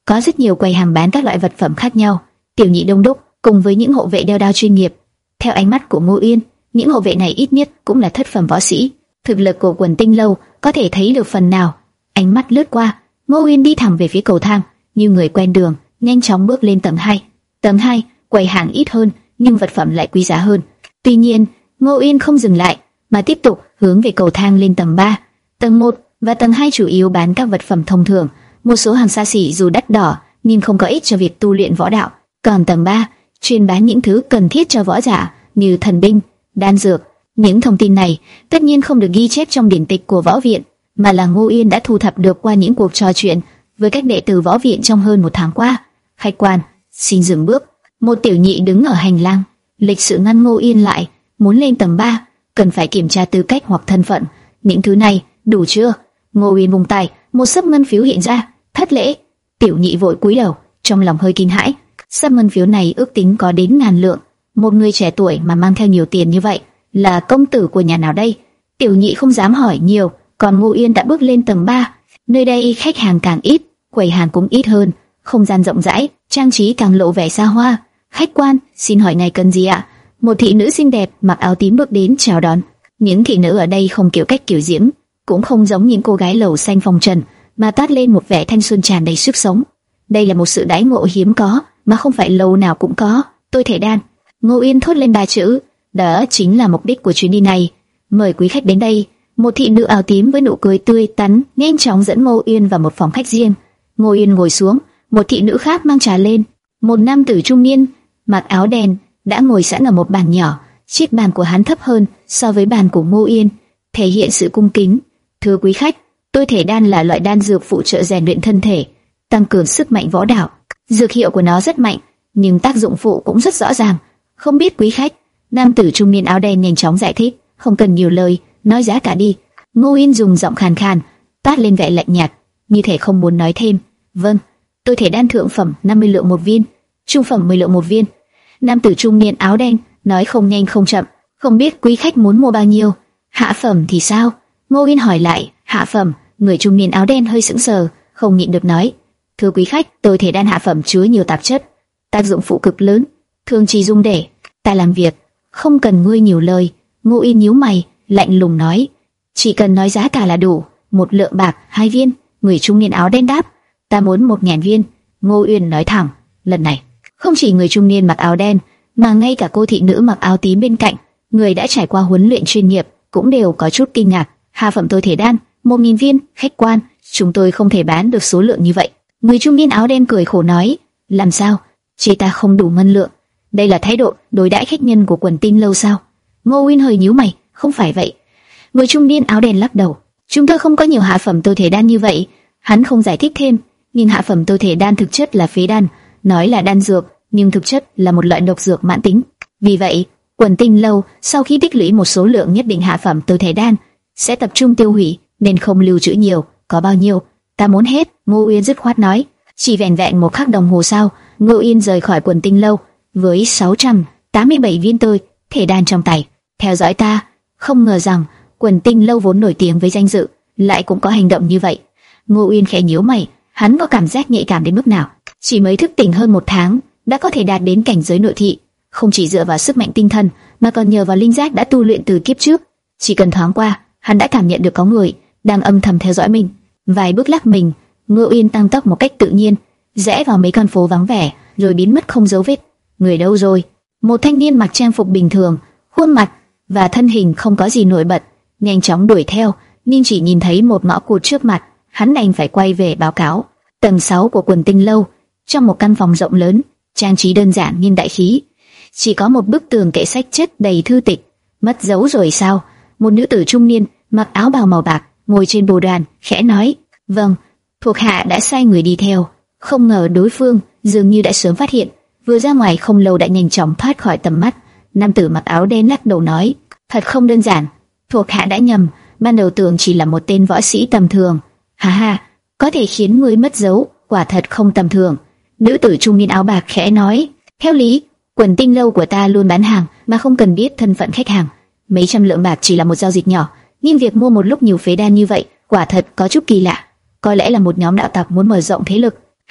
có rất nhiều quầy hàng bán các loại vật phẩm khác nhau. Tiểu nhị đông đúc, cùng với những hộ vệ đeo đao chuyên nghiệp. Theo ánh mắt của Ngô Uyên, những hộ vệ này ít nhất cũng là thất phẩm võ sĩ. Thực lực của Quần Tinh Lâu có thể thấy được phần nào. Ánh mắt lướt qua, Ngô Uyên đi thẳng về phía cầu thang, như người quen đường, nhanh chóng bước lên tầng hai. Tầng hai, quầy hàng ít hơn, nhưng vật phẩm lại quý giá hơn. Tuy nhiên, Ngô Uyên không dừng lại, mà tiếp tục hướng về cầu thang lên tầng ba. Tầng một và tầng hai chủ yếu bán các vật phẩm thông thường, một số hàng xa xỉ dù đắt đỏ, nhưng không có ích cho việc tu luyện võ đạo. Còn tầng ba chuyên bán những thứ cần thiết cho võ giả như thần binh, đan dược. Những thông tin này tất nhiên không được ghi chép trong điển tịch của võ viện, mà là Ngô Uyên đã thu thập được qua những cuộc trò chuyện với các đệ tử võ viện trong hơn một tháng qua. Khách quan, xin dừng bước. Một tiểu nhị đứng ở hành lang, lịch sự ngăn Ngô Uyên lại. Muốn lên tầng ba, cần phải kiểm tra tư cách hoặc thân phận. Những thứ này đủ chưa? Ngô Uyên vung tay, một sấp ngân phiếu hiện ra. Thất lễ. Tiểu nhị vội cúi đầu, trong lòng hơi kinh hãi. Sấp ngân phiếu này ước tính có đến ngàn lượng. Một người trẻ tuổi mà mang theo nhiều tiền như vậy, là công tử của nhà nào đây? Tiểu nhị không dám hỏi nhiều, còn Ngô Uyên đã bước lên tầng ba. Nơi đây khách hàng càng ít, quầy hàng cũng ít hơn, không gian rộng rãi, trang trí càng lộ vẻ xa hoa. Khách quan, xin hỏi ngài cần gì ạ? Một thị nữ xinh đẹp mặc áo tím bước đến chào đón. Những thị nữ ở đây không kiểu cách kiểu diễm, cũng không giống những cô gái lầu xanh phong trần, mà toát lên một vẻ thanh xuân tràn đầy sức sống. Đây là một sự đãi ngộ hiếm có, mà không phải lầu nào cũng có. Tôi thể đan. Ngô Uyên thốt lên ba chữ, đó chính là mục đích của chuyến đi này. Mời quý khách đến đây. Một thị nữ áo tím với nụ cười tươi tắn nhanh chóng dẫn Ngô Uyên vào một phòng khách riêng. Ngô Uyên ngồi xuống, một thị nữ khác mang trà lên. Một nam tử trung niên mặc áo đen đã ngồi sẵn ở một bàn nhỏ. Chiếc bàn của hắn thấp hơn so với bàn của Ngô Uyên, thể hiện sự cung kính. Thưa quý khách, tôi thể đan là loại đan dược phụ trợ rèn luyện thân thể, tăng cường sức mạnh võ đạo. Dược hiệu của nó rất mạnh, nhưng tác dụng phụ cũng rất rõ ràng. Không biết quý khách? Nam tử trung niên áo đen nhanh chóng giải thích. Không cần nhiều lời, nói giá cả đi. Ngô Uyên dùng giọng khàn khàn, toát lên vẻ lạnh nhạt, như thể không muốn nói thêm. Vâng, tôi thể đan thượng phẩm năm mươi lượng một viên, trung phẩm mười lượng một viên. Nam tử trung niên áo đen nói không nhanh không chậm. Không biết quý khách muốn mua bao nhiêu? Hạ phẩm thì sao? Ngô Uyên hỏi lại. Hạ phẩm? Người trung niên áo đen hơi sững sờ, không nhịn được nói. Thưa quý khách, tôi thể đan hạ phẩm chứa nhiều tạp chất, tác dụng phụ cực lớn, thường chỉ dùng để ta làm việc, không cần ngươi nhiều lời. Ngô Uyên nhíu mày, lạnh lùng nói, chỉ cần nói giá cả là đủ. Một lượng bạc, hai viên. Người trung niên áo đen đáp, ta muốn một ngàn viên. Ngô Uyên nói thẳng, lần này không chỉ người trung niên mặc áo đen, mà ngay cả cô thị nữ mặc áo tím bên cạnh, người đã trải qua huấn luyện chuyên nghiệp, cũng đều có chút kinh ngạc. Hạ phẩm tôi thể đan, một nghìn viên. Khách quan, chúng tôi không thể bán được số lượng như vậy. Người trung niên áo đen cười khổ nói, làm sao? Chỉ ta không đủ ngân lượng. Đây là thái độ đối đãi khách nhân của Quần Tinh Lâu sao? Ngô Uyên hơi nhíu mày, không phải vậy. Người trung niên áo đen lắc đầu, chúng tôi không có nhiều hạ phẩm tôi thể đan như vậy. Hắn không giải thích thêm, nhưng hạ phẩm tôi thể đan thực chất là phế đan, nói là đan dược, nhưng thực chất là một loại độc dược mãn tính. Vì vậy, Quần Tinh Lâu sau khi tích lũy một số lượng nhất định hạ phẩm tôi thể đan, sẽ tập trung tiêu hủy, nên không lưu trữ nhiều. Có bao nhiêu? Ta muốn hết. Ngô Uyên dứt khoát nói. Chỉ vẻn vẹn một khắc đồng hồ sau, Ngô Uyên rời khỏi Quần Tinh Lâu với sáu trăm tám mươi bảy viên tôi thể đan trong tay. Theo dõi ta. Không ngờ rằng Quần Tinh Lâu vốn nổi tiếng với danh dự, lại cũng có hành động như vậy. Ngô Uyên khẽ nhíu mày, hắn có cảm giác nhạy cảm đến mức nào? Chỉ mới thức tỉnh hơn một tháng, đã có thể đạt đến cảnh giới nội thị, không chỉ dựa vào sức mạnh tinh thần, mà còn nhờ vào linh giác đã tu luyện từ kiếp trước. Chỉ cần thoáng qua, hắn đã cảm nhận được có người đang âm thầm theo dõi mình. Vài bước lắc mình, Ngô Uyên tăng tốc một cách tự nhiên, rẽ vào mấy con phố vắng vẻ, rồi biến mất không dấu vết. Người đâu rồi? Một thanh niên mặc trang phục bình thường, khuôn mặt và thân hình không có gì nổi bật, nhanh chóng đuổi theo, nhưng chỉ nhìn thấy một ngõ cụt trước mặt, hắn đành phải quay về báo cáo. Tầng sáu của Quần Tinh Lâu, trong một căn phòng rộng lớn, trang trí đơn giản nhưng đại khí, chỉ có một bức tường kệ sách chất đầy thư tịch. Mất dấu rồi sao? Một nữ tử trung niên mặc áo bào màu bạc ngồi trên bồ đoàn, khẽ nói, vâng, thuộc hạ đã sai người đi theo. Không ngờ đối phương dường như đã sớm phát hiện, vừa ra ngoài không lâu đã nhanh chóng thoát khỏi tầm mắt. Nam tử mặc áo đen lắc đầu nói, thật không đơn giản, thuộc hạ đã nhầm, ban đầu tưởng chỉ là một tên võ sĩ tầm thường. Ha ha, có thể khiến ngươi mất dấu, quả thật không tầm thường. Nữ tử trung niên áo bạc khẽ nói, theo lý, Quần Tinh Lâu của ta luôn bán hàng mà không cần biết thân phận khách hàng. Mấy trăm lượng bạc chỉ là một giao dịch nhỏ, nhưng việc mua một lúc nhiều phế đan như vậy, quả thật có chút kỳ lạ. Có lẽ là một nhóm đạo tặc muốn mở rộng thế lực.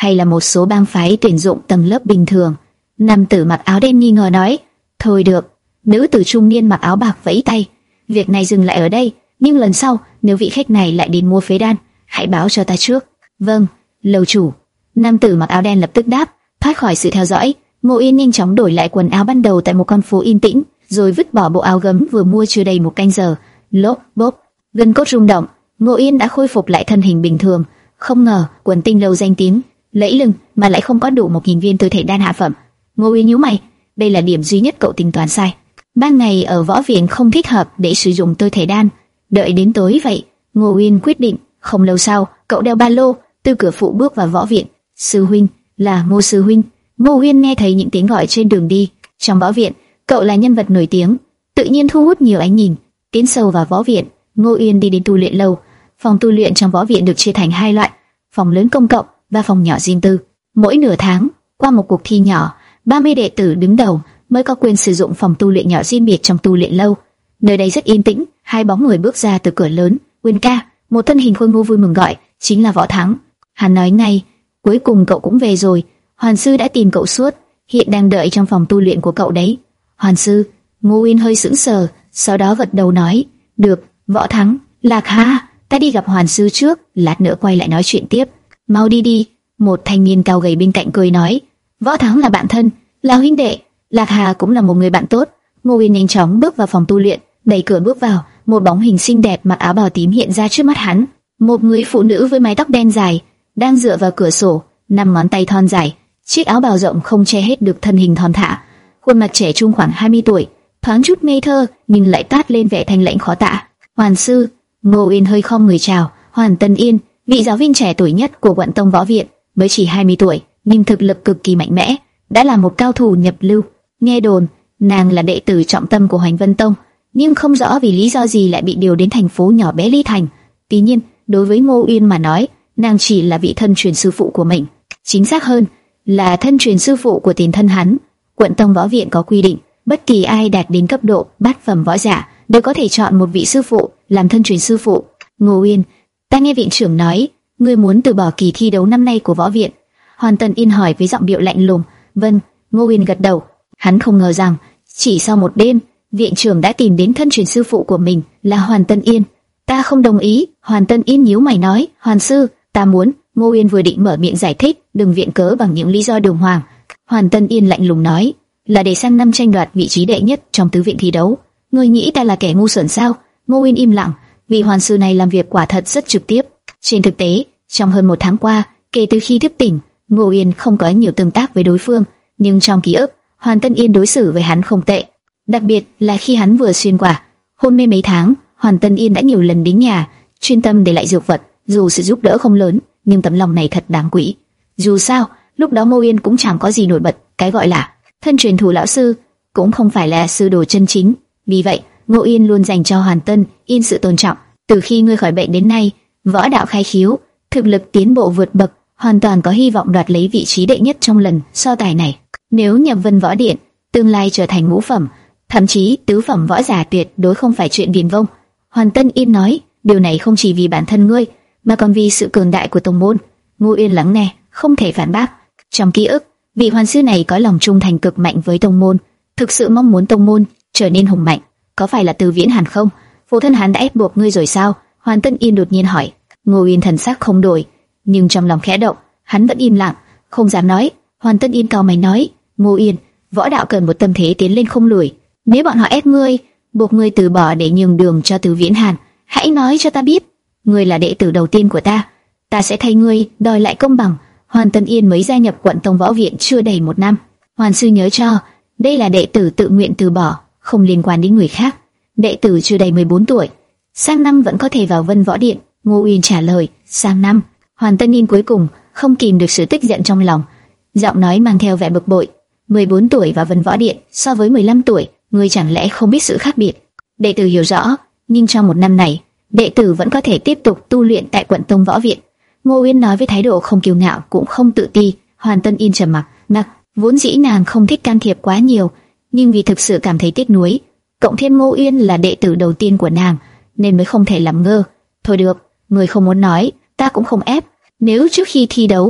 hay là một số bang phái tuyển dụng tầng lớp bình thường? Nam tử mặc áo đen nghi ngờ nói. Thôi được. Nữ tử trung niên mặc áo bạc vẫy tay. Việc này dừng lại ở đây, nhưng lần sau nếu vị khách này lại đến mua phế đan, hãy báo cho ta trước. Vâng, lầu chủ. Nam tử mặc áo đen lập tức đáp. Thoát khỏi sự theo dõi, Ngô Yên nhanh chóng đổi lại quần áo ban đầu tại một con phố yên tĩnh, rồi vứt bỏ bộ áo gấm vừa mua chưa đầy một canh giờ. Lốp bốp, gân cốt rung động, Ngô Yên đã khôi phục lại thân hình bình thường. Không ngờ quần tinh lâu danh tiếng lẫy lừng mà lại không có đủ một nghìn viên tư thể đan hạ phẩm. Ngô Yên nhíu mày, đây là điểm duy nhất cậu tính toán sai. Ban ngày ở võ viện không thích hợp để sử dụng tư thể đan, đợi đến tối vậy. Ngô Yên quyết định. Không lâu sau, cậu đeo ba lô từ cửa phụ bước vào võ viện. Sư huynh, là Ngô sư huynh. Ngô Uyên nghe thấy những tiếng gọi trên đường đi. Trong võ viện, cậu là nhân vật nổi tiếng, tự nhiên thu hút nhiều ánh nhìn. Tiến sâu vào võ viện, Ngô Uyên đi đến tu luyện lâu. Phòng tu luyện trong võ viện được chia thành hai loại: phòng lớn công cộng và phòng nhỏ riêng tư. Mỗi nửa tháng, qua một cuộc thi nhỏ, ba mươi đệ tử đứng đầu mới có quyền sử dụng phòng tu luyện nhỏ riêng biệt trong tu luyện lâu. Nơi đây rất yên tĩnh. Hai bóng người bước ra từ cửa lớn. Uyên ca, một thân hình khôi ngô vui mừng gọi, chính là Võ Thắng. Hắn nói ngay, cuối cùng cậu cũng về rồi. Hoàn sư đã tìm cậu suốt, hiện đang đợi trong phòng tu luyện của cậu đấy. Hoàn sư? Ngô Uyên hơi sững sờ, sau đó gật đầu nói, được. Võ Thắng, Lạc Hà, ta đi gặp Hoàn sư trước, lát nữa quay lại nói chuyện tiếp. Mau đi đi. Một thanh niên cao gầy bên cạnh cười nói. Võ Thắng là bạn thân, là huynh đệ, Lạc Hà cũng là một người bạn tốt. Ngô Uyên nhanh chóng bước vào phòng tu luyện, đẩy cửa bước vào, một bóng hình xinh đẹp mặc áo bào tím hiện ra trước mắt hắn. Một người phụ nữ với mái tóc đen dài, đang dựa vào cửa sổ, năm ngón tay thon dài, chiếc áo bào rộng không che hết được thân hình thon thả. Khuôn mặt trẻ trung khoảng hai mươi tuổi, thoáng chút ngây thơ nhưng lại toát lên vẻ thanh lãnh khó tả. Hoàn sư. Ngô Uyên hơi khom người chào. Hoàn Tân Yên, vị giáo viên trẻ tuổi nhất của Quận Tông Võ Viện, mới chỉ hai mươi tuổi nhưng thực lực cực kỳ mạnh mẽ, đã là một cao thủ nhập lưu. Nghe đồn nàng là đệ tử trọng tâm của Hoành Vân Tông, nhưng không rõ vì lý do gì lại bị điều đến thành phố nhỏ bé Ly Thành. Tuy nhiên, đối với Ngô Uyên mà nói, nàng chỉ là vị thân truyền sư phụ của mình, chính xác hơn là thân truyền sư phụ của tiền thân hắn. Quận Tông Võ Viện có quy định, bất kỳ ai đạt đến cấp độ bát phẩm võ giả đều có thể chọn một vị sư phụ làm thân truyền sư phụ. Ngô Uyên, ta nghe viện trưởng nói, ngươi muốn từ bỏ kỳ thi đấu năm nay của võ viện. Hoàn Tân Yên hỏi với giọng điệu lạnh lùng. Vâng. Ngô Uyên gật đầu. Hắn không ngờ rằng chỉ sau một đêm, viện trưởng đã tìm đến thân truyền sư phụ của mình là Hoàn Tân Yên. Ta không đồng ý. Hoàn Tân Yên nhíu mày nói. Hoàn sư, ta muốn. Ngô Uyên vừa định mở miệng giải thích, đừng viện cớ bằng những lý do đường hoàng. Hoàn Tân Yên lạnh lùng nói, là để sang năm tranh đoạt vị trí đệ nhất trong tứ viện thi đấu. Ngươi nghĩ ta là kẻ ngu xuẩn sao? Ngô Uyên im lặng, vì hoàn sư này làm việc quả thật rất trực tiếp. Trên thực tế, trong hơn một tháng qua, kể từ khi thức tỉnh, Ngô Uyên không có nhiều tương tác với đối phương, nhưng trong ký ức, Hoàn Tân Yên đối xử với hắn không tệ. Đặc biệt là khi hắn vừa xuyên qua hôn mê mấy tháng, Hoàn Tân Yên đã nhiều lần đến nhà, chuyên tâm để lại dược vật. Dù sự giúp đỡ không lớn, nhưng tấm lòng này thật đáng quý. Dù sao, lúc đó Ngô Uyên cũng chẳng có gì nổi bật, cái gọi là thân truyền thủ lão sư, cũng không phải là sư đồ chân chính. Vì vậy, Ngô Uyên luôn dành cho Hoàn Tân Yên sự tôn trọng. Từ khi ngươi khỏi bệnh đến nay, võ đạo khai khiếu, thực lực tiến bộ vượt bậc, hoàn toàn có hy vọng đoạt lấy vị trí đệ nhất trong lần so tài này. Nếu nhập Vân Võ Điện, tương lai trở thành ngũ phẩm, thậm chí tứ phẩm võ giả tuyệt đối không phải chuyện viển vông. Hoàn Tân Yên nói, điều này không chỉ vì bản thân ngươi, mà còn vì sự cường đại của tông môn. Ngô Uyên lắng nghe, không thể phản bác. Trong ký ức, vị hoàn sư này có lòng trung thành cực mạnh với tông môn, thực sự mong muốn tông môn trở nên hùng mạnh. Có phải là Từ Viễn Hàn không? Phụ thân hắn đã ép buộc ngươi rồi sao? Hoàn Tân Yên đột nhiên hỏi. Ngô Uyên thần sắc không đổi, nhưng trong lòng khẽ động, hắn vẫn im lặng, không dám nói. Hoàn Tân Yên cau mày nói, Ngô Uyên, võ đạo cần một tâm thế tiến lên không lùi. Nếu bọn họ ép ngươi, buộc ngươi từ bỏ để nhường đường cho Từ Viễn Hàn, hãy nói cho ta biết. Ngươi là đệ tử đầu tiên của ta, ta sẽ thay ngươi đòi lại công bằng. Hoàn Tân Yên mới gia nhập Quận Tông Võ Viện chưa đầy một năm. Hoàn sư nhớ cho, đây là đệ tử tự nguyện từ bỏ, không liên quan đến người khác. Đệ tử chưa đầy mười bốn tuổi, sang năm vẫn có thể vào Vân Võ Điện. Ngô Uyên trả lời, sang năm. Hoàn Tân Yên cuối cùng không kìm được sự tức giận trong lòng, giọng nói mang theo vẻ bực bội. mười bốn tuổi vào Vân Võ Điện so với mười lăm tuổi, ngươi chẳng lẽ không biết sự khác biệt? Đệ tử hiểu rõ, nhưng trong một năm này, đệ tử vẫn có thể tiếp tục tu luyện tại Quận Tông Võ Viện. Ngô Uyên nói với thái độ không kiêu ngạo cũng không tự ti. Hoàn Tân Yên trầm mặc, nặc, vốn dĩ nàng không thích can thiệp quá nhiều, nhưng vì thực sự cảm thấy tiếc nuối, cộng thêm Ngô Uyên là đệ tử đầu tiên của nàng, nên mới không thể làm ngơ. Thôi được, người không muốn nói, ta cũng không ép. Nếu trước khi thi đấu,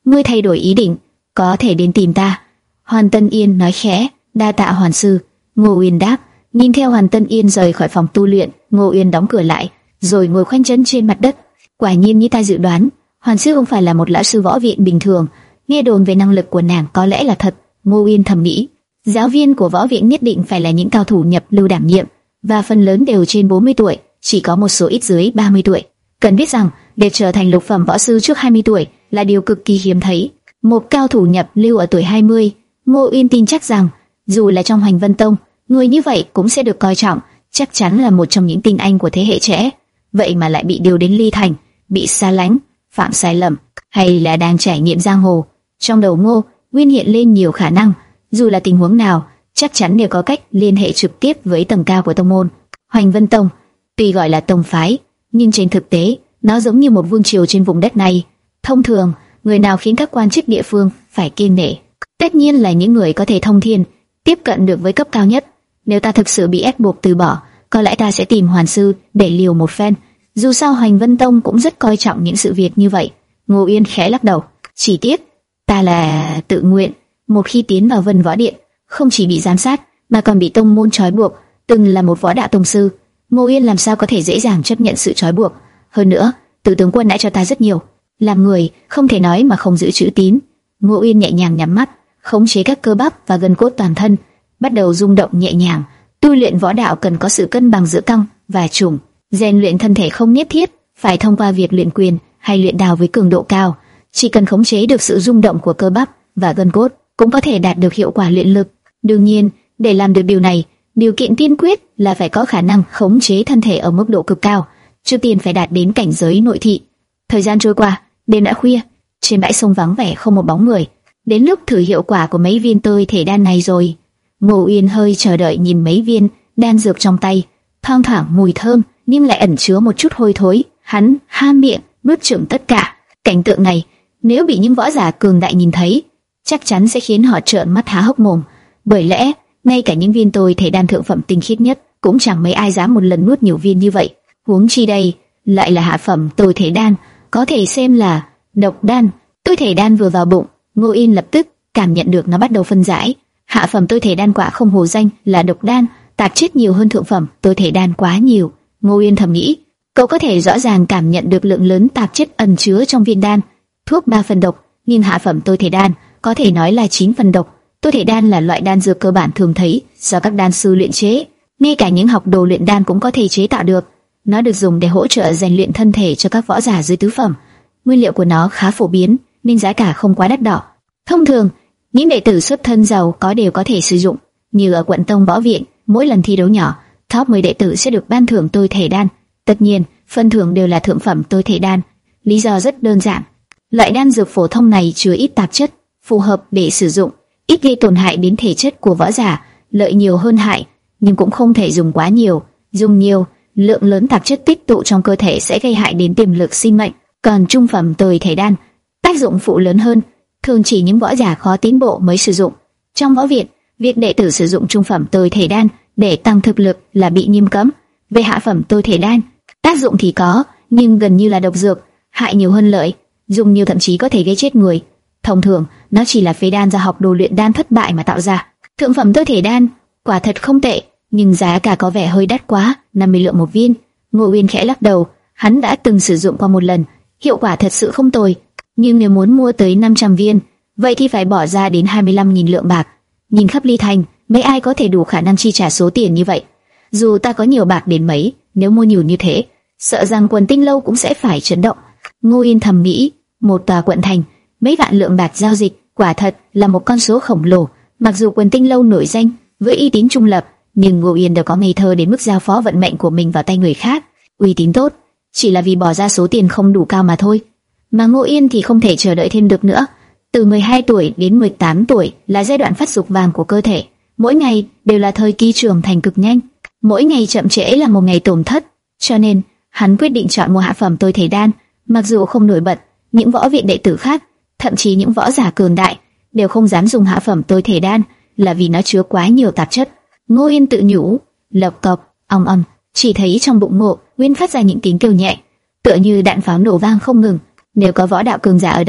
ngươi thay đổi ý định, có thể đến tìm ta." Hoàn Tân Yên nói khẽ, "Đa tạ Hoàn sư." Ngô Uyên đáp. Nhìn theo Hoàn Tân Yên rời khỏi phòng tu luyện, Ngô Uyên đóng cửa lại, rồi ngồi khoanh chân trên mặt đất. Quả nhiên như ta dự đoán, Hoàn sư không phải là một lão sư võ viện bình thường. Nghe đồn về năng lực của nàng có lẽ là thật. Ngô Uyên thầm nghĩ, giáo viên của võ viện nhất định phải là những cao thủ nhập lưu đảm nhiệm, và phần lớn đều trên bốn mươi tuổi, chỉ có một số ít dưới ba mươi tuổi. Cần biết rằng, để trở thành lục phẩm võ sư trước hai mươi tuổi là điều cực kỳ hiếm thấy. Một cao thủ nhập lưu ở tuổi hai mươi, Ngô Uyên tin chắc rằng, dù là trong Hoành Vân Tông, người như vậy cũng sẽ được coi trọng, chắc chắn là một trong những tinh anh của thế hệ trẻ. Vậy mà lại bị điều đến Ly Thành, bị xa lánh, phạm sai lầm, hay là đang trải nghiệm giang hồ. Trong đầu Ngô Uyên hiện lên nhiều khả năng, dù là tình huống nào, chắc chắn đều có cách liên hệ trực tiếp với tầng cao của tông môn. Hoành Vân Tông tuy gọi là tông phái, nhưng trên thực tế, nó giống như một vương triều trên vùng đất này. Thông thường, người nào khiến các quan chức địa phương phải kiêng nể? Tất nhiên là những người có thể thông thiên, tiếp cận được với cấp cao nhất. Nếu ta thực sự bị ép buộc từ bỏ, có lẽ ta sẽ tìm Hoàn sư để liều một phen. Dù sao Hoành Vân Tông cũng rất coi trọng những sự việc như vậy. Ngô Uyên khẽ lắc đầu, chỉ tiếc, ta là tự nguyện. Một khi tiến vào Vân Võ Điện, không chỉ bị giám sát, mà còn bị tông môn trói buộc. Từng là một võ đạo tông sư, Ngô Uyên làm sao có thể dễ dàng chấp nhận sự trói buộc? Hơn nữa, Từ tướng quân đã cho ta rất nhiều, làm người không thể nói mà không giữ chữ tín. Ngô Uyên nhẹ nhàng nhắm mắt, khống chế các cơ bắp và gân cốt toàn thân, bắt đầu rung động nhẹ nhàng. Tu luyện võ đạo cần có sự cân bằng giữa căng và trùng. Rèn luyện thân thể không nhất thiết phải thông qua việc luyện quyền hay luyện đao với cường độ cao, chỉ cần khống chế được sự rung động của cơ bắp và gân cốt, cũng có thể đạt được hiệu quả luyện lực. Đương nhiên, để làm được điều này, điều kiện tiên quyết là phải có khả năng khống chế thân thể ở mức độ cực cao. Trước tiên phải đạt đến cảnh giới nội thị. Thời gian trôi qua, đêm đã khuya, trên bãi sông vắng vẻ không một bóng người. Đến lúc thử hiệu quả của mấy viên tơi thể đan này rồi. Ngô Uyên hơi chờ đợi nhìn mấy viên đan dược trong tay, thoang thoảng mùi thơm nhưng lại ẩn chứa một chút hôi thối. Hắn ha miệng nuốt chửng tất cả. Cảnh tượng này, nếu bị những võ giả cường đại nhìn thấy, chắc chắn sẽ khiến họ trợn mắt há hốc mồm. Bởi lẽ, ngay cả những viên tồi thể đan thượng phẩm tinh khiết nhất cũng chẳng mấy ai dám một lần nuốt nhiều viên như vậy. Huống chi đây lại là hạ phẩm tồi thể đan, có thể xem là độc đan. Tồi thể đan vừa vào bụng, Ngô Uyên lập tức cảm nhận được nó bắt đầu phân giải. Hạ phẩm tồi thể đan quả không hổ danh là độc đan, tạp chất nhiều hơn thượng phẩm tồi thể đan quá nhiều. Ngô Uyên thầm nghĩ, cậu có thể rõ ràng cảm nhận được lượng lớn tạp chất ẩn chứa trong viên đan. Thuốc ba phần độc, nhưng hạ phẩm tồi thể đan có thể nói là chín phần độc. Tồi thể đan là loại đan dược cơ bản thường thấy do các đan sư luyện chế, ngay cả những học đồ luyện đan cũng có thể chế tạo được. Nó được dùng để hỗ trợ rèn luyện thân thể cho các võ giả dưới tứ phẩm. Nguyên liệu của nó khá phổ biến nên giá cả không quá đắt đỏ. Thông thường, những đệ tử xuất thân giàu có đều có thể sử dụng. Như ở Quận Tông Võ Viện, mỗi lần thi đấu nhỏ, top mười đệ tử sẽ được ban thưởng tồi thể đan. Tất nhiên, phân thưởng đều là thượng phẩm tồi thể đan. Lý do rất đơn giản. Loại đan dược phổ thông này chứa ít tạp chất, phù hợp để sử dụng, ít gây tổn hại đến thể chất của võ giả, lợi nhiều hơn hại, nhưng cũng không thể dùng quá nhiều. Dùng nhiều, lượng lớn tạp chất tích tụ trong cơ thể sẽ gây hại đến tiềm lực sinh mệnh. Còn trung phẩm tồi thể đan, tác dụng phụ lớn hơn, thường chỉ những võ giả khó tiến bộ mới sử dụng. Trong võ viện, việc đệ tử sử dụng trung phẩm tồi thể đan để tăng thực lực là bị nghiêm cấm. Về hạ phẩm tồi thể đan, tác dụng thì có, nhưng gần như là độc dược, hại nhiều hơn lợi, dùng nhiều thậm chí có thể gây chết người. Thông thường, nó chỉ là phế đan do học đồ luyện đan thất bại mà tạo ra. Thượng phẩm tồi thể đan, quả thật không tệ, nhưng giá cả có vẻ hơi đắt quá, năm mươi lượng một viên. Ngô Uyên khẽ lắc đầu, hắn đã từng sử dụng qua một lần, hiệu quả thật sự không tồi, nhưng nếu muốn mua tới năm trăm viên, vậy thì phải bỏ ra đến hai mươi lăm nghìn lượng bạc. Nhìn khắp Ly Thành, mấy ai có thể đủ khả năng chi trả số tiền như vậy? Dù ta có nhiều bạc đến mấy, nếu mua nhiều như thế, sợ rằng Quần Tinh Lâu cũng sẽ phải chấn động. Ngô Uyên thầm nghĩ, một tòa quận thành, mấy vạn lượng bạc giao dịch, quả thật là một con số khổng lồ. Mặc dù Quần Tinh Lâu nổi danh với uy tín trung lập, nhưng Ngô Uyên đâu có ngây thơ đến mức giao phó vận mệnh của mình vào tay người khác. Uy tín tốt, chỉ là vì bỏ ra số tiền không đủ cao mà thôi. Mà Ngô Uyên thì không thể chờ đợi thêm được nữa. Từ mười hai tuổi đến mười tám tuổi là giai đoạn phát dục vàng của cơ thể. Mỗi ngày đều là thời kỳ trưởng thành cực nhanh. Mỗi ngày chậm trễ là một ngày tổn thất. Cho nên, hắn quyết định chọn mua hạ phẩm tồi thể đan. Mặc dù không nổi bật, những võ viện đệ tử khác, thậm chí những võ giả cường đại, đều không dám dùng hạ phẩm tồi thể đan, là vì nó chứa quá nhiều tạp chất. Ngô Uyên tự nhủ, lộc cộc, ong ong, chỉ thấy trong bụng Ngô Uyên phát ra những tiếng kêu nhẹ, tựa như đạn pháo nổ vang không ngừng. Nếu có võ đạo cường giả ở đây,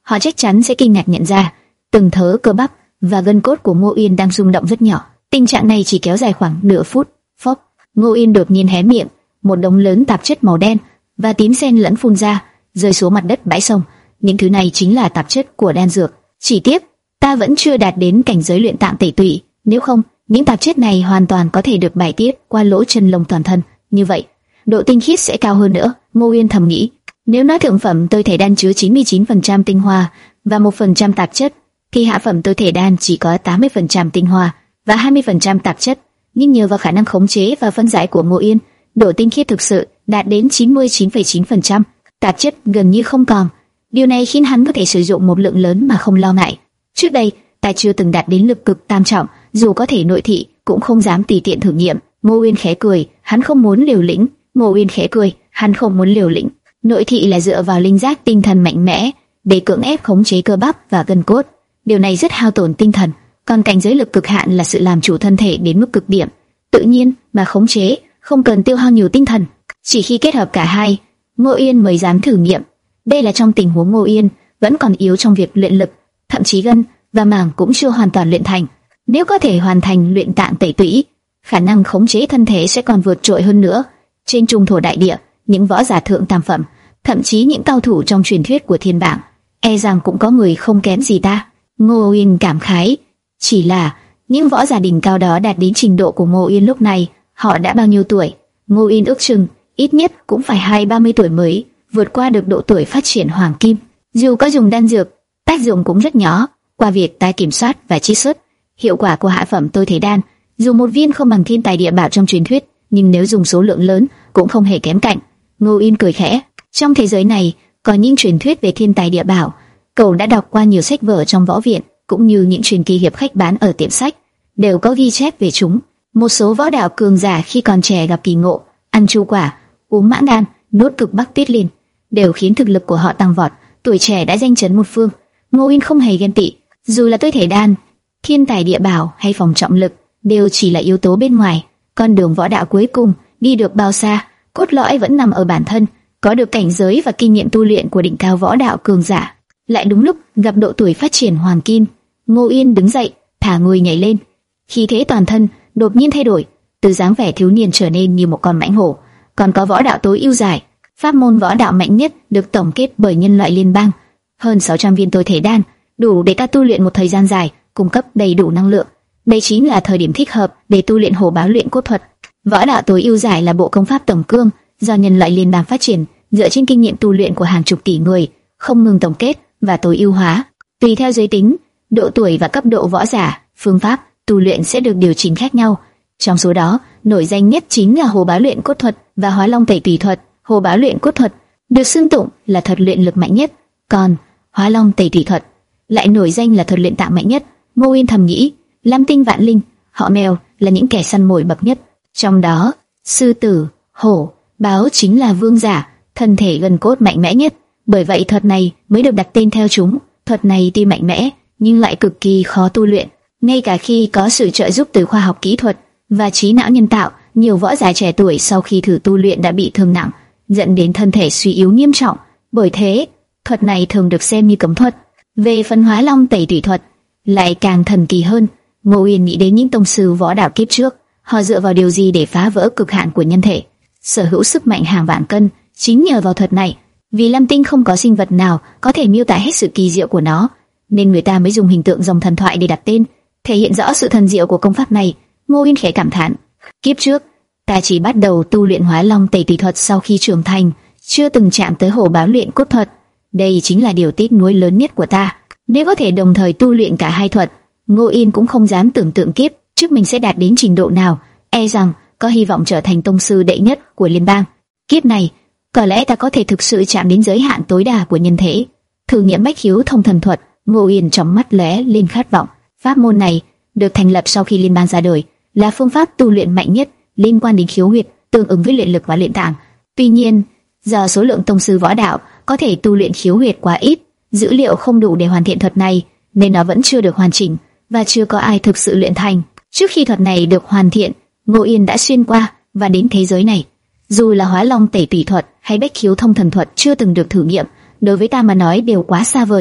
họ chắc chắn sẽ kinh ngạc nhận ra từng thớ cơ bắp và gân cốt của Ngô Uyên đang rung động rất nhỏ. Tình trạng này chỉ kéo dài khoảng nửa phút. Phốc, Ngô Uyên đột nhiên hé miệng, một đống lớn tạp chất màu đen và tím xen lẫn phun ra, rơi xuống mặt đất bãi sông. Những thứ này chính là tạp chất của đan dược. Chỉ tiếc, ta vẫn chưa đạt đến cảnh giới luyện tạng tẩy tủy, nếu không, những tạp chất này hoàn toàn có thể được bài tiết qua lỗ chân lông toàn thân. Như vậy, độ tinh khiết sẽ cao hơn nữa. Ngô Uyên thầm nghĩ, nếu nói thượng phẩm tôi thể đan chứa chín mươi chín phần trăm tinh hoa và một phần trăm tạp chất, thì hạ phẩm tôi thể đan chỉ có tám mươi phần trăm tinh hoa và hai mươi phần trăm tạp chất. Nhưng nhờ vào khả năng khống chế và phân giải của Ngô Uyên, độ tinh khiết thực sự đạt đến chín mươi chín phẩy chín phần trăm, tạp chất gần như không còn. Điều này khiến hắn có thể sử dụng một lượng lớn mà không lo ngại. Trước đây, ta chưa từng đạt đến lực cực tam trọng, dù có thể nội thị cũng không dám tùy tiện thử nghiệm. Ngô Uyên khẽ cười, hắn không muốn liều lĩnh. Ngô Uyên khẽ cười, hắn không muốn liều lĩnh. Nội thị là dựa vào linh giác tinh thần mạnh mẽ để cưỡng ép khống chế cơ bắp và gân cốt. Điều này rất hao tổn tinh thần. Còn cảnh giới lực cực hạn là sự làm chủ thân thể đến mức cực điểm, tự nhiên mà khống chế, không cần tiêu hao nhiều tinh thần. Chỉ khi kết hợp cả hai, Ngô Uyên mới dám thử nghiệm. Đây là trong tình huống Ngô Uyên vẫn còn yếu trong việc luyện lực, thậm chí gân và màng cũng chưa hoàn toàn luyện thành. Nếu có thể hoàn thành luyện tạng tẩy tủy, khả năng khống chế thân thể sẽ còn vượt trội hơn nữa. Trên trung thổ đại địa, những võ giả thượng tam phẩm, thậm chí những cao thủ trong truyền thuyết của thiên bảng, e rằng cũng có người không kém gì ta. Ngô Uyên cảm khái, chỉ là những võ giả đỉnh cao đó đạt đến trình độ của Ngô Uyên lúc này, họ đã bao nhiêu tuổi? Ngô Uyên ước chừng ít nhất cũng phải hai ba mươi tuổi mới vượt qua được độ tuổi phát triển hoàng kim. Dù có dùng đan dược, tác dụng cũng rất nhỏ. Qua việc ta kiểm soát và chiết xuất, hiệu quả của hạ phẩm tôi thể đan, dù một viên không bằng thiên tài địa bảo trong truyền thuyết, nhưng nếu dùng số lượng lớn cũng không hề kém cạnh. Ngô Uyên cười khẽ, trong thế giới này có những truyền thuyết về thiên tài địa bảo, cậu đã đọc qua nhiều sách vở trong võ viện, cũng như những truyền kỳ hiệp khách bán ở tiệm sách, đều có ghi chép về chúng. Một số võ đạo cường giả khi còn trẻ gặp kỳ ngộ, ăn chu quả, uống mãng đan, nuốt cực bắc tuyết liên, đều khiến thực lực của họ tăng vọt, tuổi trẻ đã danh chấn một phương. Ngô Uyên không hề ghen tị, dù là tôi thể đan, thiên tài địa bảo hay phòng trọng lực, đều chỉ là yếu tố bên ngoài. Con đường võ đạo cuối cùng đi được bao xa, cốt lõi vẫn nằm ở bản thân, có được cảnh giới và kinh nghiệm tu luyện của đỉnh cao võ đạo cường giả. Lại đúng lúc gặp độ tuổi phát triển hoàng kim, Ngô Uyên đứng dậy, thả người nhảy lên, khí thế toàn thân đột nhiên thay đổi, từ dáng vẻ thiếu niên trở nên như một con mãnh hổ. Còn có võ đạo tối ưu giải, pháp môn võ đạo mạnh nhất được tổng kết bởi nhân loại liên bang, hơn sáu trăm viên tôi thể đan, đủ để ta tu luyện một thời gian dài, cung cấp đầy đủ năng lượng. Đây chính là thời điểm thích hợp để tu luyện hổ báo luyện cốt thuật. Võ đạo tối ưu giải là bộ công pháp tổng cương do nhân loại liên bang phát triển, dựa trên kinh nghiệm tu luyện của hàng chục tỷ người, không ngừng tổng kết và tối ưu hóa. Tùy theo giới tính, độ tuổi và cấp độ võ giả, phương pháp tu luyện sẽ được điều chỉnh khác nhau. Trong số đó, nổi danh nhất chính là hổ báo luyện cốt thuật và hóa long tẩy tùy thuật. Hổ báo luyện cốt thuật được xưng tụng là thuật luyện lực mạnh nhất, còn hóa long tẩy tùy thuật lại nổi danh là thuật luyện tạng mạnh nhất. Ngô Uyên thầm nghĩ, lam tinh vạn linh, họ mèo là những kẻ săn mồi bậc nhất. Trong đó, sư tử, hổ, báo chính là vương giả, thân thể gần cốt mạnh mẽ nhất. Bởi vậy thuật này mới được đặt tên theo chúng. Thuật này tuy mạnh mẽ nhưng lại cực kỳ khó tu luyện. Ngay cả khi có sự trợ giúp từ khoa học kỹ thuật và trí não nhân tạo, nhiều võ giả trẻ tuổi sau khi thử tu luyện đã bị thương nặng, dẫn đến thân thể suy yếu nghiêm trọng. Bởi thế, thuật này thường được xem như cấm thuật. Về phần hóa long tẩy tủy thuật, lại càng thần kỳ hơn. Ngô Uyên nghĩ đến những tông sư võ đạo kiếp trước, họ dựa vào điều gì để phá vỡ cực hạn của nhân thể, sở hữu sức mạnh hàng vạn cân, chính nhờ vào thuật này. Vì lam tinh không có sinh vật nào có thể miêu tả hết sự kỳ diệu của nó, nên người ta mới dùng hình tượng rồng thần thoại để đặt tên, thể hiện rõ sự thần diệu của công pháp này. Ngô Uyên khẽ cảm thán, kiếp trước ta chỉ bắt đầu tu luyện hóa long tẩy tùy thuật sau khi trưởng thành, chưa từng chạm tới hổ báo luyện cốt thuật. Đây chính là điều tiếc nuối lớn nhất của ta. Nếu có thể đồng thời tu luyện cả hai thuật, Ngô Uyên cũng không dám tưởng tượng kiếp trước mình sẽ đạt đến trình độ nào, e rằng có hy vọng trở thành tông sư đệ nhất của liên bang. Kiếp này, có lẽ ta có thể thực sự chạm đến giới hạn tối đa của nhân thể. Thử nghiệm bách khiếu thông thần thuật, Ngô Uyên trong mắt lóe lên khát vọng. Pháp môn này được thành lập sau khi liên bang ra đời, là phương pháp tu luyện mạnh nhất liên quan đến khiếu huyệt, tương ứng với luyện lực và luyện tạng. Tuy nhiên, do số lượng tông sư võ đạo có thể tu luyện khiếu huyệt quá ít, dữ liệu không đủ để hoàn thiện thuật này, nên nó vẫn chưa được hoàn chỉnh và chưa có ai thực sự luyện thành. Trước khi thuật này được hoàn thiện, Ngô Uyên đã xuyên qua và đến thế giới này. Dù là hóa long tẩy tùy thuật hay bách khiếu thông thần thuật chưa từng được thử nghiệm, đối với ta mà nói đều quá xa vời.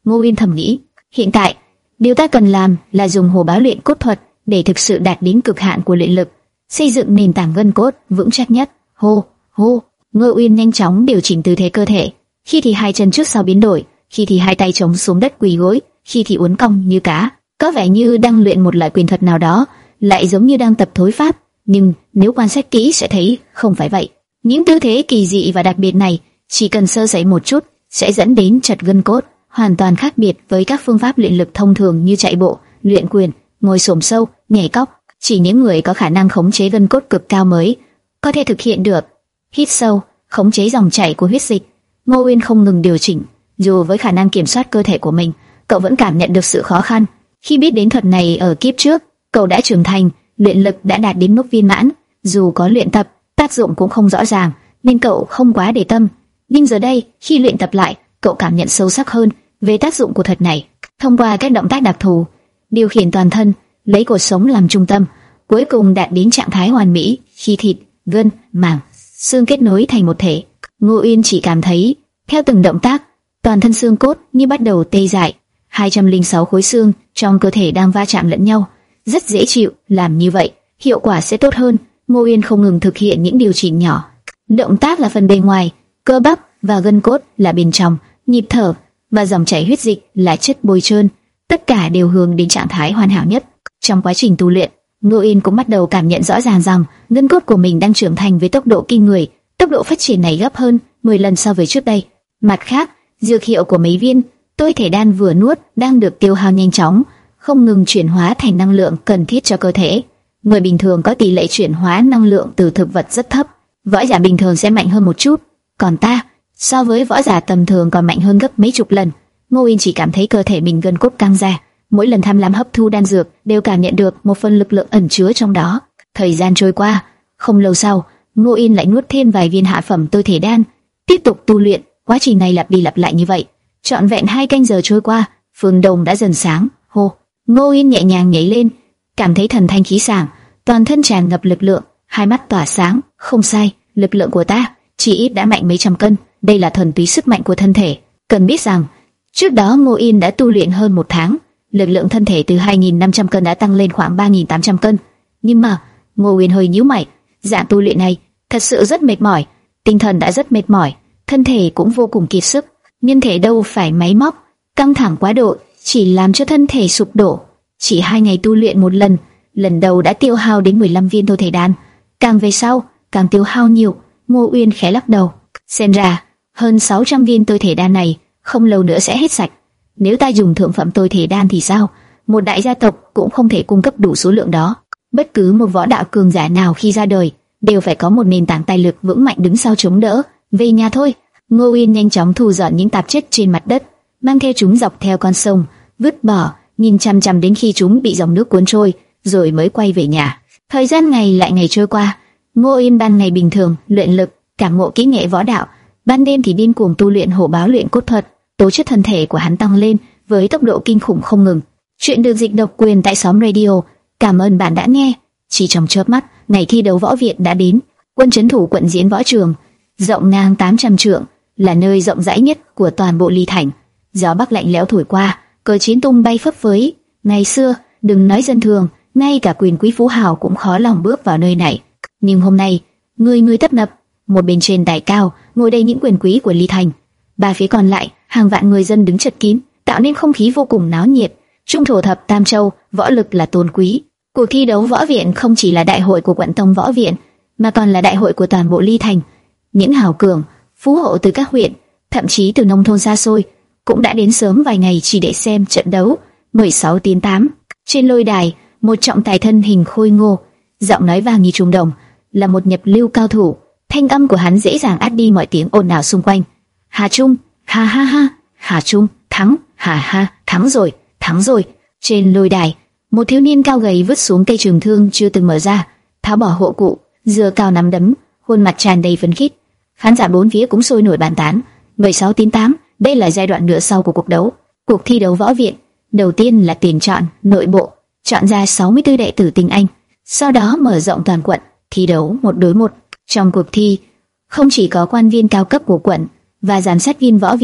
Ngô Uyên thầm nghĩ, hiện tại điều ta cần làm là dùng hồ báo luyện cốt thuật để thực sự đạt đến cực hạn của luyện lực, xây dựng nền tảng gân cốt vững chắc nhất. Hô, hô, Ngô Uyên nhanh chóng điều chỉnh tư thế cơ thể, khi thì hai chân trước sau biến đổi, khi thì hai tay chống xuống đất quỳ gối, khi thì uốn cong như cá, có vẻ như đang luyện một loại quyền thuật nào đó, lại giống như đang tập thối pháp. Nhưng nếu quan sát kỹ sẽ thấy không phải vậy. Những tư thế kỳ dị và đặc biệt này chỉ cần sơ sẩy một chút sẽ dẫn đến trật gân cốt, hoàn toàn khác biệt với các phương pháp luyện lực thông thường như chạy bộ, luyện quyền, ngồi xổm sâu, nhảy cóc. Chỉ những người có khả năng khống chế gân cốt cực cao mới có thể thực hiện được. Hít sâu, khống chế dòng chảy của huyết dịch. Ngô Uyên không ngừng điều chỉnh, dù với khả năng kiểm soát cơ thể của mình, cậu vẫn cảm nhận được sự khó khăn. Khi biết đến thuật này ở kiếp trước, cậu đã trưởng thành, luyện lực đã đạt đến mức viên mãn. Dù có luyện tập, tác dụng cũng không rõ ràng, nên cậu không quá để tâm. Nhưng giờ đây, khi luyện tập lại, cậu cảm nhận sâu sắc hơn về tác dụng của thuật này. Thông qua các động tác đặc thù, điều khiển toàn thân, lấy cột sống làm trung tâm, cuối cùng đạt đến trạng thái hoàn mỹ, khi thịt, gân, màng, xương kết nối thành một thể. Ngô Uyên chỉ cảm thấy, theo từng động tác, toàn thân xương cốt như bắt đầu tê dại. hai trăm lẻ sáu khối xương trong cơ thể đang va chạm lẫn nhau, rất dễ chịu. Làm như vậy, hiệu quả sẽ tốt hơn. Ngô Uyên không ngừng thực hiện những điều chỉnh nhỏ. Động tác là phần bề ngoài, cơ bắp và gân cốt là bên trong, nhịp thở và dòng chảy huyết dịch là chất bôi trơn, tất cả đều hướng đến trạng thái hoàn hảo nhất. Trong quá trình tu luyện, Ngô Uyên cũng bắt đầu cảm nhận rõ ràng rằng gân cốt của mình đang trưởng thành với tốc độ kinh người. Tốc độ phát triển này gấp hơn mười lần so với trước đây. Mặt khác, dược hiệu của mấy viên tôi thể đan vừa nuốt đang được tiêu hao nhanh chóng, không ngừng chuyển hóa thành năng lượng cần thiết cho cơ thể. Người bình thường có tỷ lệ chuyển hóa năng lượng từ thực vật rất thấp, võ giả bình thường sẽ mạnh hơn một chút, còn ta, so với võ giả tầm thường còn mạnh hơn gấp mấy chục lần. Ngô Uyên chỉ cảm thấy cơ thể mình gân cốt căng ra, mỗi lần tham lam hấp thu đan dược đều cảm nhận được một phần lực lượng ẩn chứa trong đó. Thời gian trôi qua, không lâu sau, Ngô Uyên lại nuốt thêm vài viên hạ phẩm tôi thể đan, tiếp tục tu luyện. Quá trình này lặp đi lặp lại như vậy, trọn vẹn hai canh giờ trôi qua, phương đông đã dần sáng. Hô, Ngô Uyên nhẹ nhàng nhảy lên, cảm thấy thần thanh khí sảng, toàn thân tràn ngập lực lượng, hai mắt tỏa sáng. Không sai, lực lượng của ta chỉ ít đã mạnh mấy trăm cân, đây là thuần túy sức mạnh của thân thể. Cần biết rằng, trước đó Ngô Uyên đã tu luyện hơn một tháng, lực lượng thân thể từ hai nghìn năm trăm cân đã tăng lên khoảng ba nghìn tám trăm cân. Nhưng mà Ngô Uyên hơi nhíu mày, dạng tu luyện này thật sự rất mệt mỏi, tinh thần đã rất mệt mỏi, thân thể cũng vô cùng kiệt sức. Nhân thể đâu phải máy móc, căng thẳng quá độ chỉ làm cho thân thể sụp đổ. Chỉ hai ngày tu luyện một lần, lần đầu đã tiêu hao đến mười lăm viên thôi thể đan, càng về sau càng tiêu hao nhiều. Ngô Uyên khẽ lắc đầu, xem ra hơn sáu trăm viên tôi thể đan này không lâu nữa sẽ hết sạch. Nếu ta dùng thượng phẩm tôi thể đan thì sao? Một đại gia tộc cũng không thể cung cấp đủ số lượng đó. Bất cứ một võ đạo cường giả nào khi ra đời đều phải có một nền tảng tài lực vững mạnh đứng sau chống đỡ. Về nhà thôi. Ngô Uyên nhanh chóng thu dọn những tạp chất trên mặt đất, mang theo chúng dọc theo con sông, vứt bỏ, nhìn chăm chăm đến khi chúng bị dòng nước cuốn trôi, rồi mới quay về nhà. Thời gian ngày lại ngày trôi qua, Ngô Uyên ban ngày bình thường luyện lực, cảm ngộ kỹ nghệ võ đạo, ban đêm thì điên cuồng tu luyện hổ báo luyện cốt thuật. Tố chất thân thể của hắn tăng lên với tốc độ kinh khủng không ngừng. Chuyện được dịch độc quyền tại xóm radio. Cảm ơn bạn đã nghe. Chỉ trong chớp mắt, ngày thi đấu võ viện đã đến. Quân trấn thủ quận diễn võ trường, rộng ngang tám trăm trượng, là nơi rộng rãi nhất của toàn bộ Ly Thành. Gió bắc lạnh lẽo thổi qua, cờ chiến tung bay phấp phới. Ngày xưa, đừng nói dân thường, ngay cả quyền quý phú hào cũng khó lòng bước vào nơi này. Nhưng hôm nay, người người tấp nập, một bên trên đài cao ngồi đây những quyền quý của Ly Thành, ba phía còn lại hàng vạn người dân đứng chật kín, tạo nên không khí vô cùng náo nhiệt. Trung thổ thập tam châu, võ lực là tôn quý. Cuộc thi đấu võ viện không chỉ là đại hội của quận tông võ viện, mà còn là đại hội của toàn bộ Ly Thành. Những hào cường, phú hộ từ các huyện, thậm chí từ nông thôn xa xôi, cũng đã đến sớm vài ngày chỉ để xem trận đấu. mười sáu tiến tám. Trên lôi đài, một trọng tài thân hình khôi ngô, giọng nói vang như trung đồng, là một nhập lưu cao thủ. Thanh âm của hắn dễ dàng át đi mọi tiếng ồn ào xung quanh. Hà Trung, ha ha ha, Hà Trung, thắng, ha ha, thắng rồi, thắng rồi. Trên lôi đài, một thiếu niên cao gầy vứt xuống cây trường thương chưa từng mở ra, tháo bỏ hộ cụ, giơ cao nắm đấm, khuôn mặt tràn đầy phấn khích. Khán giả bốn phía cũng sôi nổi bàn tán. mười sáu tiến tám, đây là giai đoạn nửa sau của cuộc đấu. Cuộc thi đấu võ viện, đầu tiên là tuyển chọn nội bộ, chọn ra sáu mươi tư đệ tử tinh anh, sau đó mở rộng toàn quận, thi đấu một đối một. Trong cuộc thi, không chỉ có quan viên cao cấp của quận và giám sát viên võ viện,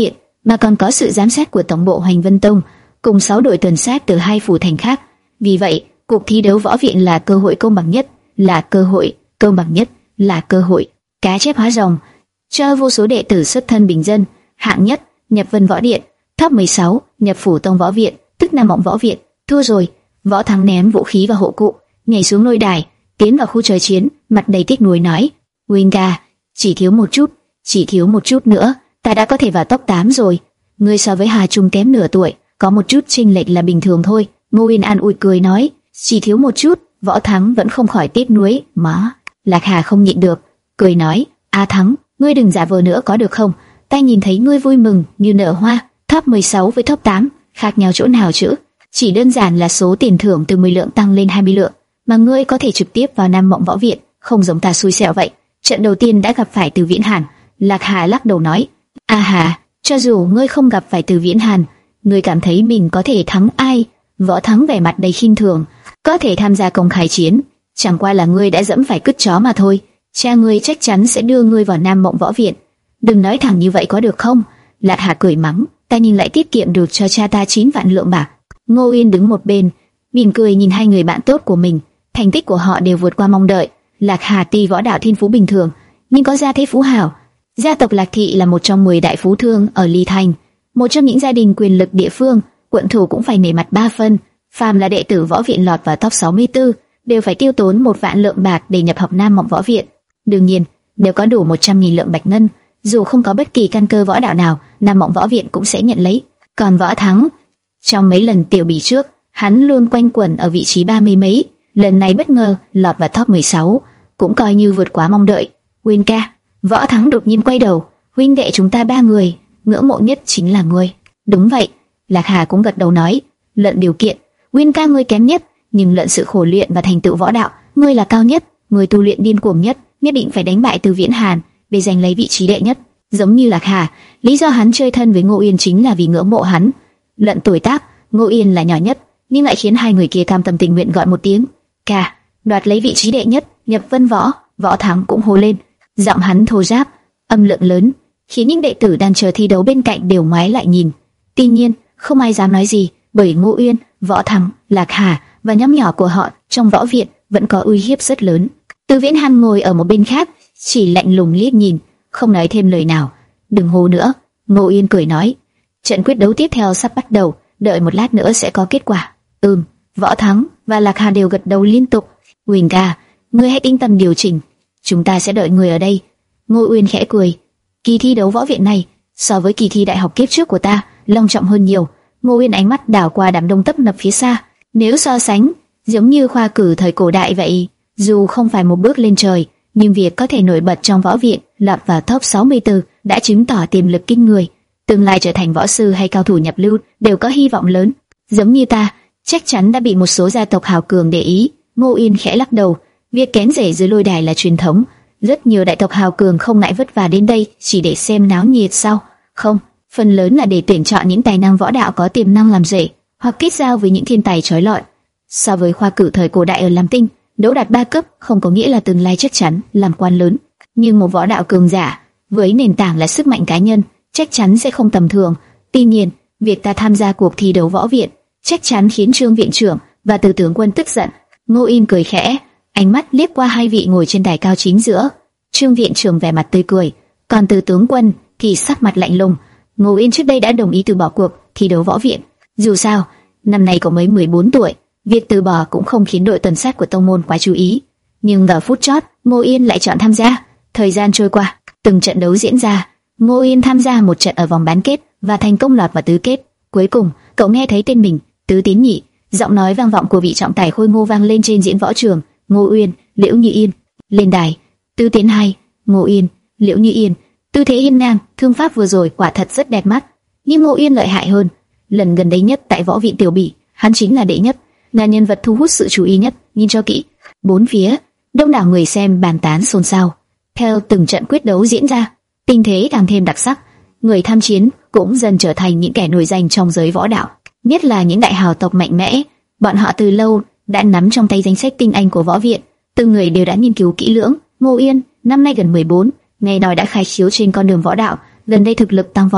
mà còn có sự giám sát của tổng bộ Hoành Vân Tông cùng sáu đội tuần sát từ hai phủ thành khác. Vì vậy, cuộc thi đấu võ viện là cơ hội công bằng nhất, là cơ hội công bằng nhất, là cơ hội cá chép hóa rồng, cho vô số đệ tử xuất thân bình dân. Hạng nhất, nhập Vân Võ Điện. Top mười sáu, nhập Phủ Tông Võ Viện, tức Nam Mộng Võ Viện. Thua rồi. Võ Thắng ném vũ khí và hộ cụ, nhảy xuống lôi đài, tiến vào khu trời chiến, mặt đầy tiếc nuối nói: "Uyên ca, chỉ thiếu một chút, chỉ thiếu một chút nữa, ta đã có thể vào top tám rồi. Ngươi so với Hà Trung kém nửa tuổi, có một chút chênh lệch là bình thường thôi." Ngô Uyên an ủi cười nói: "Chỉ thiếu một chút." Võ Thắng vẫn không khỏi tiếc nuối. Má, Lạc Hà không nhịn được, cười nói: "A Thắng, ngươi đừng giả vờ nữa có được không? Ta nhìn thấy ngươi vui mừng như nở hoa. Top mười sáu với top tám khác nhau chỗ nào chứ? Chỉ đơn giản là số tiền thưởng từ mười lượng tăng lên hai mươi lượng, mà ngươi có thể trực tiếp vào Nam Mộng Võ Viện, không giống ta xui xẻo vậy." Trận đầu tiên đã gặp phải Từ Viễn Hàn. Lạc Hà lắc đầu nói: "A Hà, cho dù ngươi không gặp phải Từ Viễn Hàn, ngươi cảm thấy mình có thể thắng ai?" Võ Thắng vẻ mặt đầy khinh thường: "Có thể tham gia công khai chiến, chẳng qua là ngươi đã dẫm phải cứt chó mà thôi. Cha ngươi chắc chắn sẽ đưa ngươi vào Nam Mộng Võ Viện. Đừng nói thẳng như vậy có được không?" Lạc Hà cười mắng: "Ta nhìn lại tiết kiệm được cho cha ta chín vạn lượng bạc." Ngô Uyên đứng một bên, mỉm cười nhìn hai người bạn tốt của mình. Thành tích của họ đều vượt qua mong đợi. Lạc Hà tuy võ đạo thiên phú bình thường, nhưng có gia thế phú hào. Gia tộc Lạc Thị là một trong mười đại phú thương ở Ly Thành, một trong những gia đình quyền lực địa phương. Quận thủ cũng phải nể mặt ba phân. Phàm là đệ tử võ viện lọt vào top sáu mươi tư đều phải tiêu tốn một vạn lượng bạc để nhập học Nam Mộng Võ Viện. Đương nhiên, nếu có đủ một trăm nghìn lượng bạch ngân, dù không có bất kỳ căn cơ võ đạo nào, Nam Mộng Võ Viện cũng sẽ nhận lấy. Còn Võ Thắng, trong mấy lần tiểu bỉ trước, hắn luôn quanh quẩn ở vị trí ba mươi mấy, lần này bất ngờ lọt vào top mười sáu, cũng coi như vượt quá mong đợi. "Uyên ca." Võ Thắng đột nhiên quay đầu: "Huynh đệ chúng ta ba người, ngưỡng mộ nhất chính là ngươi." "Đúng vậy." Lạc Hà cũng gật đầu nói: "Luận điều kiện, Uyên ca ngươi kém nhất, nhưng luận sự khổ luyện và thành tựu võ đạo, ngươi là cao nhất. Ngươi tu luyện điên cuồng nhất, nhất định phải đánh bại Từ Viễn Hàn để giành lấy vị trí đệ nhất." Giống như Lạc Hà, lý do hắn chơi thân với Ngô Uyên chính là vì ngưỡng mộ hắn. Luận tuổi tác, Ngô Uyên là nhỏ nhất, nhưng lại khiến hai người kia cam tâm tình nguyện gọi một tiếng ca, đoạt lấy vị trí đệ nhất. Nhập Vân Võ, Võ Thắng cũng hô lên, giọng hắn thô ráp, âm lượng lớn, khiến những đệ tử đang chờ thi đấu bên cạnh đều ngoái lại nhìn. Tuy nhiên, không ai dám nói gì, bởi Ngô Uyên, Võ Thắng, Lạc Hà và nhóm nhỏ của họ trong võ viện vẫn có uy hiếp rất lớn. Từ Viễn Hàn ngồi ở một bên khác, chỉ lạnh lùng liếc nhìn, không nói thêm lời nào. "Đừng hô nữa." Ngô Uyên cười nói: "Trận quyết đấu tiếp theo sắp bắt đầu, đợi một lát nữa sẽ có kết quả." "Ừm." Võ Thắng và Lạc Hà đều gật đầu liên tục. "Uyên ca, ngươi hãy tinh tâm điều chỉnh, chúng ta sẽ đợi người ở đây." Ngô Uyên khẽ cười: "Kỳ thi đấu võ viện này so với kỳ thi đại học kiếp trước của ta long trọng hơn nhiều." Ngô Uyên ánh mắt đảo qua đám đông tấp nập phía xa. Nếu so sánh, giống như khoa cử thời cổ đại vậy. Dù không phải một bước lên trời, nhưng việc có thể nổi bật trong võ viện, lọt vào top sáu mươi tư đã chứng tỏ tiềm lực kinh người. Tương lai trở thành võ sư hay cao thủ nhập lưu đều có hy vọng lớn. Giống như ta, chắc chắn đã bị một số gia tộc hào cường để ý. Ngô Uyên khẽ lắc đầu. Việc kén rể dưới lôi đài là truyền thống. Rất nhiều đại tộc hào cường không ngại vất vả đến đây chỉ để xem náo nhiệt sao? Không, phần lớn là để tuyển chọn những tài năng võ đạo có tiềm năng làm rể, hoặc kết giao với những thiên tài chói lọi. So với khoa cử thời cổ đại ở Lam Tinh, đỗ đạt ba cấp không có nghĩa là tương lai chắc chắn làm quan lớn. Nhưng một võ đạo cường giả với nền tảng là sức mạnh cá nhân chắc chắn sẽ không tầm thường. Tuy nhiên, việc ta tham gia cuộc thi đấu võ viện chắc chắn khiến Trương viện trưởng và Từ tướng quân tức giận. Ngô Yên cười khẽ, ánh mắt liếc qua hai vị ngồi trên đài cao chính giữa. Trương viện trưởng vẻ mặt tươi cười, còn Từ tướng quân thì sắc mặt lạnh lùng. Ngô Yên trước đây đã đồng ý từ bỏ cuộc thi đấu võ viện. Dù sao, năm nay cậu mới mười bốn tuổi, việc từ bỏ cũng không khiến đội tuần sát của tông môn quá chú ý. Nhưng vào phút chót, Ngô Yên lại chọn tham gia. Thời gian trôi qua, từng trận đấu diễn ra. Ngô Yên tham gia một trận ở vòng bán kết và thành công lọt vào tứ kết. Cuối cùng, cậu nghe thấy tên mình, Tứ Tín Nhị. Giọng nói vang vọng của vị trọng tài khôi ngô vang lên trên diễn võ trường. Ngô Uyên, Liễu Như Yên. Lên đài, Tứ Tiến Hai, Ngô Yên, Liễu Như Yên. Tư thế hiên ngang, thương pháp vừa rồi quả thật rất đẹp mắt. Nhưng Ngô Yên lợi hại hơn. Lần gần đây nhất tại võ viện tiểu bỉ, hắn chính là đệ nhất, là nhân vật thu hút sự chú ý nhất. Nhìn cho kỹ, bốn phía đông đảo người xem bàn tán xôn xao. Theo từng trận quyết đấu diễn ra, tình thế càng thêm đặc sắc. Người tham chiến cũng dần trở thành những kẻ nổi danh trong giới võ đạo, nhất là những đại hào tộc mạnh mẽ. Bọn họ từ lâu đã nắm trong tay danh sách tinh anh của võ viện, từng người đều đã nghiên cứu kỹ lưỡng. Ngô Yên năm nay gần mười bốn, nghe nói đã khai khiếu trên con đường võ đạo, gần đây thực lực tăng vọt.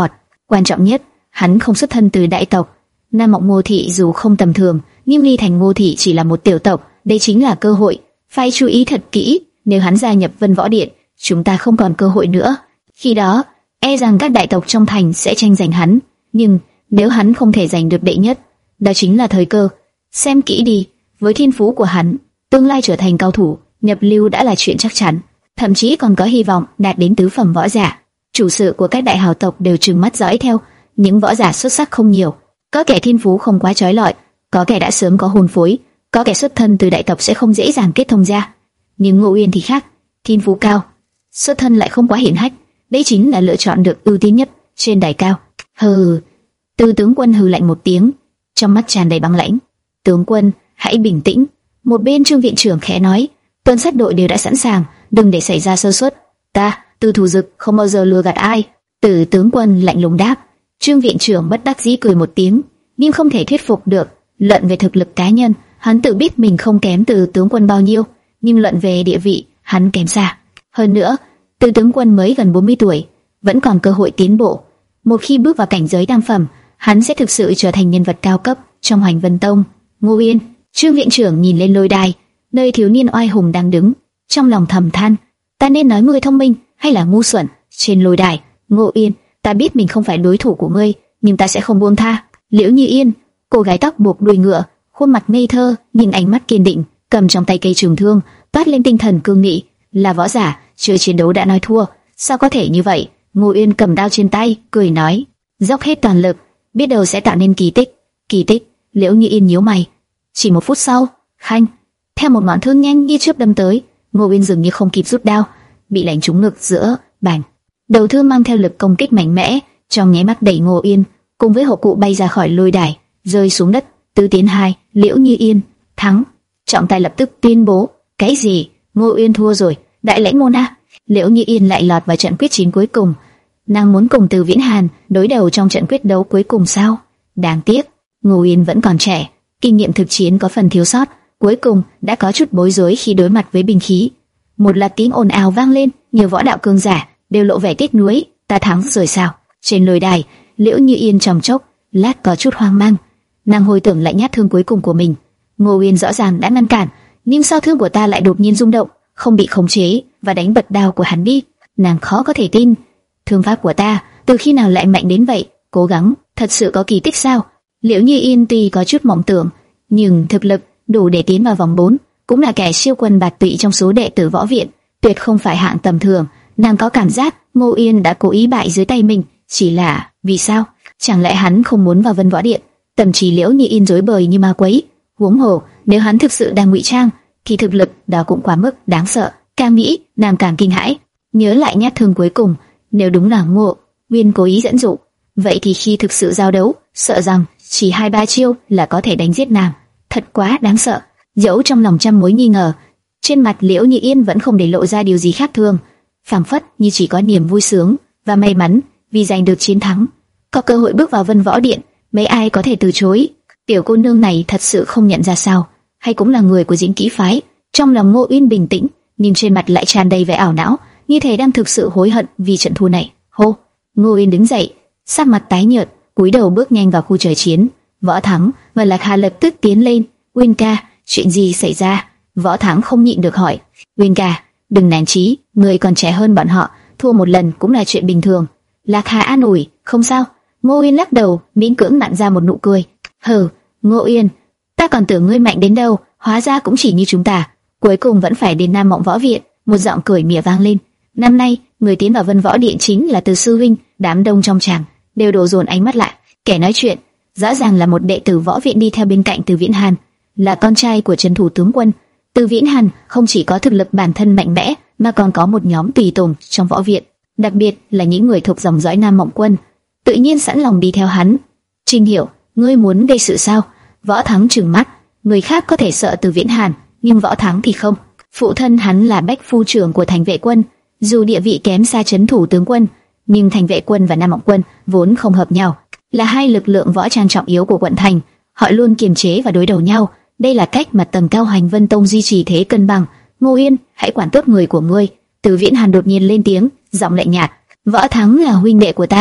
Quan trọng nhất, hắn không xuất thân từ đại tộc. Nam Mộng Ngô thị dù không tầm thường, nhưng Ly Thành Ngô thị chỉ là một tiểu tộc, đây chính là cơ hội, phải chú ý thật kỹ. Nếu hắn gia nhập Vân Võ Điện, chúng ta không còn cơ hội nữa. Khi đó, e rằng các đại tộc trong thành sẽ tranh giành hắn. Nhưng nếu hắn không thể giành được đệ nhất, đó chính là thời cơ. Xem kỹ đi, với thiên phú của hắn, tương lai trở thành cao thủ nhập lưu đã là chuyện chắc chắn, thậm chí còn có hy vọng đạt đến tứ phẩm võ giả. Chủ sự của các đại hào tộc đều trừng mắt dõi theo. Những võ giả xuất sắc không nhiều, có kẻ thiên phú không quá chói lọi, có kẻ đã sớm có hồn phối, có kẻ xuất thân từ đại tộc sẽ không dễ dàng kết thông ra. Nhưng Ngô Uyên thì khác, thiên phú cao, xuất thân lại không quá hiển hách, đây chính là lựa chọn được ưu tiên nhất trên đài cao. Hừ, Từ tướng quân hừ lạnh một tiếng, trong mắt tràn đầy băng lãnh. Tướng quân, hãy bình tĩnh. Một bên Trương viện trưởng khẽ nói, tuần sát đội đều đã sẵn sàng, đừng để xảy ra sơ suất. Ta, Từ Thủ Dực không bao giờ lừa gạt ai. Từ tướng quân lạnh lùng đáp. Trương viện trưởng bất đắc dĩ cười một tiếng, nhưng không thể thuyết phục được. Luận về thực lực cá nhân, hắn tự biết mình không kém Từ tướng quân bao nhiêu, nhưng luận về địa vị, hắn kém xa. Hơn nữa, Từ tướng quân mới gần bốn mươi tuổi, vẫn còn cơ hội tiến bộ. Một khi bước vào cảnh giới tam phẩm, hắn sẽ thực sự trở thành nhân vật cao cấp trong Hoành Vân Tông. Ngô Uyên, Trương viện trưởng nhìn lên lôi đài, nơi thiếu niên oai hùng đang đứng, trong lòng thầm than, ta nên nói ngươi thông minh hay là ngu xuẩn? Trên lôi đài, Ngô Uyên, ta biết mình không phải đối thủ của ngươi, nhưng ta sẽ không buông tha. Liễu Như Yên, cô gái tóc buộc đuôi ngựa, khuôn mặt ngây thơ, nhìn ánh mắt kiên định, cầm trong tay cây trường thương, toát lên tinh thần cương nghị. Là võ giả, chưa chiến đấu đã nói thua, sao có thể như vậy? Ngô Uyên cầm đao trên tay, cười nói, dốc hết toàn lực, biết đâu sẽ tạo nên kỳ tích. Kỳ tích? Liễu Như Yên nhíu mày. Chỉ một phút sau, khanh, theo một ngọn thương nhanh như chớp đâm tới, Ngô Uyên dường như không kịp rút đao, bị đánh trúng ngực giữa, bành. Đầu thương mang theo lực công kích mạnh mẽ, trong nháy mắt đẩy Ngô Uyên cùng với hộ cụ bay ra khỏi lôi đài, rơi xuống đất. Tứ tiến hai, Liễu Như Yên thắng. Trọng tài lập tức tuyên bố, cái gì? Ngô Uyên thua rồi, đại lãnh môn a. Liễu Như Yên lại lọt vào trận quyết chiến cuối cùng. Nàng muốn cùng Từ Viễn Hàn đối đầu trong trận quyết đấu cuối cùng sao? Đáng tiếc, Ngô Uyên vẫn còn trẻ, kinh nghiệm thực chiến có phần thiếu sót, cuối cùng đã có chút bối rối khi đối mặt với binh khí. Một loạt tiếng ồn ào vang lên, nhiều võ đạo cường giả đều lộ vẻ tiếc nuối. Ta thắng rồi sao? Trên lôi đài, Liễu Như Yên trầm chốc lát có chút hoang mang. Nàng hồi tưởng lại nhát thương cuối cùng của mình. Ngô Uyên rõ ràng đã ngăn cản, nhưng sao thương của ta lại đột nhiên rung động, không bị khống chế và đánh bật đao của hắn đi? Nàng khó có thể tin, thương pháp của ta từ khi nào lại mạnh đến vậy? Cố gắng, thật sự có kỳ tích sao? Liễu Như Yên tuy có chút mộng tưởng, nhưng thực lực đủ để tiến vào vòng bốn, cũng là kẻ siêu quần bạt tụy trong số đệ tử võ viện, tuyệt không phải hạng tầm thường. Nàng có cảm giác Ngô Uyên đã cố ý bại dưới tay mình, chỉ là vì sao? Chẳng lẽ hắn không muốn vào Vân Võ Điện? Tâm trí Liễu Như Yên rối bời như ma quấy. Huống hồ, nếu hắn thực sự đang ngụy trang, thì thực lực đó cũng quá mức đáng sợ. Càng nghĩ, nàng càng kinh hãi. Nhớ lại nhát thương cuối cùng, nếu đúng là Ngô Uyên cố ý dẫn dụ, vậy thì khi thực sự giao đấu, sợ rằng chỉ hai ba chiêu là có thể đánh giết nàng. Thật quá đáng sợ. Dẫu trong lòng trăm mối nghi ngờ, trên mặt Liễu Như Yên vẫn không để lộ ra điều gì khác thường, phảng phất như chỉ có niềm vui sướng và may mắn vì giành được chiến thắng. Có cơ hội bước vào Vân Võ Điện, mấy ai có thể từ chối? Tiểu cô nương này thật sự không nhận ra sao? Hay cũng là người của Diễn Kỹ phái? Trong lòng Ngô Uyên bình tĩnh, nhưng trên mặt lại tràn đầy vẻ ảo não, như thể đang thực sự hối hận vì trận thua này. Hô! Ngô Uyên đứng dậy, sắc mặt tái nhợt, cúi đầu bước nhanh vào khu trời chiến. Võ Thắng và Lạc Hà lập tức tiến lên. Uyên ca, chuyện gì xảy ra? Võ Thắng không nhịn được hỏi. Uyên ca, đừng nản chí, người còn trẻ hơn bọn họ, thua một lần cũng là chuyện bình thường. Lạc Hà an ủi, không sao. Ngô Uyên lắc đầu, miễn cưỡng nặn ra một nụ cười. Hừ, Ngô Uyên, ta còn tưởng ngươi mạnh đến đâu, hóa ra cũng chỉ như chúng ta. Cuối cùng vẫn phải đến Nam Mộng Võ Viện. Một giọng cười mỉa vang lên. Năm nay, người tiến vào Vân Võ Điện chính là Từ sư huynh. Đám đông trong tràng đều đổ dồn ánh mắt lại. Kẻ nói chuyện rõ ràng là một đệ tử võ viện đi theo bên cạnh Từ Viễn Hàn, là con trai của Trấn thủ tướng quân. Từ Viễn Hàn không chỉ có thực lực bản thân mạnh mẽ, mà còn có một nhóm tùy tùng trong võ viện, đặc biệt là những người thuộc dòng dõi Nam Mộng Quân, tự nhiên sẵn lòng đi theo hắn. Trình Hiểu, ngươi muốn gây sự sao? Võ Thắng trừng mắt. Người khác có thể sợ Từ Viễn Hàn, nhưng Võ Thắng thì không. Phụ thân hắn là bách phu trưởng của Thành Vệ Quân, dù địa vị kém xa Trấn thủ tướng quân, nhưng Thành Vệ Quân và Nam Mộng Quân vốn không hợp nhau, là hai lực lượng võ trang trọng yếu của quận thành. Họ luôn kiềm chế và đối đầu nhau. Đây là cách mà tầng cao Hoành Vân Tông duy trì thế cân bằng. Ngô Uyên, hãy quản tốt người của ngươi. Từ Viễn Hàn đột nhiên lên tiếng, giọng lạnh nhạt. Võ Thắng là huynh đệ của ta,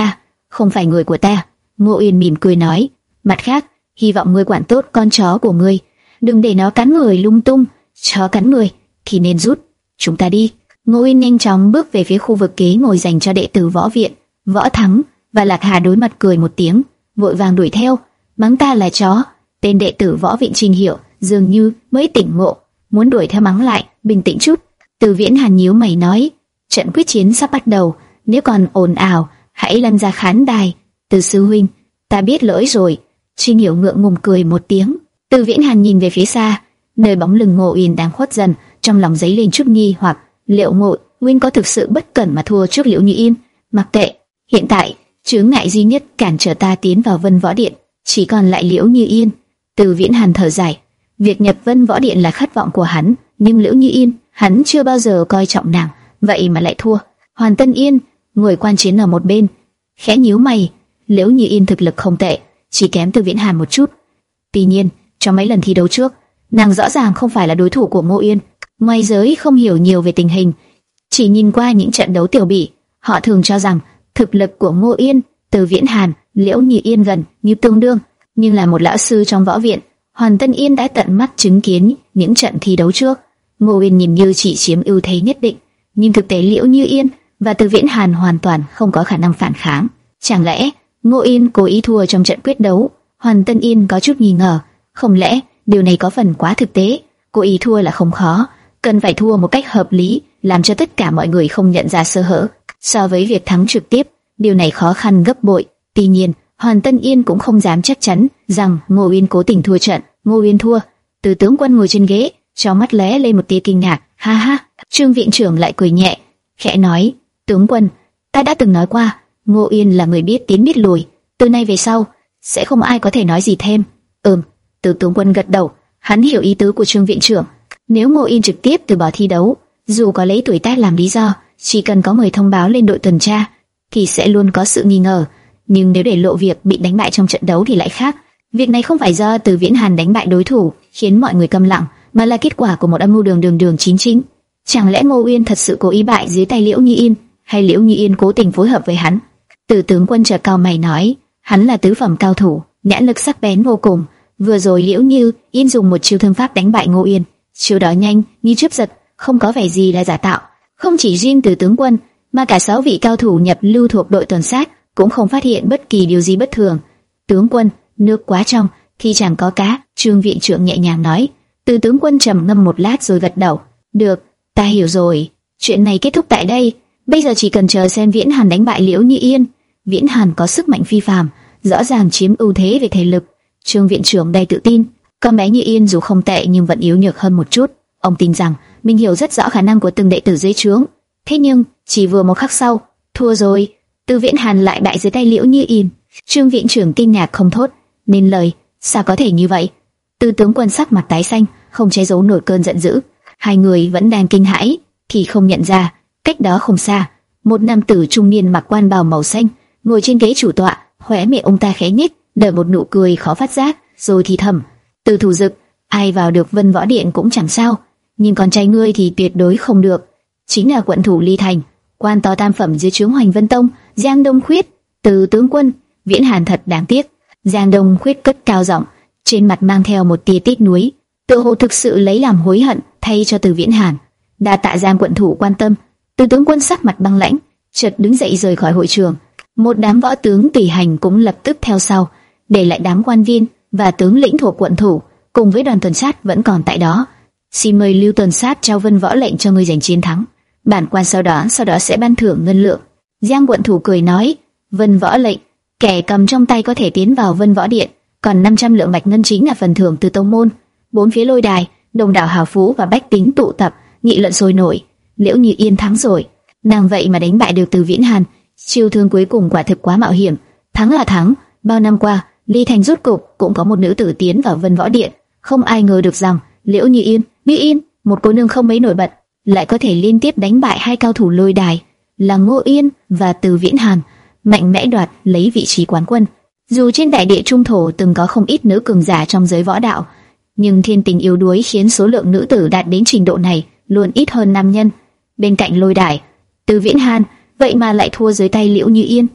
không phải người của ta. Ngô Uyên mỉm cười nói, mặt khác, hy vọng ngươi quản tốt con chó của ngươi, đừng để nó cắn người lung tung. Chó cắn người thì nên rút. Chúng ta đi. Ngô Uyên nhanh chóng bước về phía khu vực ghế ngồi dành cho đệ tử võ viện. Võ Thắng và Lạc Hà đối mặt cười một tiếng, vội vàng đuổi theo, mắng ta là chó. Tên đệ tử võ viện Trình Hiểu dường như mới tỉnh ngộ, muốn đuổi theo mắng lại. Bình tĩnh chút. Từ Viễn Hàn nhíu mày nói, trận quyết chiến sắp bắt đầu, nếu còn ồn ào, hãy lăn ra khán đài. Từ sư huynh, ta biết lỗi rồi. Trình Hiểu ngượng ngùng cười một tiếng. Từ Viễn Hàn nhìn về phía xa, nơi bóng lưng Ngô Uyên đang khuất dần, trong lòng dấy lên chút nghi hoặc, liệu Ngô Uyên có thực sự bất cẩn mà thua trước Liễu Như Yên? Mặc kệ, hiện tại chướng ngại duy nhất cản trở ta tiến vào Vân Võ Điện chỉ còn lại Liễu Như Yên. Từ Viễn Hàn thở dài, việc nhập Vân Võ Điện là khát vọng của hắn, nhưng Liễu Như Yên, hắn chưa bao giờ coi trọng nàng, vậy mà lại thua. Hoàn Tân Yên ngồi quan chiến ở một bên, khẽ nhíu mày. Liễu Như Yên thực lực không tệ, chỉ kém Từ Viễn Hàn một chút. Tuy nhiên, trong mấy lần thi đấu trước, nàng rõ ràng không phải là đối thủ của Ngô Uyên. Ngoài giới không hiểu nhiều về tình hình, chỉ nhìn qua những trận đấu tiểu bỉ, họ thường cho rằng thực lực của Ngô Uyên, Từ Viễn Hàn, Liễu Như Yên gần như tương đương. Nhưng là một lão sư trong võ viện, Hoàn Tân Yên đã tận mắt chứng kiến những trận thi đấu trước. Ngô Uyên nhìn như chỉ chiếm ưu thế nhất định, nhưng thực tế Liễu Như Yên và Từ Viễn Hàn hoàn toàn không có khả năng phản kháng. Chẳng lẽ Ngô Uyên cố ý thua trong trận quyết đấu? Hoàn Tân Yên có chút nghi ngờ, không lẽ điều này có phần quá thực tế? Cố ý thua là không khó, cần phải thua một cách hợp lý, làm cho tất cả mọi người không nhận ra sơ hở. So với việc thắng trực tiếp, điều này khó khăn gấp bội. Tuy nhiên, Hoàn Tân Yên cũng không dám chắc chắn rằng Ngô Uyên cố tình thua trận. Ngô Uyên thua. Từ tướng quân ngồi trên ghế, trong mắt lóe lên một tia kinh ngạc. Ha ha. Trương viện trưởng lại cười nhẹ, khẽ nói, tướng quân, ta đã từng nói qua, Ngô Uyên là người biết tiến biết lùi, từ nay về sau sẽ không ai có thể nói gì thêm. Ừm. Từ tướng quân gật đầu, hắn hiểu ý tứ của Trương viện trưởng. Nếu Ngô Uyên trực tiếp từ bỏ thi đấu, dù có lấy tuổi tác làm lý do, chỉ cần có người thông báo lên đội tuần tra, thì sẽ luôn có sự nghi ngờ. Nhưng nếu để lộ việc bị đánh bại trong trận đấu thì lại khác. Việc này không phải do Từ Viễn Hàn đánh bại đối thủ khiến mọi người câm lặng, mà là kết quả của một âm mưu đường đường đường chính chính. Chẳng lẽ Ngô Uyên thật sự cố ý bại dưới tay Liễu Như Yên, hay Liễu Như Yên cố tình phối hợp với hắn? Từ tướng quân chợt cau mày nói, hắn là tứ phẩm cao thủ, nhãn lực sắc bén vô cùng. Vừa rồi Liễu Như Yên dùng một chiêu thương pháp đánh bại Ngô Uyên, chiêu đó nhanh như chớp giật, không có vẻ gì là giả tạo. Không chỉ riêng Từ tướng quân, mà cả sáu vị cao thủ nhập lưu thuộc đội tuần sát cũng không phát hiện bất kỳ điều gì bất thường. Tướng quân, nước quá trong thì chẳng có cá. Trương viện trưởng nhẹ nhàng nói. Từ tướng quân trầm ngâm một lát rồi gật đầu. Được, ta hiểu rồi. Chuyện này kết thúc tại đây. Bây giờ chỉ cần chờ xem Viễn Hàn đánh bại Liễu Như Yên. Viễn Hàn có sức mạnh phi phàm, rõ ràng chiếm ưu thế về thể lực. Trương viện trưởng đầy tự tin. Con bé Như Yên dù không tệ nhưng vẫn yếu nhược hơn một chút. Ông tin rằng mình hiểu rất rõ khả năng của từng đệ tử dưới trướng. Thế nhưng chỉ vừa một khắc sau, thua rồi. Từ Viễn Hàn lại bại dưới tay Liễu Như Yên. Trương viện trưởng kinh ngạc không thốt nên lời. Sao có thể như vậy? Từ tướng quân sắc mặt tái xanh, không che giấu nổi cơn giận dữ. Hai người vẫn đang kinh hãi thì không nhận ra, cách đó không xa, một nam tử trung niên mặc quan bào màu xanh ngồi trên ghế chủ tọa, khóe miệng ông ta khẽ nhếch, nở một nụ cười khó phát giác, rồi thì thầm: Từ Thủ Dực, ai vào được Vân Võ Điện cũng chẳng sao, nhưng con trai ngươi thì tuyệt đối không được. Chính là quận thủ Ly Thành, quan to tam phẩm dưới trướng Hoành Vân Tông, Giang Đông Khuyết. Từ tướng quân, Viễn Hàn thật đáng tiếc. Giang Đông Khuyết cất cao giọng, trên mặt mang theo một tia tiếc nuối, tự hồ thực sự lấy làm hối hận thay cho Từ Viễn Hàn. Đa tạ Giang quận thủ quan tâm. Từ tướng quân sắc mặt băng lãnh, chợt đứng dậy rời khỏi hội trường. Một đám võ tướng tùy hành cũng lập tức theo sau, để lại đám quan viên và tướng lĩnh thuộc quận thủ cùng với đoàn tuần sát vẫn còn tại đó. Xin mời Lưu tuần sát trao Vân Võ lệnh cho ngươi giành chiến thắng. Bản quan sau đó sau đó sẽ ban thưởng ngân lượng. Giang quận thủ cười nói, Vân Võ lệnh, kẻ cầm trong tay có thể tiến vào Vân Võ Điện, còn năm trăm lượng bạch ngân chính là phần thưởng từ tông môn. Bốn phía lôi đài, đông đảo hào phú và bách tính tụ tập, nghị luận sôi nổi. Liễu Như Yên thắng rồi, nàng vậy mà đánh bại được Từ Viễn Hàn, chiêu thương cuối cùng quả thực quá mạo hiểm. Thắng là thắng, bao năm qua, Ly Thành rốt cục cũng có một nữ tử tiến vào Vân Võ Điện, không ai ngờ được rằng Liễu Như Yên, Như Yên, một cô nương không mấy nổi bật, lại có thể liên tiếp đánh bại hai cao thủ lôi đài, là Ngô Yên và Từ Viễn Hàn, mạnh mẽ đoạt lấy vị trí quán quân. Dù trên đại địa trung thổ từng có không ít nữ cường giả trong giới võ đạo, nhưng thiên tình yếu đuối khiến số lượng nữ tử đạt đến trình độ này luôn ít hơn nam nhân. Bên cạnh lôi đài, Từ Viễn Hàn vậy mà lại thua dưới tay Liễu Như Yên.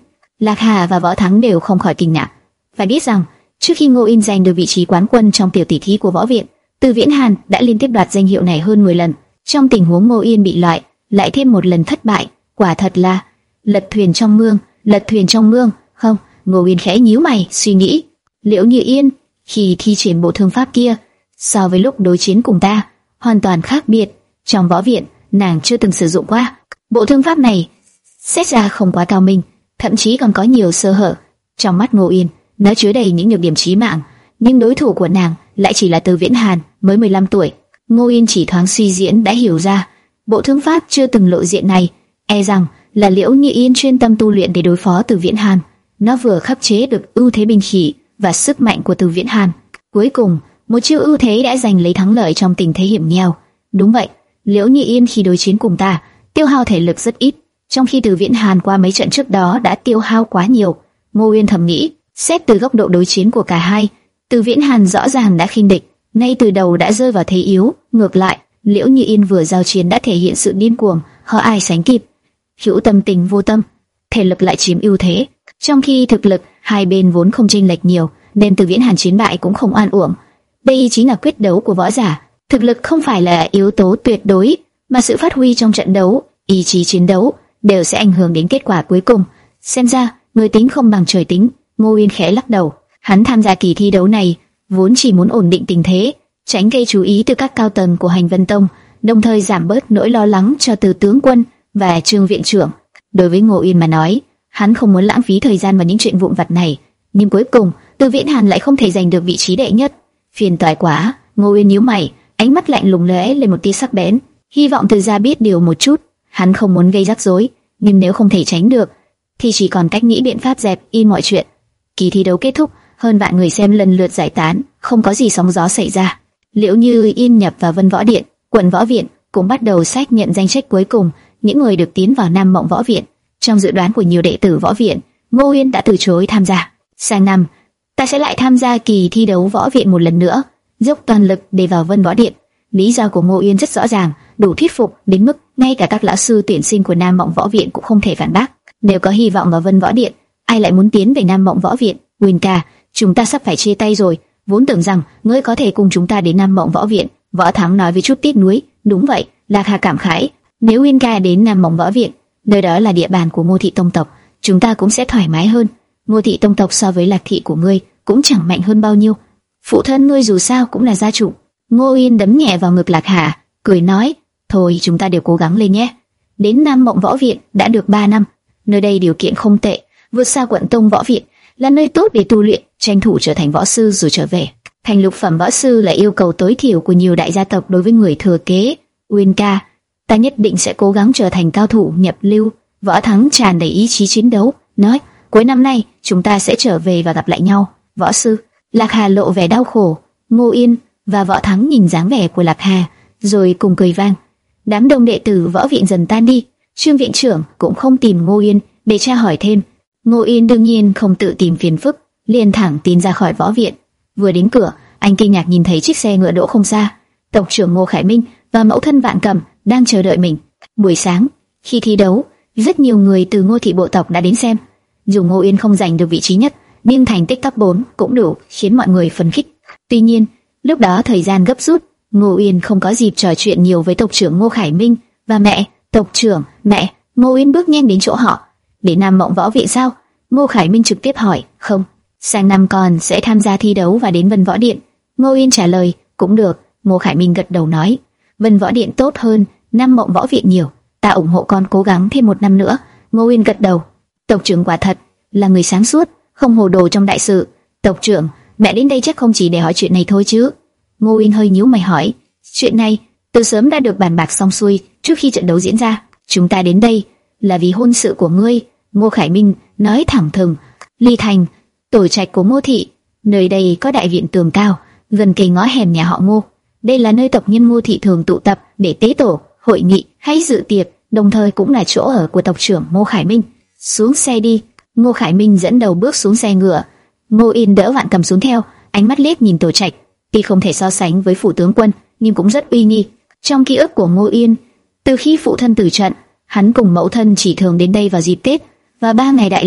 Lạc Hà và Võ Thắng đều không khỏi kinh ngạc. Phải biết rằng, trước khi Ngô Yên giành được vị trí quán quân trong tiểu tỷ thí của võ viện, Từ Viễn Hàn đã liên tiếp đoạt danh hiệu này hơn mười lần. Trong tình huống Ngô Yên bị loại, lại thêm một lần thất bại, quả thật là lật thuyền trong mương, lật thuyền trong mương. Không, Ngô Yên khẽ nhíu mày, suy nghĩ. Liễu Như Yên khi thi triển bộ thương pháp kia, so với lúc đối chiến cùng ta, hoàn toàn khác biệt. Trong võ viện, nàng chưa từng sử dụng qua. Bộ thương pháp này xét ra không quá cao minh, thậm chí còn có nhiều sơ hở. Trong mắt Ngô Yên, nó chứa đầy những nhược điểm chí mạng, nhưng đối thủ của nàng lại chỉ là Từ Viễn Hàn, mới mười lăm tuổi. Ngô Yên chỉ thoáng suy diễn đã hiểu ra, bộ thương pháp chưa từng lộ diện này, e rằng là Liễu Như Yên chuyên tâm tu luyện để đối phó Từ Viễn Hàn. Nó vừa khắc chế được ưu thế binh khí và sức mạnh của Từ Viễn Hàn. Cuối cùng, một chiêu ưu thế đã giành lấy thắng lợi trong tình thế hiểm nghèo. Đúng vậy, Liễu Như Yên khi đối chiến cùng ta, tiêu hao thể lực rất ít, trong khi Từ Viễn Hàn qua mấy trận trước đó đã tiêu hao quá nhiều. Ngô Yên thầm nghĩ, xét từ góc độ đối chiến của cả hai, Từ Viễn Hàn rõ ràng đã khinh địch, ngay từ đầu đã rơi vào thế yếu. Ngược lại, Liễu Như Yên vừa giao chiến đã thể hiện sự điên cuồng, khó ai sánh kịp. Hữu tâm tình vô tâm, thể lực lại chiếm ưu thế, trong khi thực lực hai bên vốn không chênh lệch nhiều, nên Từ Viễn Hàn chiến bại cũng không oan uổng. Đây chính là quyết đấu của võ giả, thực lực không phải là yếu tố tuyệt đối, mà sự phát huy trong trận đấu, ý chí chiến đấu đều sẽ ảnh hưởng đến kết quả cuối cùng. Xem ra, người tính không bằng trời tính. Ngô Yên khẽ lắc đầu, hắn tham gia kỳ thi đấu này vốn chỉ muốn ổn định tình thế, tránh gây chú ý từ các cao tầng của Hành Vân Tông, đồng thời giảm bớt nỗi lo lắng cho Từ tướng quân và Trương viện trưởng. Đối với Ngô Yên mà nói, hắn không muốn lãng phí thời gian vào những chuyện vụn vặt này, nhưng cuối cùng Từ Viễn Hàn lại không thể giành được vị trí đệ nhất. Phiền toái quá. Ngô Yên nhíu mày, ánh mắt lạnh lùng lóe lên một tia sắc bén, hy vọng Từ gia biết điều một chút. Hắn không muốn gây rắc rối, nhưng nếu không thể tránh được, thì chỉ còn cách nghĩ biện pháp dẹp yên mọi chuyện. Kỳ thi đấu kết thúc, hơn vạn người xem lần lượt giải tán, không có gì sóng gió xảy ra. Liễu Như Yên nhập vào Vân Võ Điện, quận võ viện cũng bắt đầu xác nhận danh sách cuối cùng những người được tiến vào Nam Mộng Võ Viện. Trong dự đoán của nhiều đệ tử võ viện, Ngô Yên đã từ chối tham gia. Sang năm, ta sẽ lại tham gia kỳ thi đấu võ viện một lần nữa, dốc toàn lực để vào Vân Võ Điện. Lý do của Ngô Yên rất rõ ràng, đủ thuyết phục đến mức ngay cả các lão sư tuyển sinh của Nam Mộng Võ Viện cũng không thể phản bác. Nếu có hy vọng vào Vân Võ Điện, ai lại muốn tiến về Nam Mộng Võ Viện? Uyên ca, chúng ta sắp phải chia tay rồi. Vốn tưởng rằng ngươi có thể cùng chúng ta đến Nam Mộng Võ Viện. Võ Thắng nói với chút tiếc nuối. Đúng vậy, Lạc Hà cảm khái. Nếu Uyên ca đến Nam Mộng Võ Viện, nơi đó là địa bàn của Ngô thị tông tộc, chúng ta cũng sẽ thoải mái hơn. Ngô thị tông tộc so với Lạc thị của ngươi cũng chẳng mạnh hơn bao nhiêu. Phụ thân ngươi dù sao cũng là gia chủ. Ngô Yên đấm nhẹ vào ngực Lạc Hà, cười nói: thôi, chúng ta đều cố gắng lên nhé. Đến Nam Mộng Võ Viện đã được ba năm, nơi đây điều kiện không tệ, vượt xa quận Tông Võ Viện, là nơi tốt để tu luyện, tranh thủ trở thành võ sư rồi trở về. Thành lục phẩm võ sư là yêu cầu tối thiểu của nhiều đại gia tộc đối với người thừa kế. Uyên ca, ta nhất định sẽ cố gắng trở thành cao thủ nhập lưu. Võ Thắng tràn đầy ý chí chiến đấu, nói: cuối năm nay chúng ta sẽ trở về và gặp lại nhau. Võ sư. Lạc Hà lộ vẻ đau khổ. Ngô Yên và Võ Thắng nhìn dáng vẻ của Lạc Hà, rồi cùng cười vang. Đám đông đệ tử võ viện dần tan đi. Trương viện trưởng cũng không tìm Ngô Yên để tra hỏi thêm. Ngô Yên đương nhiên không tự tìm phiền phức, liền thẳng tiến ra khỏi võ viện. Vừa đến cửa, anh kinh ngạc nhìn thấy chiếc xe ngựa đỗ không xa. Tộc trưởng Ngô Khải Minh và mẫu thân Vạn Cầm đang chờ đợi mình. Buổi sáng, khi thi đấu, rất nhiều người từ Ngô thị bộ tộc đã đến xem. Dù Ngô Yên không giành được vị trí nhất, nhưng thành tích top bốn cũng đủ khiến mọi người phấn khích. Tuy nhiên, lúc đó thời gian gấp rút, Ngô Yên không có dịp trò chuyện nhiều với tộc trưởng Ngô Khải Minh và mẹ. Tộc trưởng, mẹ. Ngô Yên bước nhanh đến chỗ họ. Để Nam Mộng Võ Viện sao? Ngô Khải Minh trực tiếp hỏi. Không, sang năm con sẽ tham gia thi đấu và đến Vân Võ Điện. Ngô Yên trả lời. Cũng được. Ngô Khải Minh gật đầu nói. Vân Võ Điện tốt hơn Nam Mộng Võ Viện nhiều, ta ủng hộ con cố gắng thêm một năm nữa. Ngô Yên gật đầu. Tộc trưởng quả thật là người sáng suốt, không hồ đồ trong đại sự. Tộc trưởng, mẹ đến đây chắc không chỉ để hỏi chuyện này thôi chứ? Ngô Yên hơi nhíu mày hỏi. Chuyện này từ sớm đã được bàn bạc xong xuôi trước khi trận đấu diễn ra. Chúng ta đến đây là vì hôn sự của ngươi. Ngô Khải Minh nói thẳng thừng. Ly Thành, tổ trạch của Ngô thị, nơi đây có đại viện tường cao, gần kề ngõ hẻm nhà họ Ngô. Đây là nơi tộc nhân Ngô thị thường tụ tập để tế tổ, hội nghị hay dự tiệc, đồng thời cũng là chỗ ở của tộc trưởng Ngô Khải Minh. Xuống xe đi. Ngô Khải Minh dẫn đầu bước xuống xe ngựa. Ngô Yên đỡ Vạn Cầm xuống theo, ánh mắt liếc nhìn tổ trạch. Tuy không thể so sánh với phủ tướng quân, nhưng cũng rất uy nghi. Trong ký ức của Ngô Yên, từ khi phụ thân tử trận, hắn cùng mẫu thân chỉ thường đến đây vào dịp Tết và ba ngày đại lễ.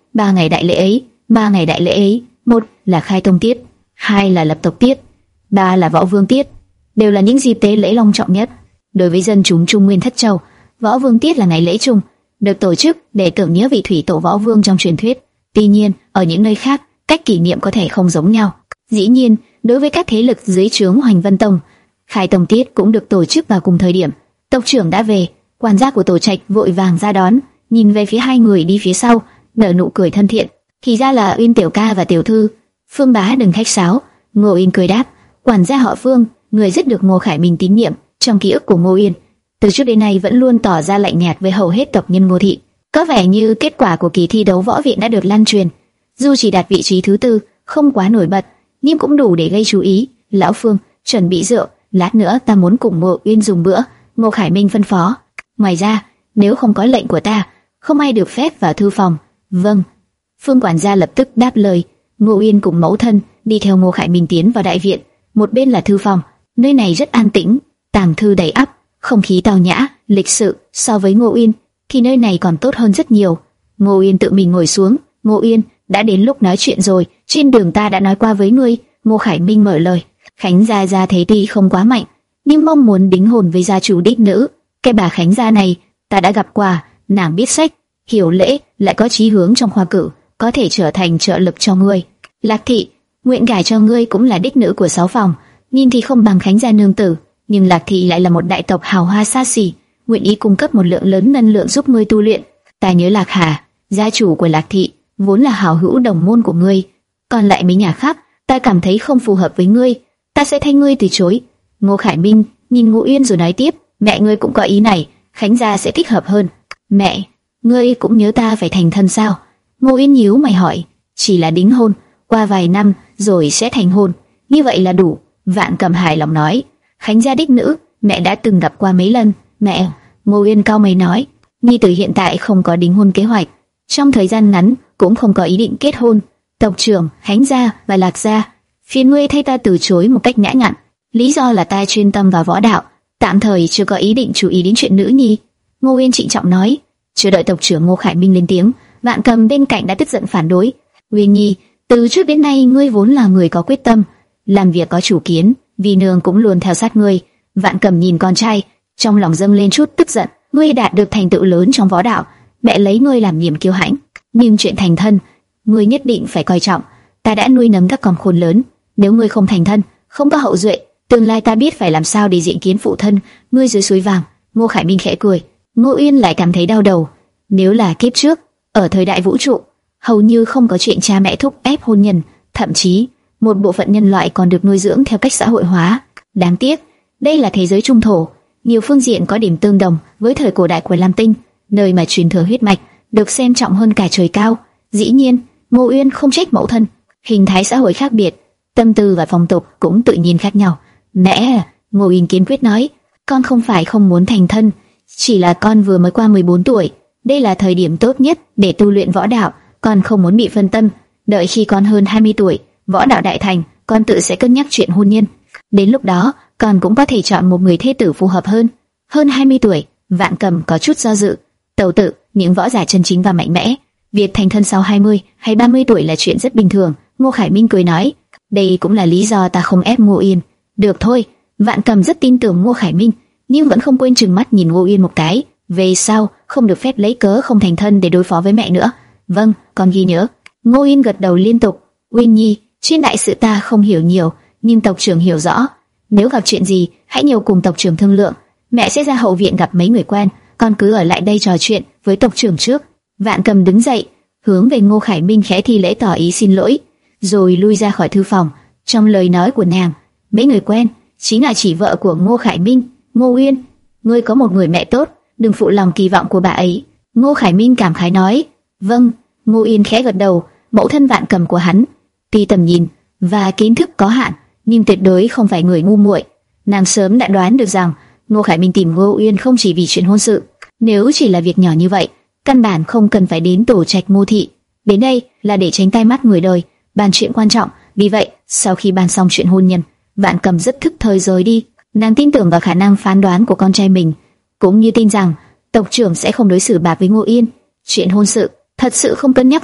ba ngày đại lễ ấy, ba ngày đại lễ ấy, một là khai tông tiết, hai là lập tộc tiết, ba là võ vương tiết, đều là những dịp tế lễ long trọng nhất. Đối với dân chúng Trung Nguyên Thất Châu, võ vương tiết là ngày lễ chung, được tổ chức để tưởng nhớ vị thủy tổ võ vương trong truyền thuyết. Tuy nhiên, ở những nơi khác, cách kỷ niệm có thể không giống nhau. Dĩ nhiên, đối với các thế lực dưới trướng Hoành Vân Tông, khai tông tiết cũng được tổ chức vào cùng thời điểm. Tộc trưởng đã về, quan gia của tổ trạch vội vàng ra đón, nhìn về phía hai người đi phía sau, nở nụ cười thân thiện. Thì ra là Uyên tiểu ca và tiểu thư. Phương bá đừng khách sáo. Ngô Uyên cười đáp, quản gia họ Phương, người rất được Ngô Khải Minh tín nhiệm. Trong ký ức của Ngô Uyên, từ trước đến nay vẫn luôn tỏ ra lạnh nhạt với hầu hết tộc nhân Ngô thị. Có vẻ như kết quả của kỳ thi đấu võ viện đã được lan truyền, dù chỉ đạt vị trí thứ tư, không quá nổi bật, nhưng cũng đủ để gây chú ý. Lão Phương, chuẩn bị rượu, lát nữa ta muốn cùng Ngô Uyên dùng bữa. Ngô Khải Minh phân phó. Ngoài ra, nếu không có lệnh của ta, không ai được phép vào thư phòng. Vâng. Phương quản gia lập tức đáp lời. Ngô Uyên cùng mẫu thân đi theo Ngô Khải Minh tiến vào đại viện. Một bên là thư phòng, nơi này rất an tĩnh, tàng thư đầy ắp, không khí tao nhã, lịch sự. So với Ngô Uyên, thì nơi này còn tốt hơn rất nhiều. Ngô Uyên tự mình ngồi xuống. Ngô Uyên, đã đến lúc nói chuyện rồi. Trên đường ta đã nói qua với ngươi. Ngô Khải Minh mở lời. Khánh gia gia thế tuy không quá mạnh, nhưng mong muốn đính hôn với gia chủ đích nữ. Cái bà Khánh gia này, ta đã gặp qua, nàng biết sách, hiểu lễ, lại có chí hướng trong khoa cử, có thể trở thành trợ lực cho ngươi. Lạc thị, nguyện gả cho ngươi cũng là đích nữ của sáu phòng, nhìn thì không bằng Khánh gia nương tử, nhưng Lạc thị lại là một đại tộc hào hoa xa xỉ, nguyện ý cung cấp một lượng lớn năng lượng giúp ngươi tu luyện. Ta nhớ Lạc Hà, gia chủ của Lạc thị, vốn là hảo hữu đồng môn của ngươi, còn lại mấy nhà khác, ta cảm thấy không phù hợp với ngươi, ta sẽ thay ngươi từ chối. Ngô Khải Minh nhìn Ngô Uyên rồi nói tiếp, mẹ ngươi cũng có ý này, Khánh gia sẽ thích hợp hơn. Mẹ, ngươi cũng nhớ ta phải thành thân sao? Ngô Uyên nhíu mày hỏi. Chỉ là đính hôn, qua vài năm rồi sẽ thành hôn, như vậy là đủ. Vạn Cầm hài lòng nói. Khánh gia đích nữ, mẹ đã từng gặp qua mấy lần. Mẹ, Ngô Uyên cau mày nói, nhi tử hiện tại không có đính hôn kế hoạch, trong thời gian ngắn cũng không có ý định kết hôn. Tộc trưởng, Khánh gia và Lạc gia, phiền ngươi thay ta từ chối một cách nhã nhặn. Lý do là ta chuyên tâm vào võ đạo, tạm thời chưa có ý định chú ý đến chuyện nữ nhi. Ngô Uyên trịnh trọng nói. Chưa đợi tộc trưởng Ngô Khải Minh lên tiếng, Vạn Cầm bên cạnh đã tức giận phản đối. Uyên nhi, từ trước đến nay ngươi vốn là người có quyết tâm, làm việc có chủ kiến, vì nương cũng luôn theo sát ngươi. Vạn Cầm nhìn con trai, trong lòng dâng lên chút tức giận. Ngươi đạt được thành tựu lớn trong võ đạo, mẹ lấy ngươi làm niềm kiêu hãnh, nhưng chuyện thành thân, ngươi nhất định phải coi trọng. Ta đã nuôi nấng các con khôn lớn, nếu ngươi không thành thân, không có hậu duệ, tương lai ta biết phải làm sao để diện kiến phụ thân ngươi dưới suối vàng. Ngô Khải Minh khẽ cười. Ngô Uyên lại cảm thấy đau đầu. Nếu là kiếp trước, ở thời đại vũ trụ, hầu như không có chuyện cha mẹ thúc ép hôn nhân, thậm chí một bộ phận nhân loại còn được nuôi dưỡng theo cách xã hội hóa. Đáng tiếc, đây là thế giới trung thổ, nhiều phương diện có điểm tương đồng với thời cổ đại của Lam Tinh, nơi mà truyền thừa huyết mạch được xem trọng hơn cả trời cao. Dĩ nhiên, Ngô Uyên không trách mẫu thân, hình thái xã hội khác biệt, tâm tư và phong tục cũng tự nhiên khác nhau. Mẹ, Ngô Uyên kiên quyết nói, con không phải không muốn thành thân, chỉ là con vừa mới qua mười bốn tuổi, đây là thời điểm tốt nhất để tu luyện võ đạo, con không muốn bị phân tâm. Đợi khi con hơn hai mươi tuổi, võ đạo đại thành, con tự sẽ cân nhắc chuyện hôn nhân. Đến lúc đó, con cũng có thể chọn một người thê tử phù hợp hơn. Hơn hai mươi tuổi, Vạn Cầm có chút do dự. Tẩu tự, những võ giả chân chính và mạnh mẽ, việc thành thân sau hai mươi hay ba mươi tuổi là chuyện rất bình thường. Ngô Khải Minh cười nói, đây cũng là lý do ta không ép Ngô Uyên. Được thôi. Vạn Cầm rất tin tưởng Ngô Khải Minh, nhưng vẫn không quên trừng mắt nhìn Ngô Uyên một cái. Về sau, không được phép lấy cớ không thành thân để đối phó với mẹ nữa. Vâng, con ghi nhớ. Ngô Uyên gật đầu liên tục. Uyên nhi, trên đại sự ta không hiểu nhiều, nhưng tộc trưởng hiểu rõ. Nếu gặp chuyện gì, hãy nhiều cùng tộc trưởng thương lượng. Mẹ sẽ ra hậu viện gặp mấy người quen, con cứ ở lại đây trò chuyện với tộc trưởng trước. Vạn Cầm đứng dậy, hướng về Ngô Khải Minh khẽ thi lễ tỏ ý xin lỗi, rồi lui ra khỏi thư phòng. Trong lời nói của nàng, mấy người quen chính là chỉ vợ của Ngô Khải Minh. Ngô Uyên, ngươi có một người mẹ tốt, đừng phụ lòng kỳ vọng của bà ấy. Ngô Khải Minh cảm khái nói. Vâng. Ngô Uyên khẽ gật đầu. Mẫu thân Vạn Cầm của hắn, tuy tầm nhìn và kiến thức có hạn, nhưng tuyệt đối không phải người ngu muội. Nàng sớm đã đoán được rằng Ngô Khải Minh tìm Ngô Uyên không chỉ vì chuyện hôn sự. Nếu chỉ là việc nhỏ như vậy, căn bản không cần phải đến tổ trạch Ngô thị. Đến đây là để tránh tai mắt người đời, bàn chuyện quan trọng. Vì vậy, sau khi bàn xong chuyện hôn nhân, Vạn Cầm rất thức thời rời đi. Nàng tin tưởng vào khả năng phán đoán của con trai mình, cũng như tin rằng tộc trưởng sẽ không đối xử bạc với Ngô Uyên. Chuyện hôn sự thật sự không cân nhắc lại,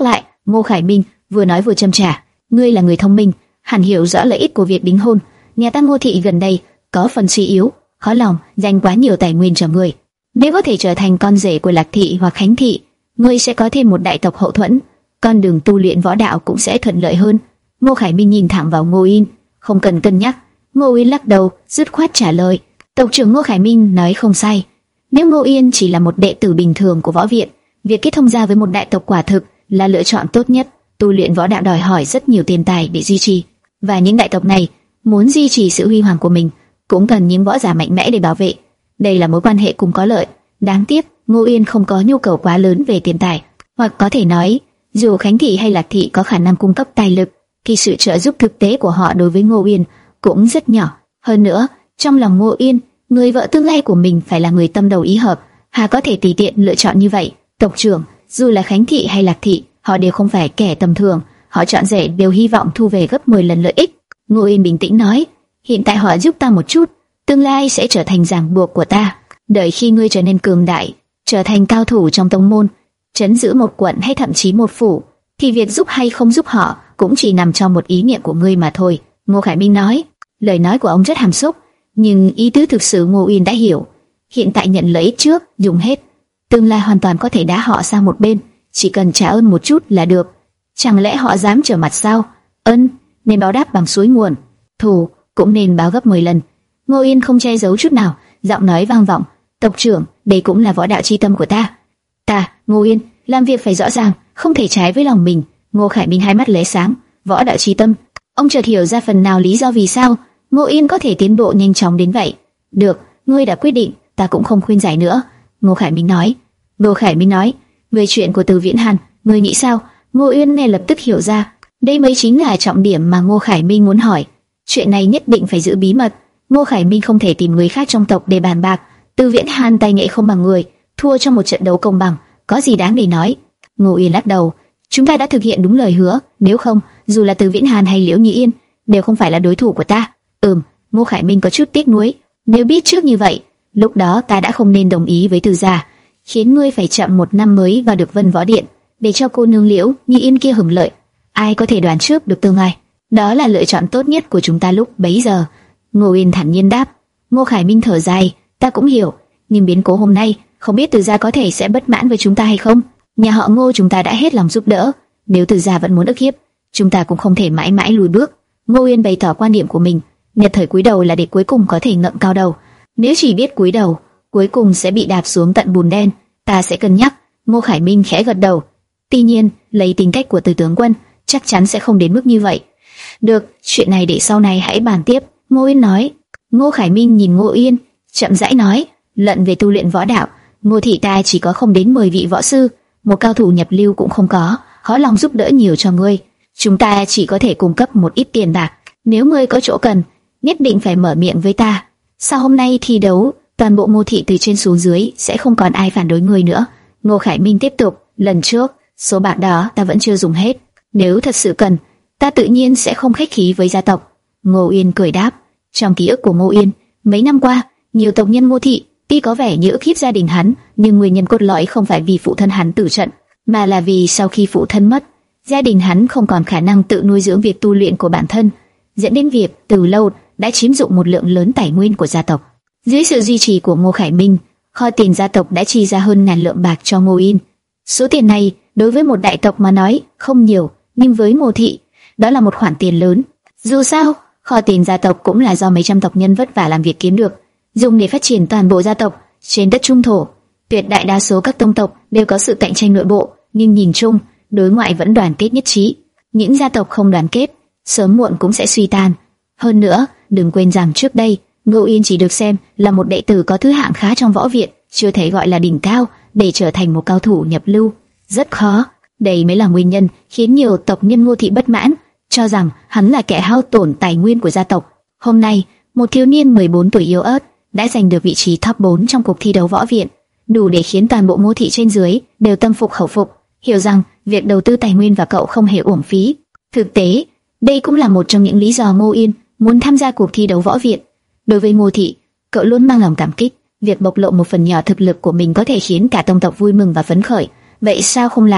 Ngô Khải Minh vừa nói vừa châm trà. Ngươi là người thông minh, hẳn hiểu rõ lợi ích của việc đính hôn. Nhà ta Ngô thị gần đây có phần suy yếu, khó lòng dành quá nhiều tài nguyên cho ngươi. Nếu có thể trở thành con rể của Lạc thị hoặc Khánh thị, ngươi sẽ có thêm một đại tộc hậu thuẫn, con đường tu luyện võ đạo cũng sẽ thuận lợi hơn. Ngô Khải Minh nhìn thẳng vào Ngô Yên, không cần cân nhắc. Ngô Yên lắc đầu, dứt khoát trả lời. Tộc trưởng Ngô Khải Minh nói không sai. Nếu Ngô Yên chỉ là một đệ tử bình thường của võ viện, việc kết thông gia với một đại tộc quả thực là lựa chọn tốt nhất. Tu luyện võ đạo đòi hỏi rất nhiều tiền tài để duy trì, và những đại tộc này muốn duy trì sự huy hoàng của mình cũng cần những võ giả mạnh mẽ để bảo vệ. Đây là mối quan hệ cùng có lợi. Đáng tiếc Ngô Yên không có nhu cầu quá lớn về tiền tài, hoặc có thể nói, dù Khánh thị hay Lạc thị có khả năng cung cấp tài lực, thì sự trợ giúp thực tế của họ đối với Ngô Yên cũng rất nhỏ. Hơn nữa, trong lòng Ngô Yên, người vợ tương lai của mình phải là người tâm đầu ý hợp, hà có thể tùy tiện lựa chọn như vậy. Tộc trưởng, dù là Khánh thị hay Lạc thị, họ đều không phải kẻ tầm thường, họ chọn rể đều hy vọng thu về gấp mười lần lợi ích. Ngô Yên bình tĩnh nói, hiện tại họ giúp ta một chút, tương lai sẽ trở thành ràng buộc của ta. Đợi khi ngươi trở nên cường đại, trở thành cao thủ trong tông môn, trấn giữ một quận hay thậm chí một phủ, thì việc giúp hay không giúp họ cũng chỉ nằm trong một ý niệm của ngươi mà thôi. Ngô Khải Minh nói, lời nói của ông rất hàm xúc, nhưng ý tứ thực sự Ngô Yên đã hiểu. Hiện tại nhận lợi ích trước, dùng hết, tương lai hoàn toàn có thể đá họ sang một bên, chỉ cần trả ơn một chút là được. Chẳng lẽ họ dám trở mặt sao? Ân nên báo đáp bằng suối nguồn, thù cũng nên báo gấp mười lần. Ngô Yên không che giấu chút nào, giọng nói vang vọng, tộc trưởng, đây cũng là võ đạo chi tâm của ta. Ta, Ngô Yên, làm việc phải rõ ràng, không thể trái với lòng mình. Ngô Khải Minh hai mắt lóe sáng, võ đạo chi tâm. Ông chợt hiểu ra phần nào lý do vì sao Ngô Yên có thể tiến bộ nhanh chóng đến vậy. Được, ngươi đã quyết định, ta cũng không khuyên giải nữa. Ngô Khải Minh nói. Ngô Khải Minh nói, về chuyện của Từ Viễn Hàn, ngươi nghĩ sao? Ngô Yên ngay lập tức hiểu ra, đây mới chính là trọng điểm mà Ngô Khải Minh muốn hỏi. Chuyện này nhất định phải giữ bí mật. Ngô Khải Minh không thể tìm người khác trong tộc để bàn bạc. Từ Viễn Hàn tay nghệ không bằng người, thua trong một trận đấu công bằng, có gì đáng để nói? Ngô Yên lắc đầu, chúng ta đã thực hiện đúng lời hứa, nếu không, dù là Từ Viễn Hàn hay Liễu Nhị Yên đều không phải là đối thủ của ta. Ừm, Ngô Khải Minh có chút tiếc nuối, nếu biết trước như vậy, lúc đó ta đã không nên đồng ý với Từ gia, khiến ngươi phải chậm một năm mới vào được Vân Võ Điện, để cho cô nương Liễu Nhị Yên kia hưởng lợi. Ai có thể đoán trước được tương lai? Đó là lựa chọn tốt nhất của chúng ta lúc bấy giờ. Ngô Yên thản nhiên đáp. Ngô Khải Minh thở dài, ta cũng hiểu, nhưng biến cố hôm nay, không biết Từ gia có thể sẽ bất mãn với chúng ta hay không. Nhà họ Ngô chúng ta đã hết lòng giúp đỡ, nếu Từ gia vẫn muốn ức hiếp, chúng ta cũng không thể mãi mãi lùi bước. Ngô Yên bày tỏ quan điểm của mình, nhật thời cúi đầu là để cuối cùng có thể ngậm cao đầu. Nếu chỉ biết cúi đầu, cuối cùng sẽ bị đạp xuống tận bùn đen. Ta sẽ cân nhắc. Ngô Khải Minh khẽ gật đầu. Tuy nhiên, lấy tính cách của Từ tướng quân, chắc chắn sẽ không đến mức như vậy. Được, chuyện này để sau này hãy bàn tiếp. Ngô Yên nói. Ngô Khải Minh nhìn Ngô Yên, chậm rãi nói, lận về tu luyện võ đạo, Ngô thị ta chỉ có không đến mười vị võ sư, một cao thủ nhập lưu cũng không có, khó lòng giúp đỡ nhiều cho ngươi. Chúng ta chỉ có thể cung cấp một ít tiền bạc, nếu ngươi có chỗ cần, nhất định phải mở miệng với ta. Sau hôm nay thi đấu, toàn bộ Ngô thị từ trên xuống dưới sẽ không còn ai phản đối ngươi nữa. Ngô Khải Minh tiếp tục, lần trước, số bạc đó ta vẫn chưa dùng hết, nếu thật sự cần, ta tự nhiên sẽ không khách khí với gia tộc. Ngô Yên cười đáp. Trong ký ức của Ngô Yên, mấy năm qua, nhiều tộc nhân Ngô thị tuy có vẻ như ức hiếp gia đình hắn, nhưng nguyên nhân cốt lõi không phải vì phụ thân hắn tử trận, mà là vì sau khi phụ thân mất, gia đình hắn không còn khả năng tự nuôi dưỡng việc tu luyện của bản thân, dẫn đến việc từ lâu đã chiếm dụng một lượng lớn tài nguyên của gia tộc. Dưới sự duy trì của Ngô Khải Minh, kho tiền gia tộc đã chi ra hơn ngàn lượng bạc cho Ngô Yên. Số tiền này đối với một đại tộc mà nói không nhiều, nhưng với Ngô thị, đó là một khoản tiền lớn. Dù sao, kho tiền gia tộc cũng là do mấy trăm tộc nhân vất vả làm việc kiếm được, dùng để phát triển toàn bộ gia tộc trên đất trung thổ. Tuyệt đại đa số các tông tộc đều có sự cạnh tranh nội bộ, nhưng nhìn chung, đối ngoại vẫn đoàn kết nhất trí. Những gia tộc không đoàn kết, sớm muộn cũng sẽ suy tan. Hơn nữa, đừng quên rằng trước đây, Ngô Yên chỉ được xem là một đệ tử có thứ hạng khá trong võ viện, chưa thể gọi là đỉnh cao, để trở thành một cao thủ nhập lưu, rất khó. Đây mới là nguyên nhân khiến nhiều tộc nhân Ngô thị bất mãn, cho rằng hắn là kẻ hao tổn tài nguyên của gia tộc. Hôm nay, một thiếu niên mười bốn tuổi yếu ớt đã giành được vị trí top bốn trong cuộc thi đấu võ viện, đủ để khiến toàn bộ Ngô thị trên dưới đều tâm phục khẩu phục, hiểu rằng việc đầu tư tài nguyên vào cậu không hề uổng phí. Thực tế, đây cũng là một trong những lý do Ngô Yên muốn tham gia cuộc thi đấu võ viện. Đối với Ngô thị, cậu luôn mang lòng cảm kích, việc bộc lộ một phần nhỏ thực lực của mình có thể khiến cả tông tộc vui mừng và phấn khởi, vậy sao không làm?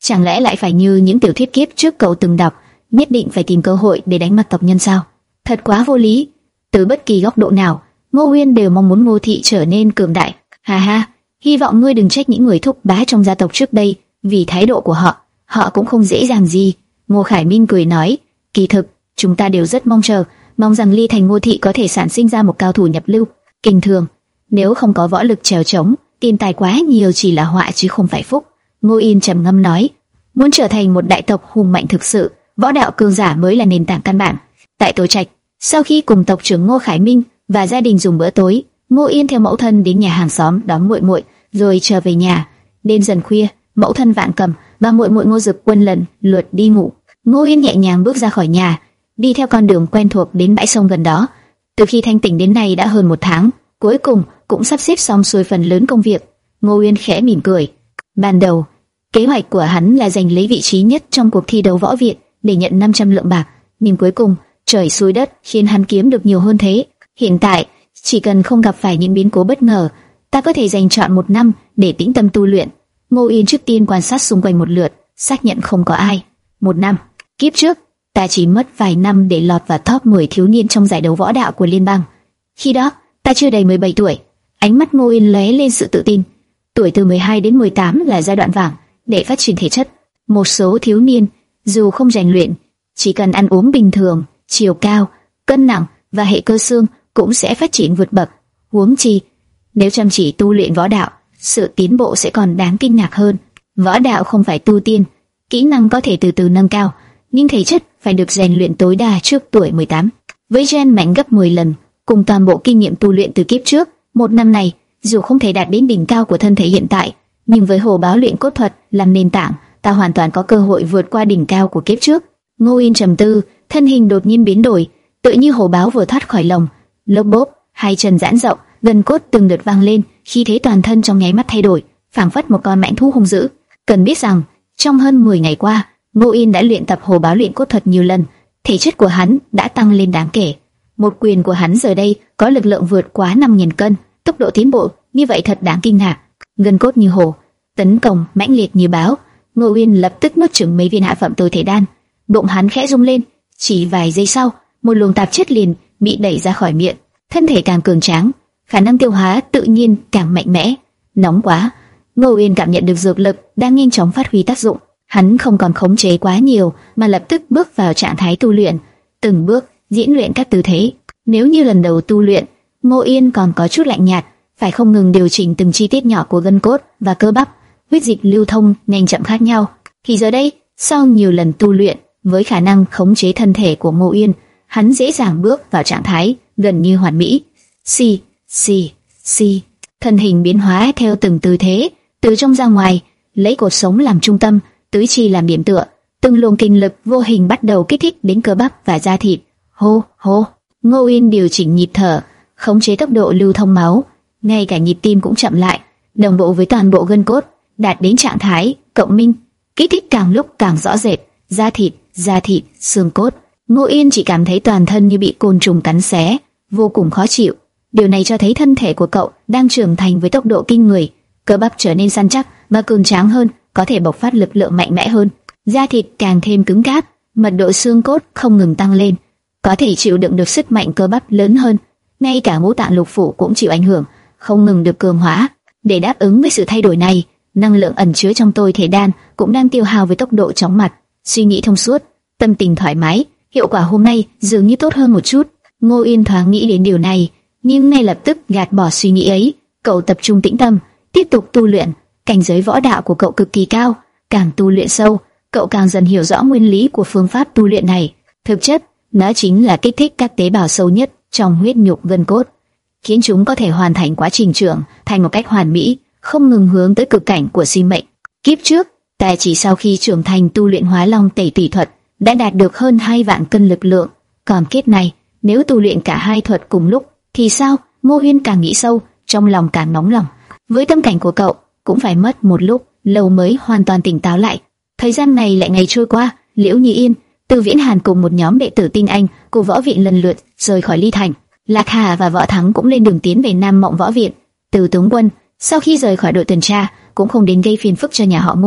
Chẳng lẽ lại phải như những tiểu thuyết kiếp trước cậu từng đọc, nhất định phải tìm cơ hội để đánh mặt tộc nhân sao? Thật quá vô lý. Từ bất kỳ góc độ nào, Ngô Uyên đều mong muốn Ngô thị trở nên cường đại. Ha ha, hy vọng ngươi đừng trách những người thúc bá trong gia tộc trước đây, vì thái độ của họ, họ cũng không dễ dàng gì. Ngô Khải Minh cười nói, kỳ thực, chúng ta đều rất mong chờ, mong rằng Ly Thành Ngô thị có thể sản sinh ra một cao thủ nhập lưu. Kinh thường, nếu không có võ lực trèo trống, tiền tài quá nhiều chỉ là họa chứ không phải phúc. Ngô Yên trầm ngâm nói, muốn trở thành một đại tộc hùng mạnh thực sự, võ đạo cường giả mới là nền tảng căn bản. Tại Tô Trạch, sau khi cùng tộc trưởng Ngô Khải Minh và gia đình dùng bữa tối, Ngô Yên theo mẫu thân đến nhà hàng xóm đón muội muội, rồi trở về nhà. Đêm dần khuya, mẫu thân Vạn Cầm và muội muội Ngô Dực Quân lần lượt đi ngủ. Ngô Yên nhẹ nhàng bước ra khỏi nhà, đi theo con đường quen thuộc đến bãi sông gần đó. Từ khi thanh tỉnh đến nay đã hơn một tháng, cuối cùng cũng sắp xếp xong xuôi phần lớn công việc. Ngô Yên khẽ mỉm cười. Ban đầu, kế hoạch của hắn là giành lấy vị trí nhất trong cuộc thi đấu võ viện để nhận năm trăm lượng bạc, nhưng cuối cùng trời xui đất khiến hắn kiếm được nhiều hơn thế. Hiện tại, chỉ cần không gặp phải những biến cố bất ngờ, ta có thể dành trọn một năm để tĩnh tâm tu luyện. Ngô Yên trước tiên quan sát xung quanh một lượt, xác nhận không có ai. Một năm, kiếp trước, ta chỉ mất vài năm để lọt vào top mười thiếu niên trong giải đấu võ đạo của liên bang. Khi đó, ta chưa đầy mười bảy tuổi. Ánh mắt Ngô Yên lóe lên sự tự tin. Tuổi từ mười hai đến mười tám là giai đoạn vàng để phát triển thể chất. Một số thiếu niên, dù không rèn luyện, chỉ cần ăn uống bình thường, chiều cao, cân nặng và hệ cơ xương cũng sẽ phát triển vượt bậc. Huống chi, nếu chăm chỉ tu luyện võ đạo, sự tiến bộ sẽ còn đáng kinh ngạc hơn. Võ đạo không phải tu tiên, kỹ năng có thể từ từ nâng cao, nhưng thể chất phải được rèn luyện tối đa trước tuổi mười tám. Với gen mạnh gấp mười lần, cùng toàn bộ kinh nghiệm tu luyện từ kiếp trước, một năm này, dù không thể đạt đến đỉnh cao của thân thể hiện tại, nhưng với hồ báo luyện cốt thuật làm nền tảng, ta hoàn toàn có cơ hội vượt qua đỉnh cao của kiếp trước. Ngô Yên trầm tư, thân hình đột nhiên biến đổi, tự như hồ báo vừa thoát khỏi lồng. Lốp bốp, hai chân giãn rộng, gân cốt từng đợt vang lên, khí thế toàn thân trong nháy mắt thay đổi, phảng phất một con mãnh thú hung dữ. Cần biết rằng, trong hơn mười ngày qua, Ngô Yên đã luyện tập hồ báo luyện cốt thuật nhiều lần, thể chất của hắn đã tăng lên đáng kể. Một quyền của hắn giờ đây có lực lượng vượt quá năm nghìn cân, tốc độ tiến bộ như vậy thật đáng kinh ngạc. Gân cốt như hổ, tấn công mãnh liệt như báo. Ngô Uyên lập tức nuốt chửng mấy viên hạ phẩm tối thể đan. Bụng hắn khẽ rung lên, chỉ vài giây sau, một luồng tạp chất liền bị đẩy ra khỏi miệng. Thân thể càng cường tráng, khả năng tiêu hóa tự nhiên càng mạnh mẽ. Nóng quá, Ngô Uyên cảm nhận được dược lực đang nhanh chóng phát huy tác dụng. Hắn không còn khống chế quá nhiều, mà lập tức bước vào trạng thái tu luyện, từng bước diễn luyện các tư thế. Nếu như lần đầu tu luyện, Ngô Yên còn có chút lạnh nhạt, phải không ngừng điều chỉnh từng chi tiết nhỏ của gân cốt và cơ bắp, huyết dịch lưu thông nhanh chậm khác nhau. Thì giờ đây, sau nhiều lần tu luyện, với khả năng khống chế thân thể của Ngô Yên, hắn dễ dàng bước vào trạng thái gần như hoàn mỹ. Xì, xì, xì, thân hình biến hóa theo từng tư thế, từ trong ra ngoài, lấy cột sống làm trung tâm, tứ chi làm điểm tựa, từng luồng kinh lực vô hình bắt đầu kích thích đến cơ bắp và da thịt. Hô, hô, Ngô Yên điều chỉnh nhịp thở, khống chế tốc độ lưu thông máu, ngay cả nhịp tim cũng chậm lại, đồng bộ với toàn bộ gân cốt, đạt đến trạng thái cộng minh, kích thích càng lúc càng rõ rệt, da thịt, da thịt, xương cốt. Ngô Yên chỉ cảm thấy toàn thân như bị côn trùng cắn xé, vô cùng khó chịu. Điều này cho thấy thân thể của cậu đang trưởng thành với tốc độ kinh người, cơ bắp trở nên săn chắc và cường tráng hơn, có thể bộc phát lực lượng mạnh mẽ hơn. Da thịt càng thêm cứng cáp, mật độ xương cốt không ngừng tăng lên, có thể chịu đựng được sức mạnh cơ bắp lớn hơn. Ngay cả ngũ tạng lục phủ cũng chịu ảnh hưởng, không ngừng được cường hóa. Để đáp ứng với sự thay đổi này, năng lượng ẩn chứa trong tôi thể đan cũng đang tiêu hao với tốc độ chóng mặt. Suy nghĩ thông suốt, tâm tình thoải mái, hiệu quả hôm nay dường như tốt hơn một chút. Ngô Yên thoáng nghĩ đến điều này, nhưng ngay lập tức gạt bỏ suy nghĩ ấy. Cậu tập trung tĩnh tâm, tiếp tục tu luyện. Cảnh giới võ đạo của cậu cực kỳ cao, càng tu luyện sâu, cậu càng dần hiểu rõ nguyên lý của phương pháp tu luyện này. Thực chất, nó chính là kích thích các tế bào sâu nhất trong huyết nhục gân cốt, khiến chúng có thể hoàn thành quá trình trưởng thành một cách hoàn mỹ, không ngừng hướng tới cực cảnh của sinh mệnh. Kiếp trước, ta chỉ sau khi trưởng thành tu luyện Hóa Long Tẩy Tủy thuật đã đạt được hơn hai vạn cân lực lượng, còn kiếp này, nếu tu luyện cả hai thuật cùng lúc thì sao? Ngô Uyên càng nghĩ sâu, trong lòng càng nóng lòng. Với tâm cảnh của cậu, cũng phải mất một lúc lâu mới hoàn toàn tỉnh táo lại. Thời gian này lại ngày trôi qua, Liễu Như Yên, Từ Viễn Hàn cùng một nhóm đệ tử tinh anh của võ viện lần lượt rời khỏi Ly Thành. Lạc Hà và Võ Thắng cũng lên đường tiến về Nam Mộng Võ Viện. Từ tướng quân sau khi rời khỏi đội tuần tra cũng không đến gây phiền phức cho nhà họ Ngô,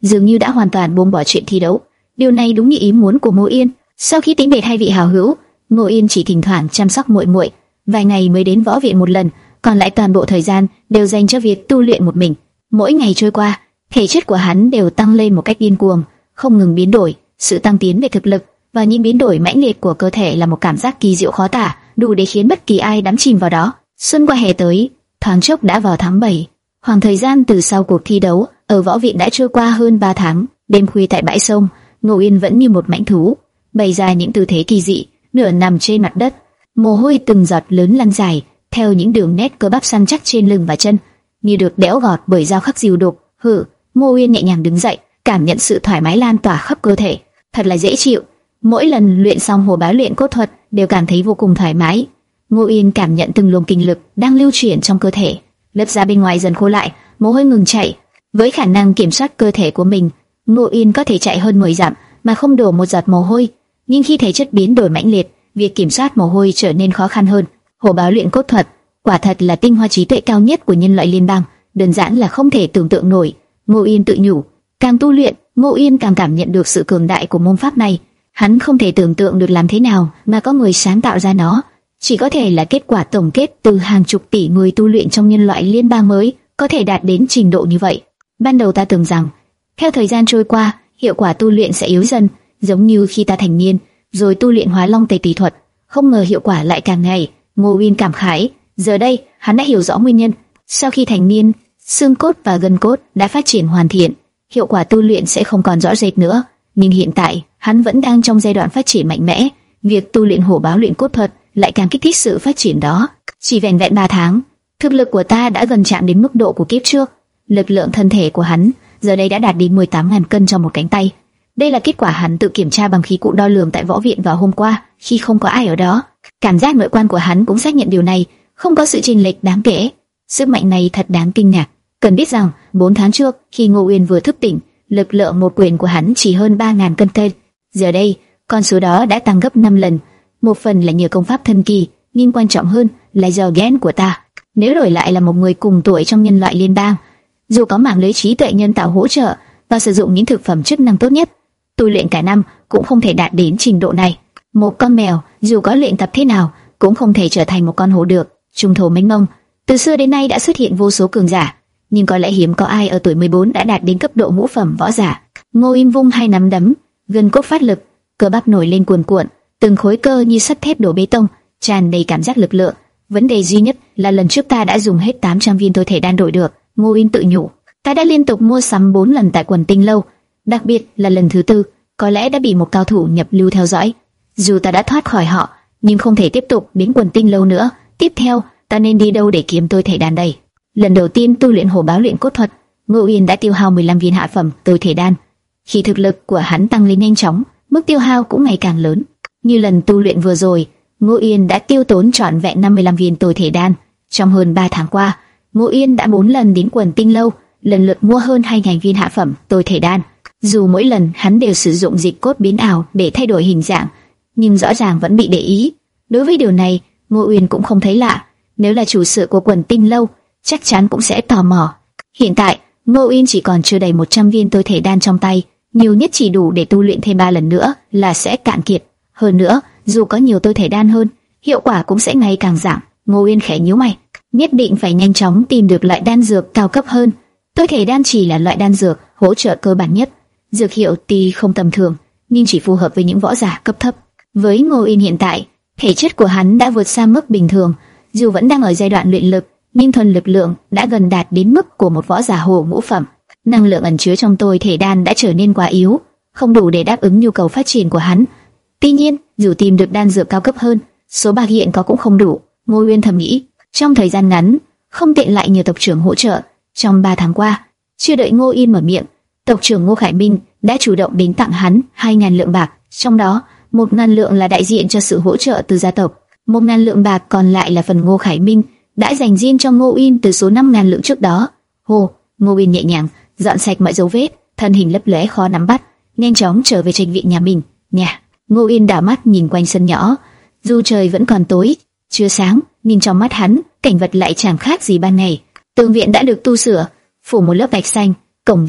dường như đã hoàn toàn buông bỏ chuyện thi đấu. Điều này đúng như ý muốn của Ngô Yên. Sau khi tĩnh biệt hai vị hảo hữu, Ngô Yên chỉ thỉnh thoảng chăm sóc muội muội, vài ngày mới đến võ viện một lần, còn lại toàn bộ thời gian đều dành cho việc tu luyện một mình. Mỗi ngày trôi qua, thể chất của hắn đều tăng lên một cách điên cuồng, không ngừng biến đổi. Sự tăng tiến về thực lực và những biến đổi mãnh liệt của cơ thể là một cảm giác kỳ diệu khó tả, đủ để khiến bất kỳ ai đắm chìm vào đó. Xuân qua hè tới, thoáng chốc đã vào tháng bảy. Khoảng thời gian từ sau cuộc thi đấu ở võ viện đã trôi qua hơn ba tháng. Đêm khuya tại bãi sông, Ngô Yên vẫn như một mãnh thú, bày ra những tư thế kỳ dị, nửa nằm trên mặt đất, mồ hôi từng giọt lớn lăn dài theo những đường nét cơ bắp săn chắc trên lưng và chân, như được đẽo gọt bởi dao khắc diều đục. Hừ, Ngô Yên nhẹ nhàng đứng dậy, cảm nhận sự thoải mái lan tỏa khắp cơ thể, thật là dễ chịu. Mỗi lần luyện xong hồ báo luyện cốt thuật đều cảm thấy vô cùng thoải mái. Ngô Yên cảm nhận từng luồng kinh lực đang lưu chuyển trong cơ thể, lớp da bên ngoài dần khô lại, mồ hôi ngừng chảy. Với khả năng kiểm soát cơ thể của mình, Ngô Yên có thể chạy hơn mười dặm mà không đổ một giọt mồ hôi. Nhưng khi thể chất biến đổi mãnh liệt, việc kiểm soát mồ hôi trở nên khó khăn hơn. Hồ báo luyện cốt thuật quả thật là tinh hoa trí tuệ cao nhất của nhân loại liên bang, đơn giản là không thể tưởng tượng nổi. Ngô Yên tự nhủ, càng tu luyện, Ngô Yên càng cảm nhận được sự cường đại của môn pháp này. Hắn không thể tưởng tượng được làm thế nào mà có người sáng tạo ra nó, chỉ có thể là kết quả tổng kết từ hàng chục tỷ người tu luyện trong nhân loại liên bang mới có thể đạt đến trình độ như vậy. Ban đầu ta tưởng rằng, theo thời gian trôi qua, hiệu quả tu luyện sẽ yếu dần, giống như khi ta thành niên, rồi tu luyện Hóa Long Tẩy Tùy thuật, không ngờ hiệu quả lại càng ngày. Ngô Uyên cảm khái, giờ đây hắn đã hiểu rõ nguyên nhân. Sau khi thành niên, xương cốt và gân cốt đã phát triển hoàn thiện, hiệu quả tu luyện sẽ không còn rõ rệt nữa. Nhưng hiện tại, hắn vẫn đang trong giai đoạn phát triển mạnh mẽ. Việc tu luyện hổ báo luyện cốt thuật lại càng kích thích sự phát triển đó. Chỉ vẻn vẹn ba tháng, thực lực của ta đã gần chạm đến mức độ của kiếp trước. Lực lượng thân thể của hắn giờ đây đã đạt đến mười tám nghìn cân trong một cánh tay. Đây là kết quả hắn tự kiểm tra bằng khí cụ đo lường tại võ viện vào hôm qua khi không có ai ở đó. Cảm giác nội quan của hắn cũng xác nhận điều này, không có sự chênh lệch đáng kể. Sức mạnh này thật đáng kinh ngạc. Cần biết rằng, bốn tháng trước khi Ngô Uyên vừa thức tỉnh, lực lượng một quyền của hắn chỉ hơn ba nghìn cân cây. Giờ đây, con số đó đã tăng gấp năm lần. Một phần là nhờ công pháp thần kỳ, nhưng quan trọng hơn là do gen của ta. Nếu đổi lại là một người cùng tuổi trong nhân loại liên bang, dù có mạng lưới trí tuệ nhân tạo hỗ trợ và sử dụng những thực phẩm chức năng tốt nhất, tu luyện cả năm cũng không thể đạt đến trình độ này. Một con mèo dù có luyện tập thế nào cũng không thể trở thành một con hổ được. Trung thổ mênh mông, từ xưa đến nay đã xuất hiện vô số cường giả, nhưng có lẽ hiếm có ai ở tuổi mười bốn đã đạt đến cấp độ ngũ phẩm võ giả. Ngô Yên vung hai nắm đấm, gân cốt phát lực, cơ bắp nổi lên cuồn cuộn, từng khối cơ như sắt thép đổ bê tông, tràn đầy cảm giác lực lượng. Vấn đề duy nhất là lần trước ta đã dùng hết tám trăm viên tôi thể đan đổi được. Ngô Yên tự nhủ, ta đã liên tục mua sắm bốn lần tại quần tinh lâu, đặc biệt là lần thứ tư, có lẽ đã bị một cao thủ nhập lưu theo dõi. Dù ta đã thoát khỏi họ, nhưng không thể tiếp tục đến quần tinh lâu nữa. Tiếp theo, ta nên đi đâu để kiếm tôi thể đan đây? Lần đầu tiên tu luyện hổ báo luyện cốt thuật, Ngô Yên đã tiêu hao mười lăm viên hạ phẩm tôi thể đan. Khi thực lực của hắn tăng lên nhanh chóng, mức tiêu hao cũng ngày càng lớn. Như lần tu luyện vừa rồi, Ngô Yên đã tiêu tốn trọn vẹn năm mươi lăm viên tôi thể đan. Trong hơn ba tháng qua, Ngô Yên đã bốn lần đến quần tinh lâu, lần lượt mua hơn hai nghìn viên hạ phẩm tôi thể đan. Dù mỗi lần hắn đều sử dụng dịch cốt biến ảo để thay đổi hình dạng, nhưng rõ ràng vẫn bị để ý. Đối với điều này, Ngô Uyên cũng không thấy lạ. Nếu là chủ sự của quần tinh lâu, chắc chắn cũng sẽ tò mò. Hiện tại, Ngô Uyên chỉ còn chưa đầy một trăm viên tôi thể đan trong tay, nhiều nhất chỉ đủ để tu luyện thêm ba lần nữa là sẽ cạn kiệt. Hơn nữa, dù có nhiều tôi thể đan hơn, hiệu quả cũng sẽ ngày càng giảm. Ngô Uyên khẽ nhíu mày, nhất định phải nhanh chóng tìm được loại đan dược cao cấp hơn. Tôi thể đan chỉ là loại đan dược hỗ trợ cơ bản nhất. Dược hiệu tuy không tầm thường, nhưng chỉ phù hợp với những võ giả cấp thấp. Với Ngô Uyên hiện tại, thể chất của hắn đã vượt xa mức bình thường, dù vẫn đang ở giai đoạn luyện lực, nhưng thuần lực lượng đã gần đạt đến mức của một võ giả hồ ngũ phẩm. Năng lượng ẩn chứa trong tôi thể đan đã trở nên quá yếu, không đủ để đáp ứng nhu cầu phát triển của hắn. Tuy nhiên, dù tìm được đan dược cao cấp hơn, số bạc hiện có cũng không đủ. Ngô Uyên thầm nghĩ, trong thời gian ngắn, không tiện lại nhờ tộc trưởng hỗ trợ. Trong ba tháng qua, chưa đợi Ngô Uyên mở miệng, tộc trưởng Ngô Khải Minh đã chủ động đến tặng hắn hai nghìn lượng bạc, trong đó một nghìn lượng là đại diện cho sự hỗ trợ từ gia tộc, một nghìn lượng bạc còn lại là phần Ngô Khải Minh đã dành riêng cho Ngô Uyên từ số năm nghìn lượng trước đó. Hồ, Ngô Uyên nhẹ nhàng dọn sạch mọi dấu vết, thân hình lấp lóe khó nắm bắt, nhanh chóng trở về trạch viện nhà mình. Nhà. Ngô Uyên đảo mắt nhìn quanh sân nhỏ, dù trời vẫn còn tối, chưa sáng, nhưng trong mắt hắn, cảnh vật lại chẳng khác gì ban ngày. Tường viện đã được tu sửa, phủ một lớp gạch xanh, cổng viện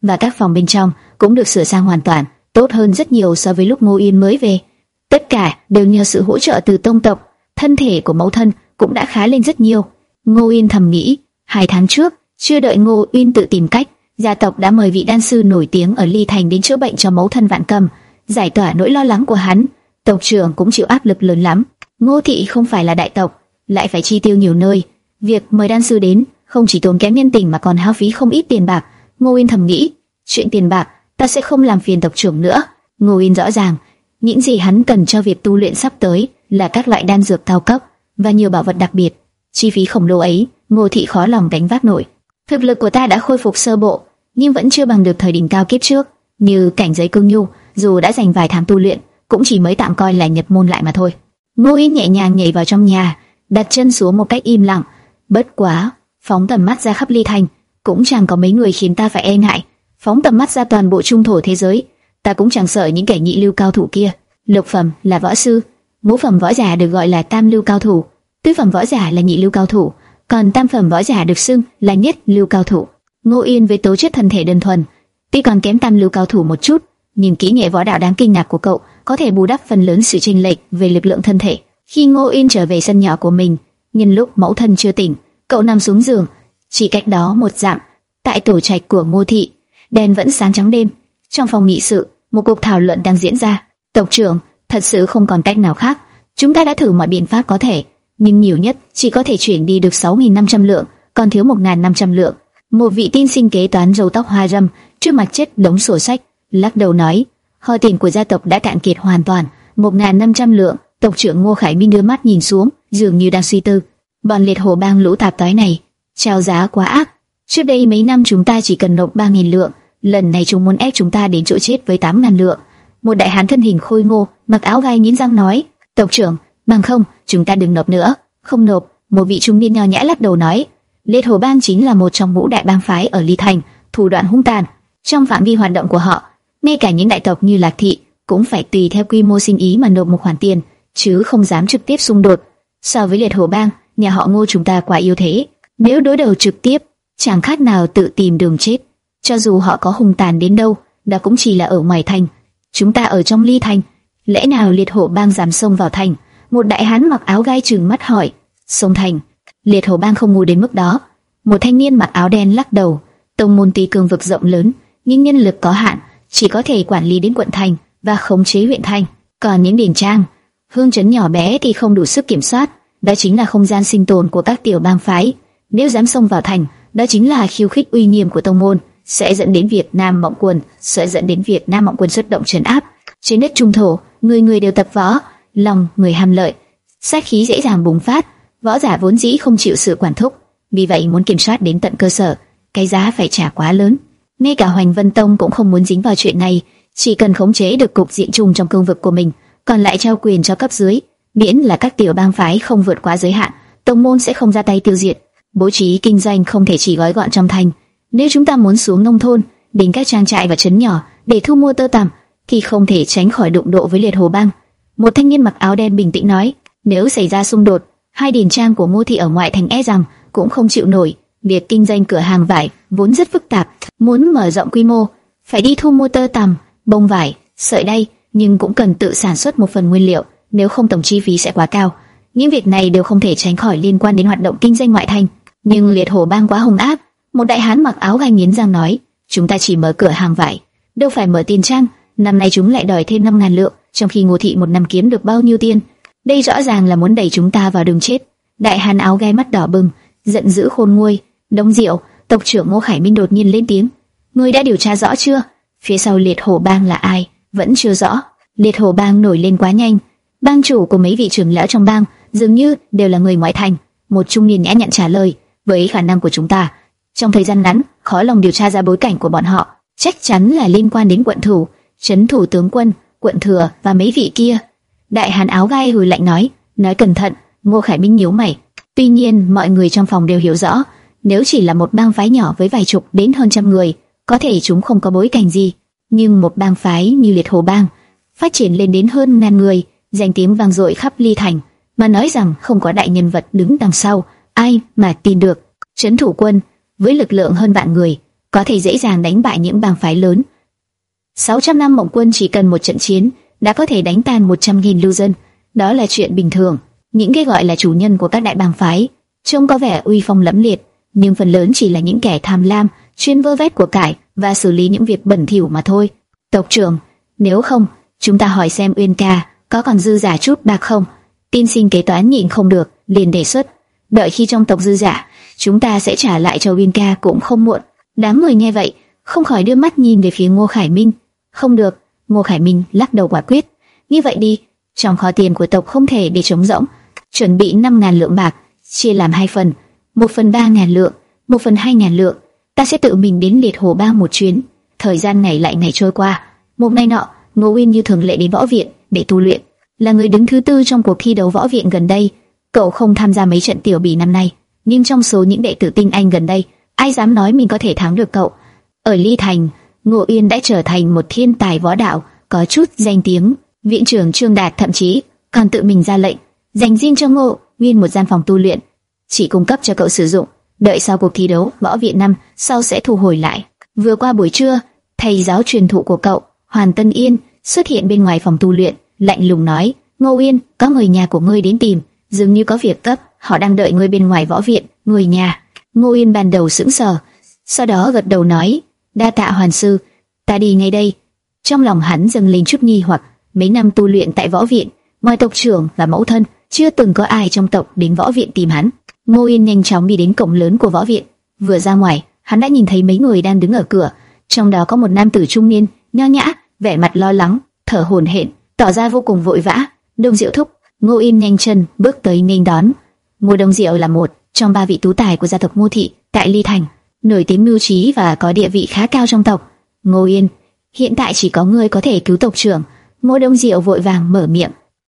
và các phòng bên trong cũng được sửa sang hoàn toàn, tốt hơn rất nhiều so với lúc Ngô Yên mới về. Tất cả đều nhờ sự hỗ trợ từ tông tộc, thân thể của mẫu thân cũng đã khá lên rất nhiều. Ngô Yên thầm nghĩ, hai tháng trước, chưa đợi Ngô Uyên tự tìm cách, gia tộc đã mời vị đan sư nổi tiếng ở Ly Thành đến chữa bệnh cho mẫu thân Vạn Cầm, giải tỏa nỗi lo lắng của hắn. Tộc trưởng cũng chịu áp lực lớn lắm. Ngô thị không phải là đại tộc, lại phải chi tiêu nhiều nơi, việc mời đan sư đến không chỉ tốn kém nhân tình mà còn hao phí không ít tiền bạc. Ngô Uyên thầm nghĩ, chuyện tiền bạc ta sẽ không làm phiền tộc trưởng nữa. Ngô Uyên rõ ràng, những gì hắn cần cho việc tu luyện sắp tới là các loại đan dược cao cấp và nhiều bảo vật đặc biệt. Chi phí khổng lồ ấy, Ngô thị khó lòng gánh vác nổi. Thực lực của ta đã khôi phục sơ bộ, nhưng vẫn chưa bằng được thời đỉnh cao kiếp trước. Như cảnh giới cương nhu, dù đã dành vài tháng tu luyện, cũng chỉ mới tạm coi là nhập môn lại mà thôi. Ngô Uyên nhẹ nhàng nhảy vào trong nhà, đặt chân xuống một cách im lặng. Bất quá, phóng tầm mắt ra khắp Ly Thành, cũng chẳng có mấy người khiến ta phải e ngại. Phóng tầm mắt ra toàn bộ trung thổ thế giới, ta cũng chẳng sợ những kẻ nhị lưu cao thủ kia. Lục phẩm là võ sư, ngũ phẩm võ giả được gọi là tam lưu cao thủ, tứ phẩm võ giả là nhị lưu cao thủ, còn tam phẩm võ giả được xưng là nhất lưu cao thủ. Ngô Yên với tố chất thân thể đơn thuần, tuy còn kém tam lưu cao thủ một chút, nhưng kỹ nghệ võ đạo đáng kinh ngạc của cậu có thể bù đắp phần lớn sự chênh lệch về lực lượng thân thể. Khi Ngô Yên trở về sân nhỏ của mình, nhân lúc mẫu thân chưa tỉnh, cậu nằm xuống giường, chỉ cách đó một dặm, tại tổ trạch của Ngô thị, đèn vẫn sáng trắng đêm. Trong phòng nghị sự, một cuộc thảo luận đang diễn ra. Tộc trưởng, thật sự không còn cách nào khác. Chúng ta đã thử mọi biện pháp có thể, nhưng nhiều nhất chỉ có thể chuyển đi được sáu nghìn năm trăm lượng, còn thiếu một nghìn năm trăm lượng. Một vị tiên sinh kế toán râu tóc hoa râm trước mặt chết đống sổ sách, lắc đầu nói, kho tiền của gia tộc đã cạn kiệt hoàn toàn, một nghìn năm trăm lượng. Tộc trưởng Ngô Khải Minh đưa mắt nhìn xuống, dường như đang suy tư. Bọn liệt hổ bang lũ tạp toái này trao giá quá ác. Trước đây mấy năm chúng ta chỉ cần nộp ba nghìn lượng, lần này chúng muốn ép chúng ta đến chỗ chết với tám nghìn lượng. Một đại hán thân hình khôi ngô, mặc áo gai nghiến răng nói, tộc trưởng, bằng không chúng ta đừng nộp nữa. Không nộp. Một vị trung niên nho nhã lắc đầu nói, liệt hổ bang chính là một trong ngũ đại bang phái ở Ly Thành, thủ đoạn hung tàn. Trong phạm vi hoạt động của họ, ngay cả những đại tộc như Lạc Thị cũng phải tùy theo quy mô sinh ý mà nộp một khoản tiền, chứ không dám trực tiếp xung đột. So với liệt hổ bang, nhà họ Ngô chúng ta quá yếu thế, nếu đối đầu trực tiếp, chẳng khác nào tự tìm đường chết. Cho dù họ có hung tàn đến đâu, đó cũng chỉ là ở ngoài thành. Chúng ta ở trong Ly Thành, lẽ nào liệt hổ bang dám xông vào thành? Một đại hán mặc áo gai trừng mắt hỏi. Xông thành? Liệt hổ bang không ngu đến mức đó. Một thanh niên mặc áo đen lắc đầu. Tông môn tuy cương vực rộng lớn, nhưng nhân lực có hạn, chỉ có thể quản lý đến quận thành và khống chế huyện thành. Còn những điển trang, hương trấn nhỏ bé thì không đủ sức kiểm soát. Đó chính là không gian sinh tồn của các tiểu bang phái. Nếu dám xông vào thành, đó chính là khiêu khích uy nghiêm của tông môn, sẽ dẫn đến việc Nam Mộng Quần, sẽ dẫn đến việc Nam Mộng Quần xuất động trấn áp. Trên đất trung thổ, người người đều tập võ, lòng người ham lợi, sát khí dễ dàng bùng phát. Võ giả vốn dĩ không chịu sự quản thúc, vì vậy muốn kiểm soát đến tận cơ sở, cái giá phải trả quá lớn. Ngay cả Hoành Vân Tông cũng không muốn dính vào chuyện này, chỉ cần khống chế được cục diện chung trong cương vực của mình, còn lại trao quyền cho cấp dưới, miễn là các tiểu bang phái không vượt quá giới hạn, tông môn sẽ không ra tay tiêu diệt. Bố trí kinh doanh không thể chỉ gói gọn trong thành. Nếu chúng ta muốn xuống nông thôn, đến các trang trại và trấn nhỏ để thu mua tơ tằm, thì không thể tránh khỏi đụng độ với liệt hổ bang. Một thanh niên mặc áo đen bình tĩnh nói, nếu xảy ra xung đột, hai điển trang của Ngô thị ở ngoại thành e rằng cũng không chịu nổi. Việc kinh doanh cửa hàng vải vốn rất phức tạp, muốn mở rộng quy mô, phải đi thu mua tơ tằm, bông vải, sợi đay, nhưng cũng cần tự sản xuất một phần nguyên liệu, nếu không tổng chi phí sẽ quá cao. Những việc này đều không thể tránh khỏi liên quan đến hoạt động kinh doanh ngoại thành. Nhưng liệt hổ bang quá hung ác. Một đại hán mặc áo gai nghiến răng nói, chúng ta chỉ mở cửa hàng vải, đâu phải mở tiền trang. Năm nay chúng lại đòi thêm năm ngàn lượng, trong khi Ngô thị một năm kiếm được bao nhiêu tiền? Đây rõ ràng là muốn đẩy chúng ta vào đường chết. Đại hán áo gai mắt đỏ bừng, giận dữ khôn nguôi. Đông Diệu, tộc trưởng Ngô Khải Minh đột nhiên lên tiếng, ngươi đã điều tra rõ chưa? Phía sau liệt hổ bang là ai? Vẫn chưa rõ. Liệt hổ bang nổi lên quá nhanh. Bang chủ của mấy vị trưởng lão trong bang dường như đều là người ngoại thành. Một trung niên nhã nhặn trả lời, với khả năng của chúng ta, trong thời gian ngắn khó lòng điều tra ra bối cảnh của bọn họ, chắc chắn là liên quan đến quận thủ, trấn thủ tướng quân, quận thừa và mấy vị kia. Đại hán áo gai hừ lạnh nói, nói cẩn thận. Ngô Khải Minh nhíu mày. Tuy nhiên mọi người trong phòng đều hiểu rõ, nếu chỉ là một bang phái nhỏ với vài chục đến hơn trăm người, có thể chúng không có bối cảnh gì, nhưng một bang phái như liệt hổ bang phát triển lên đến hơn ngàn người, danh tiếng vang dội khắp Ly Thành, mà nói rằng không có đại nhân vật đứng đằng sau, ai mà tin được? Trấn thủ quân với lực lượng hơn vạn người, có thể dễ dàng đánh bại những bang phái lớn. sáu trăm năm Mộng Quân chỉ cần một trận chiến đã có thể đánh tan một trăm nghìn lưu dân, đó là chuyện bình thường. Những cái gọi là chủ nhân của các đại bang phái trông có vẻ uy phong lẫm liệt, nhưng phần lớn chỉ là những kẻ tham lam, chuyên vơ vét của cải và xử lý những việc bẩn thỉu mà thôi. Tộc trưởng, nếu không, chúng ta hỏi xem Uyên ca có còn dư giả chút bạc không? Tiên sinh kế toán nhịn không được, liền đề xuất. Đợi khi trong tộc dư giả, chúng ta sẽ trả lại cho Uyên ca cũng không muộn. Đám người nghe vậy, không khỏi đưa mắt nhìn về phía Ngô Khải Minh. Không được, Ngô Khải Minh lắc đầu quả quyết. Như vậy đi, trong kho tiền của tộc không thể để trống rỗng. Chuẩn bị năm ngàn lượng bạc, chia làm hai phần, một phần ba ngàn lượng, một phần hai ngàn lượng. Ta sẽ tự mình đến Liệt Hồ Bang một chuyến. Thời gian ngày lại ngày trôi qua, một ngày nọ, Ngô Uyên như thường lệ đến võ viện để tu luyện. Là người đứng thứ tư trong cuộc thi đấu võ viện gần đây, cậu không tham gia mấy trận tiểu bỉ năm nay, nhưng trong số những đệ tử tinh anh gần đây, ai dám nói mình có thể thắng được cậu? Ở Ly Thành, Ngô Uyên đã trở thành một thiên tài võ đạo, có chút danh tiếng. Viện trưởng Trương Đạt thậm chí còn tự mình ra lệnh dành riêng cho Ngô Uyên một gian phòng tu luyện, chỉ cung cấp cho cậu sử dụng. Đợi sau cuộc thi đấu võ viện năm sau sẽ thu hồi lại. Vừa qua buổi trưa, thầy giáo truyền thụ của cậu, Hoàn Tân Yên, xuất hiện bên ngoài phòng tu luyện, lạnh lùng nói: Ngô Uyên, có người nhà của ngươi đến tìm, dường như có việc cấp, họ đang đợi ngươi bên ngoài võ viện. Người nhà? Ngô Uyên ban đầu sững sờ, sau đó gật đầu nói: đa tạ Hoàn sư, ta đi ngay đây. Trong lòng hắn dâng lên chút nghi hoặc, mấy năm tu luyện tại võ viện, ngoài tộc trưởng và mẫu thân, chưa từng có ai trong tộc đến võ viện tìm hắn. Ngô Uyên nhanh chóng đi đến cổng lớn của võ viện, vừa ra ngoài, hắn đã nhìn thấy mấy người đang đứng ở cửa, trong đó có một nam tử trung niên, nho nhã, vẻ mặt lo lắng, thở hổn hển, tỏ ra vô cùng vội vã. Đông Diệu thúc. Ngô Uyên nhanh chân bước tới nghênh đón. Ngô Đông Diệu là một trong ba vị tú tài của gia tộc Ngô thị tại Ly Thành, nổi tiếng mưu trí và có địa vị khá cao trong tộc. Ngô Uyên, hiện tại chỉ có ngươi có thể cứu tộc trưởng. Ngô Đông Diệu vội vàng mở miệng.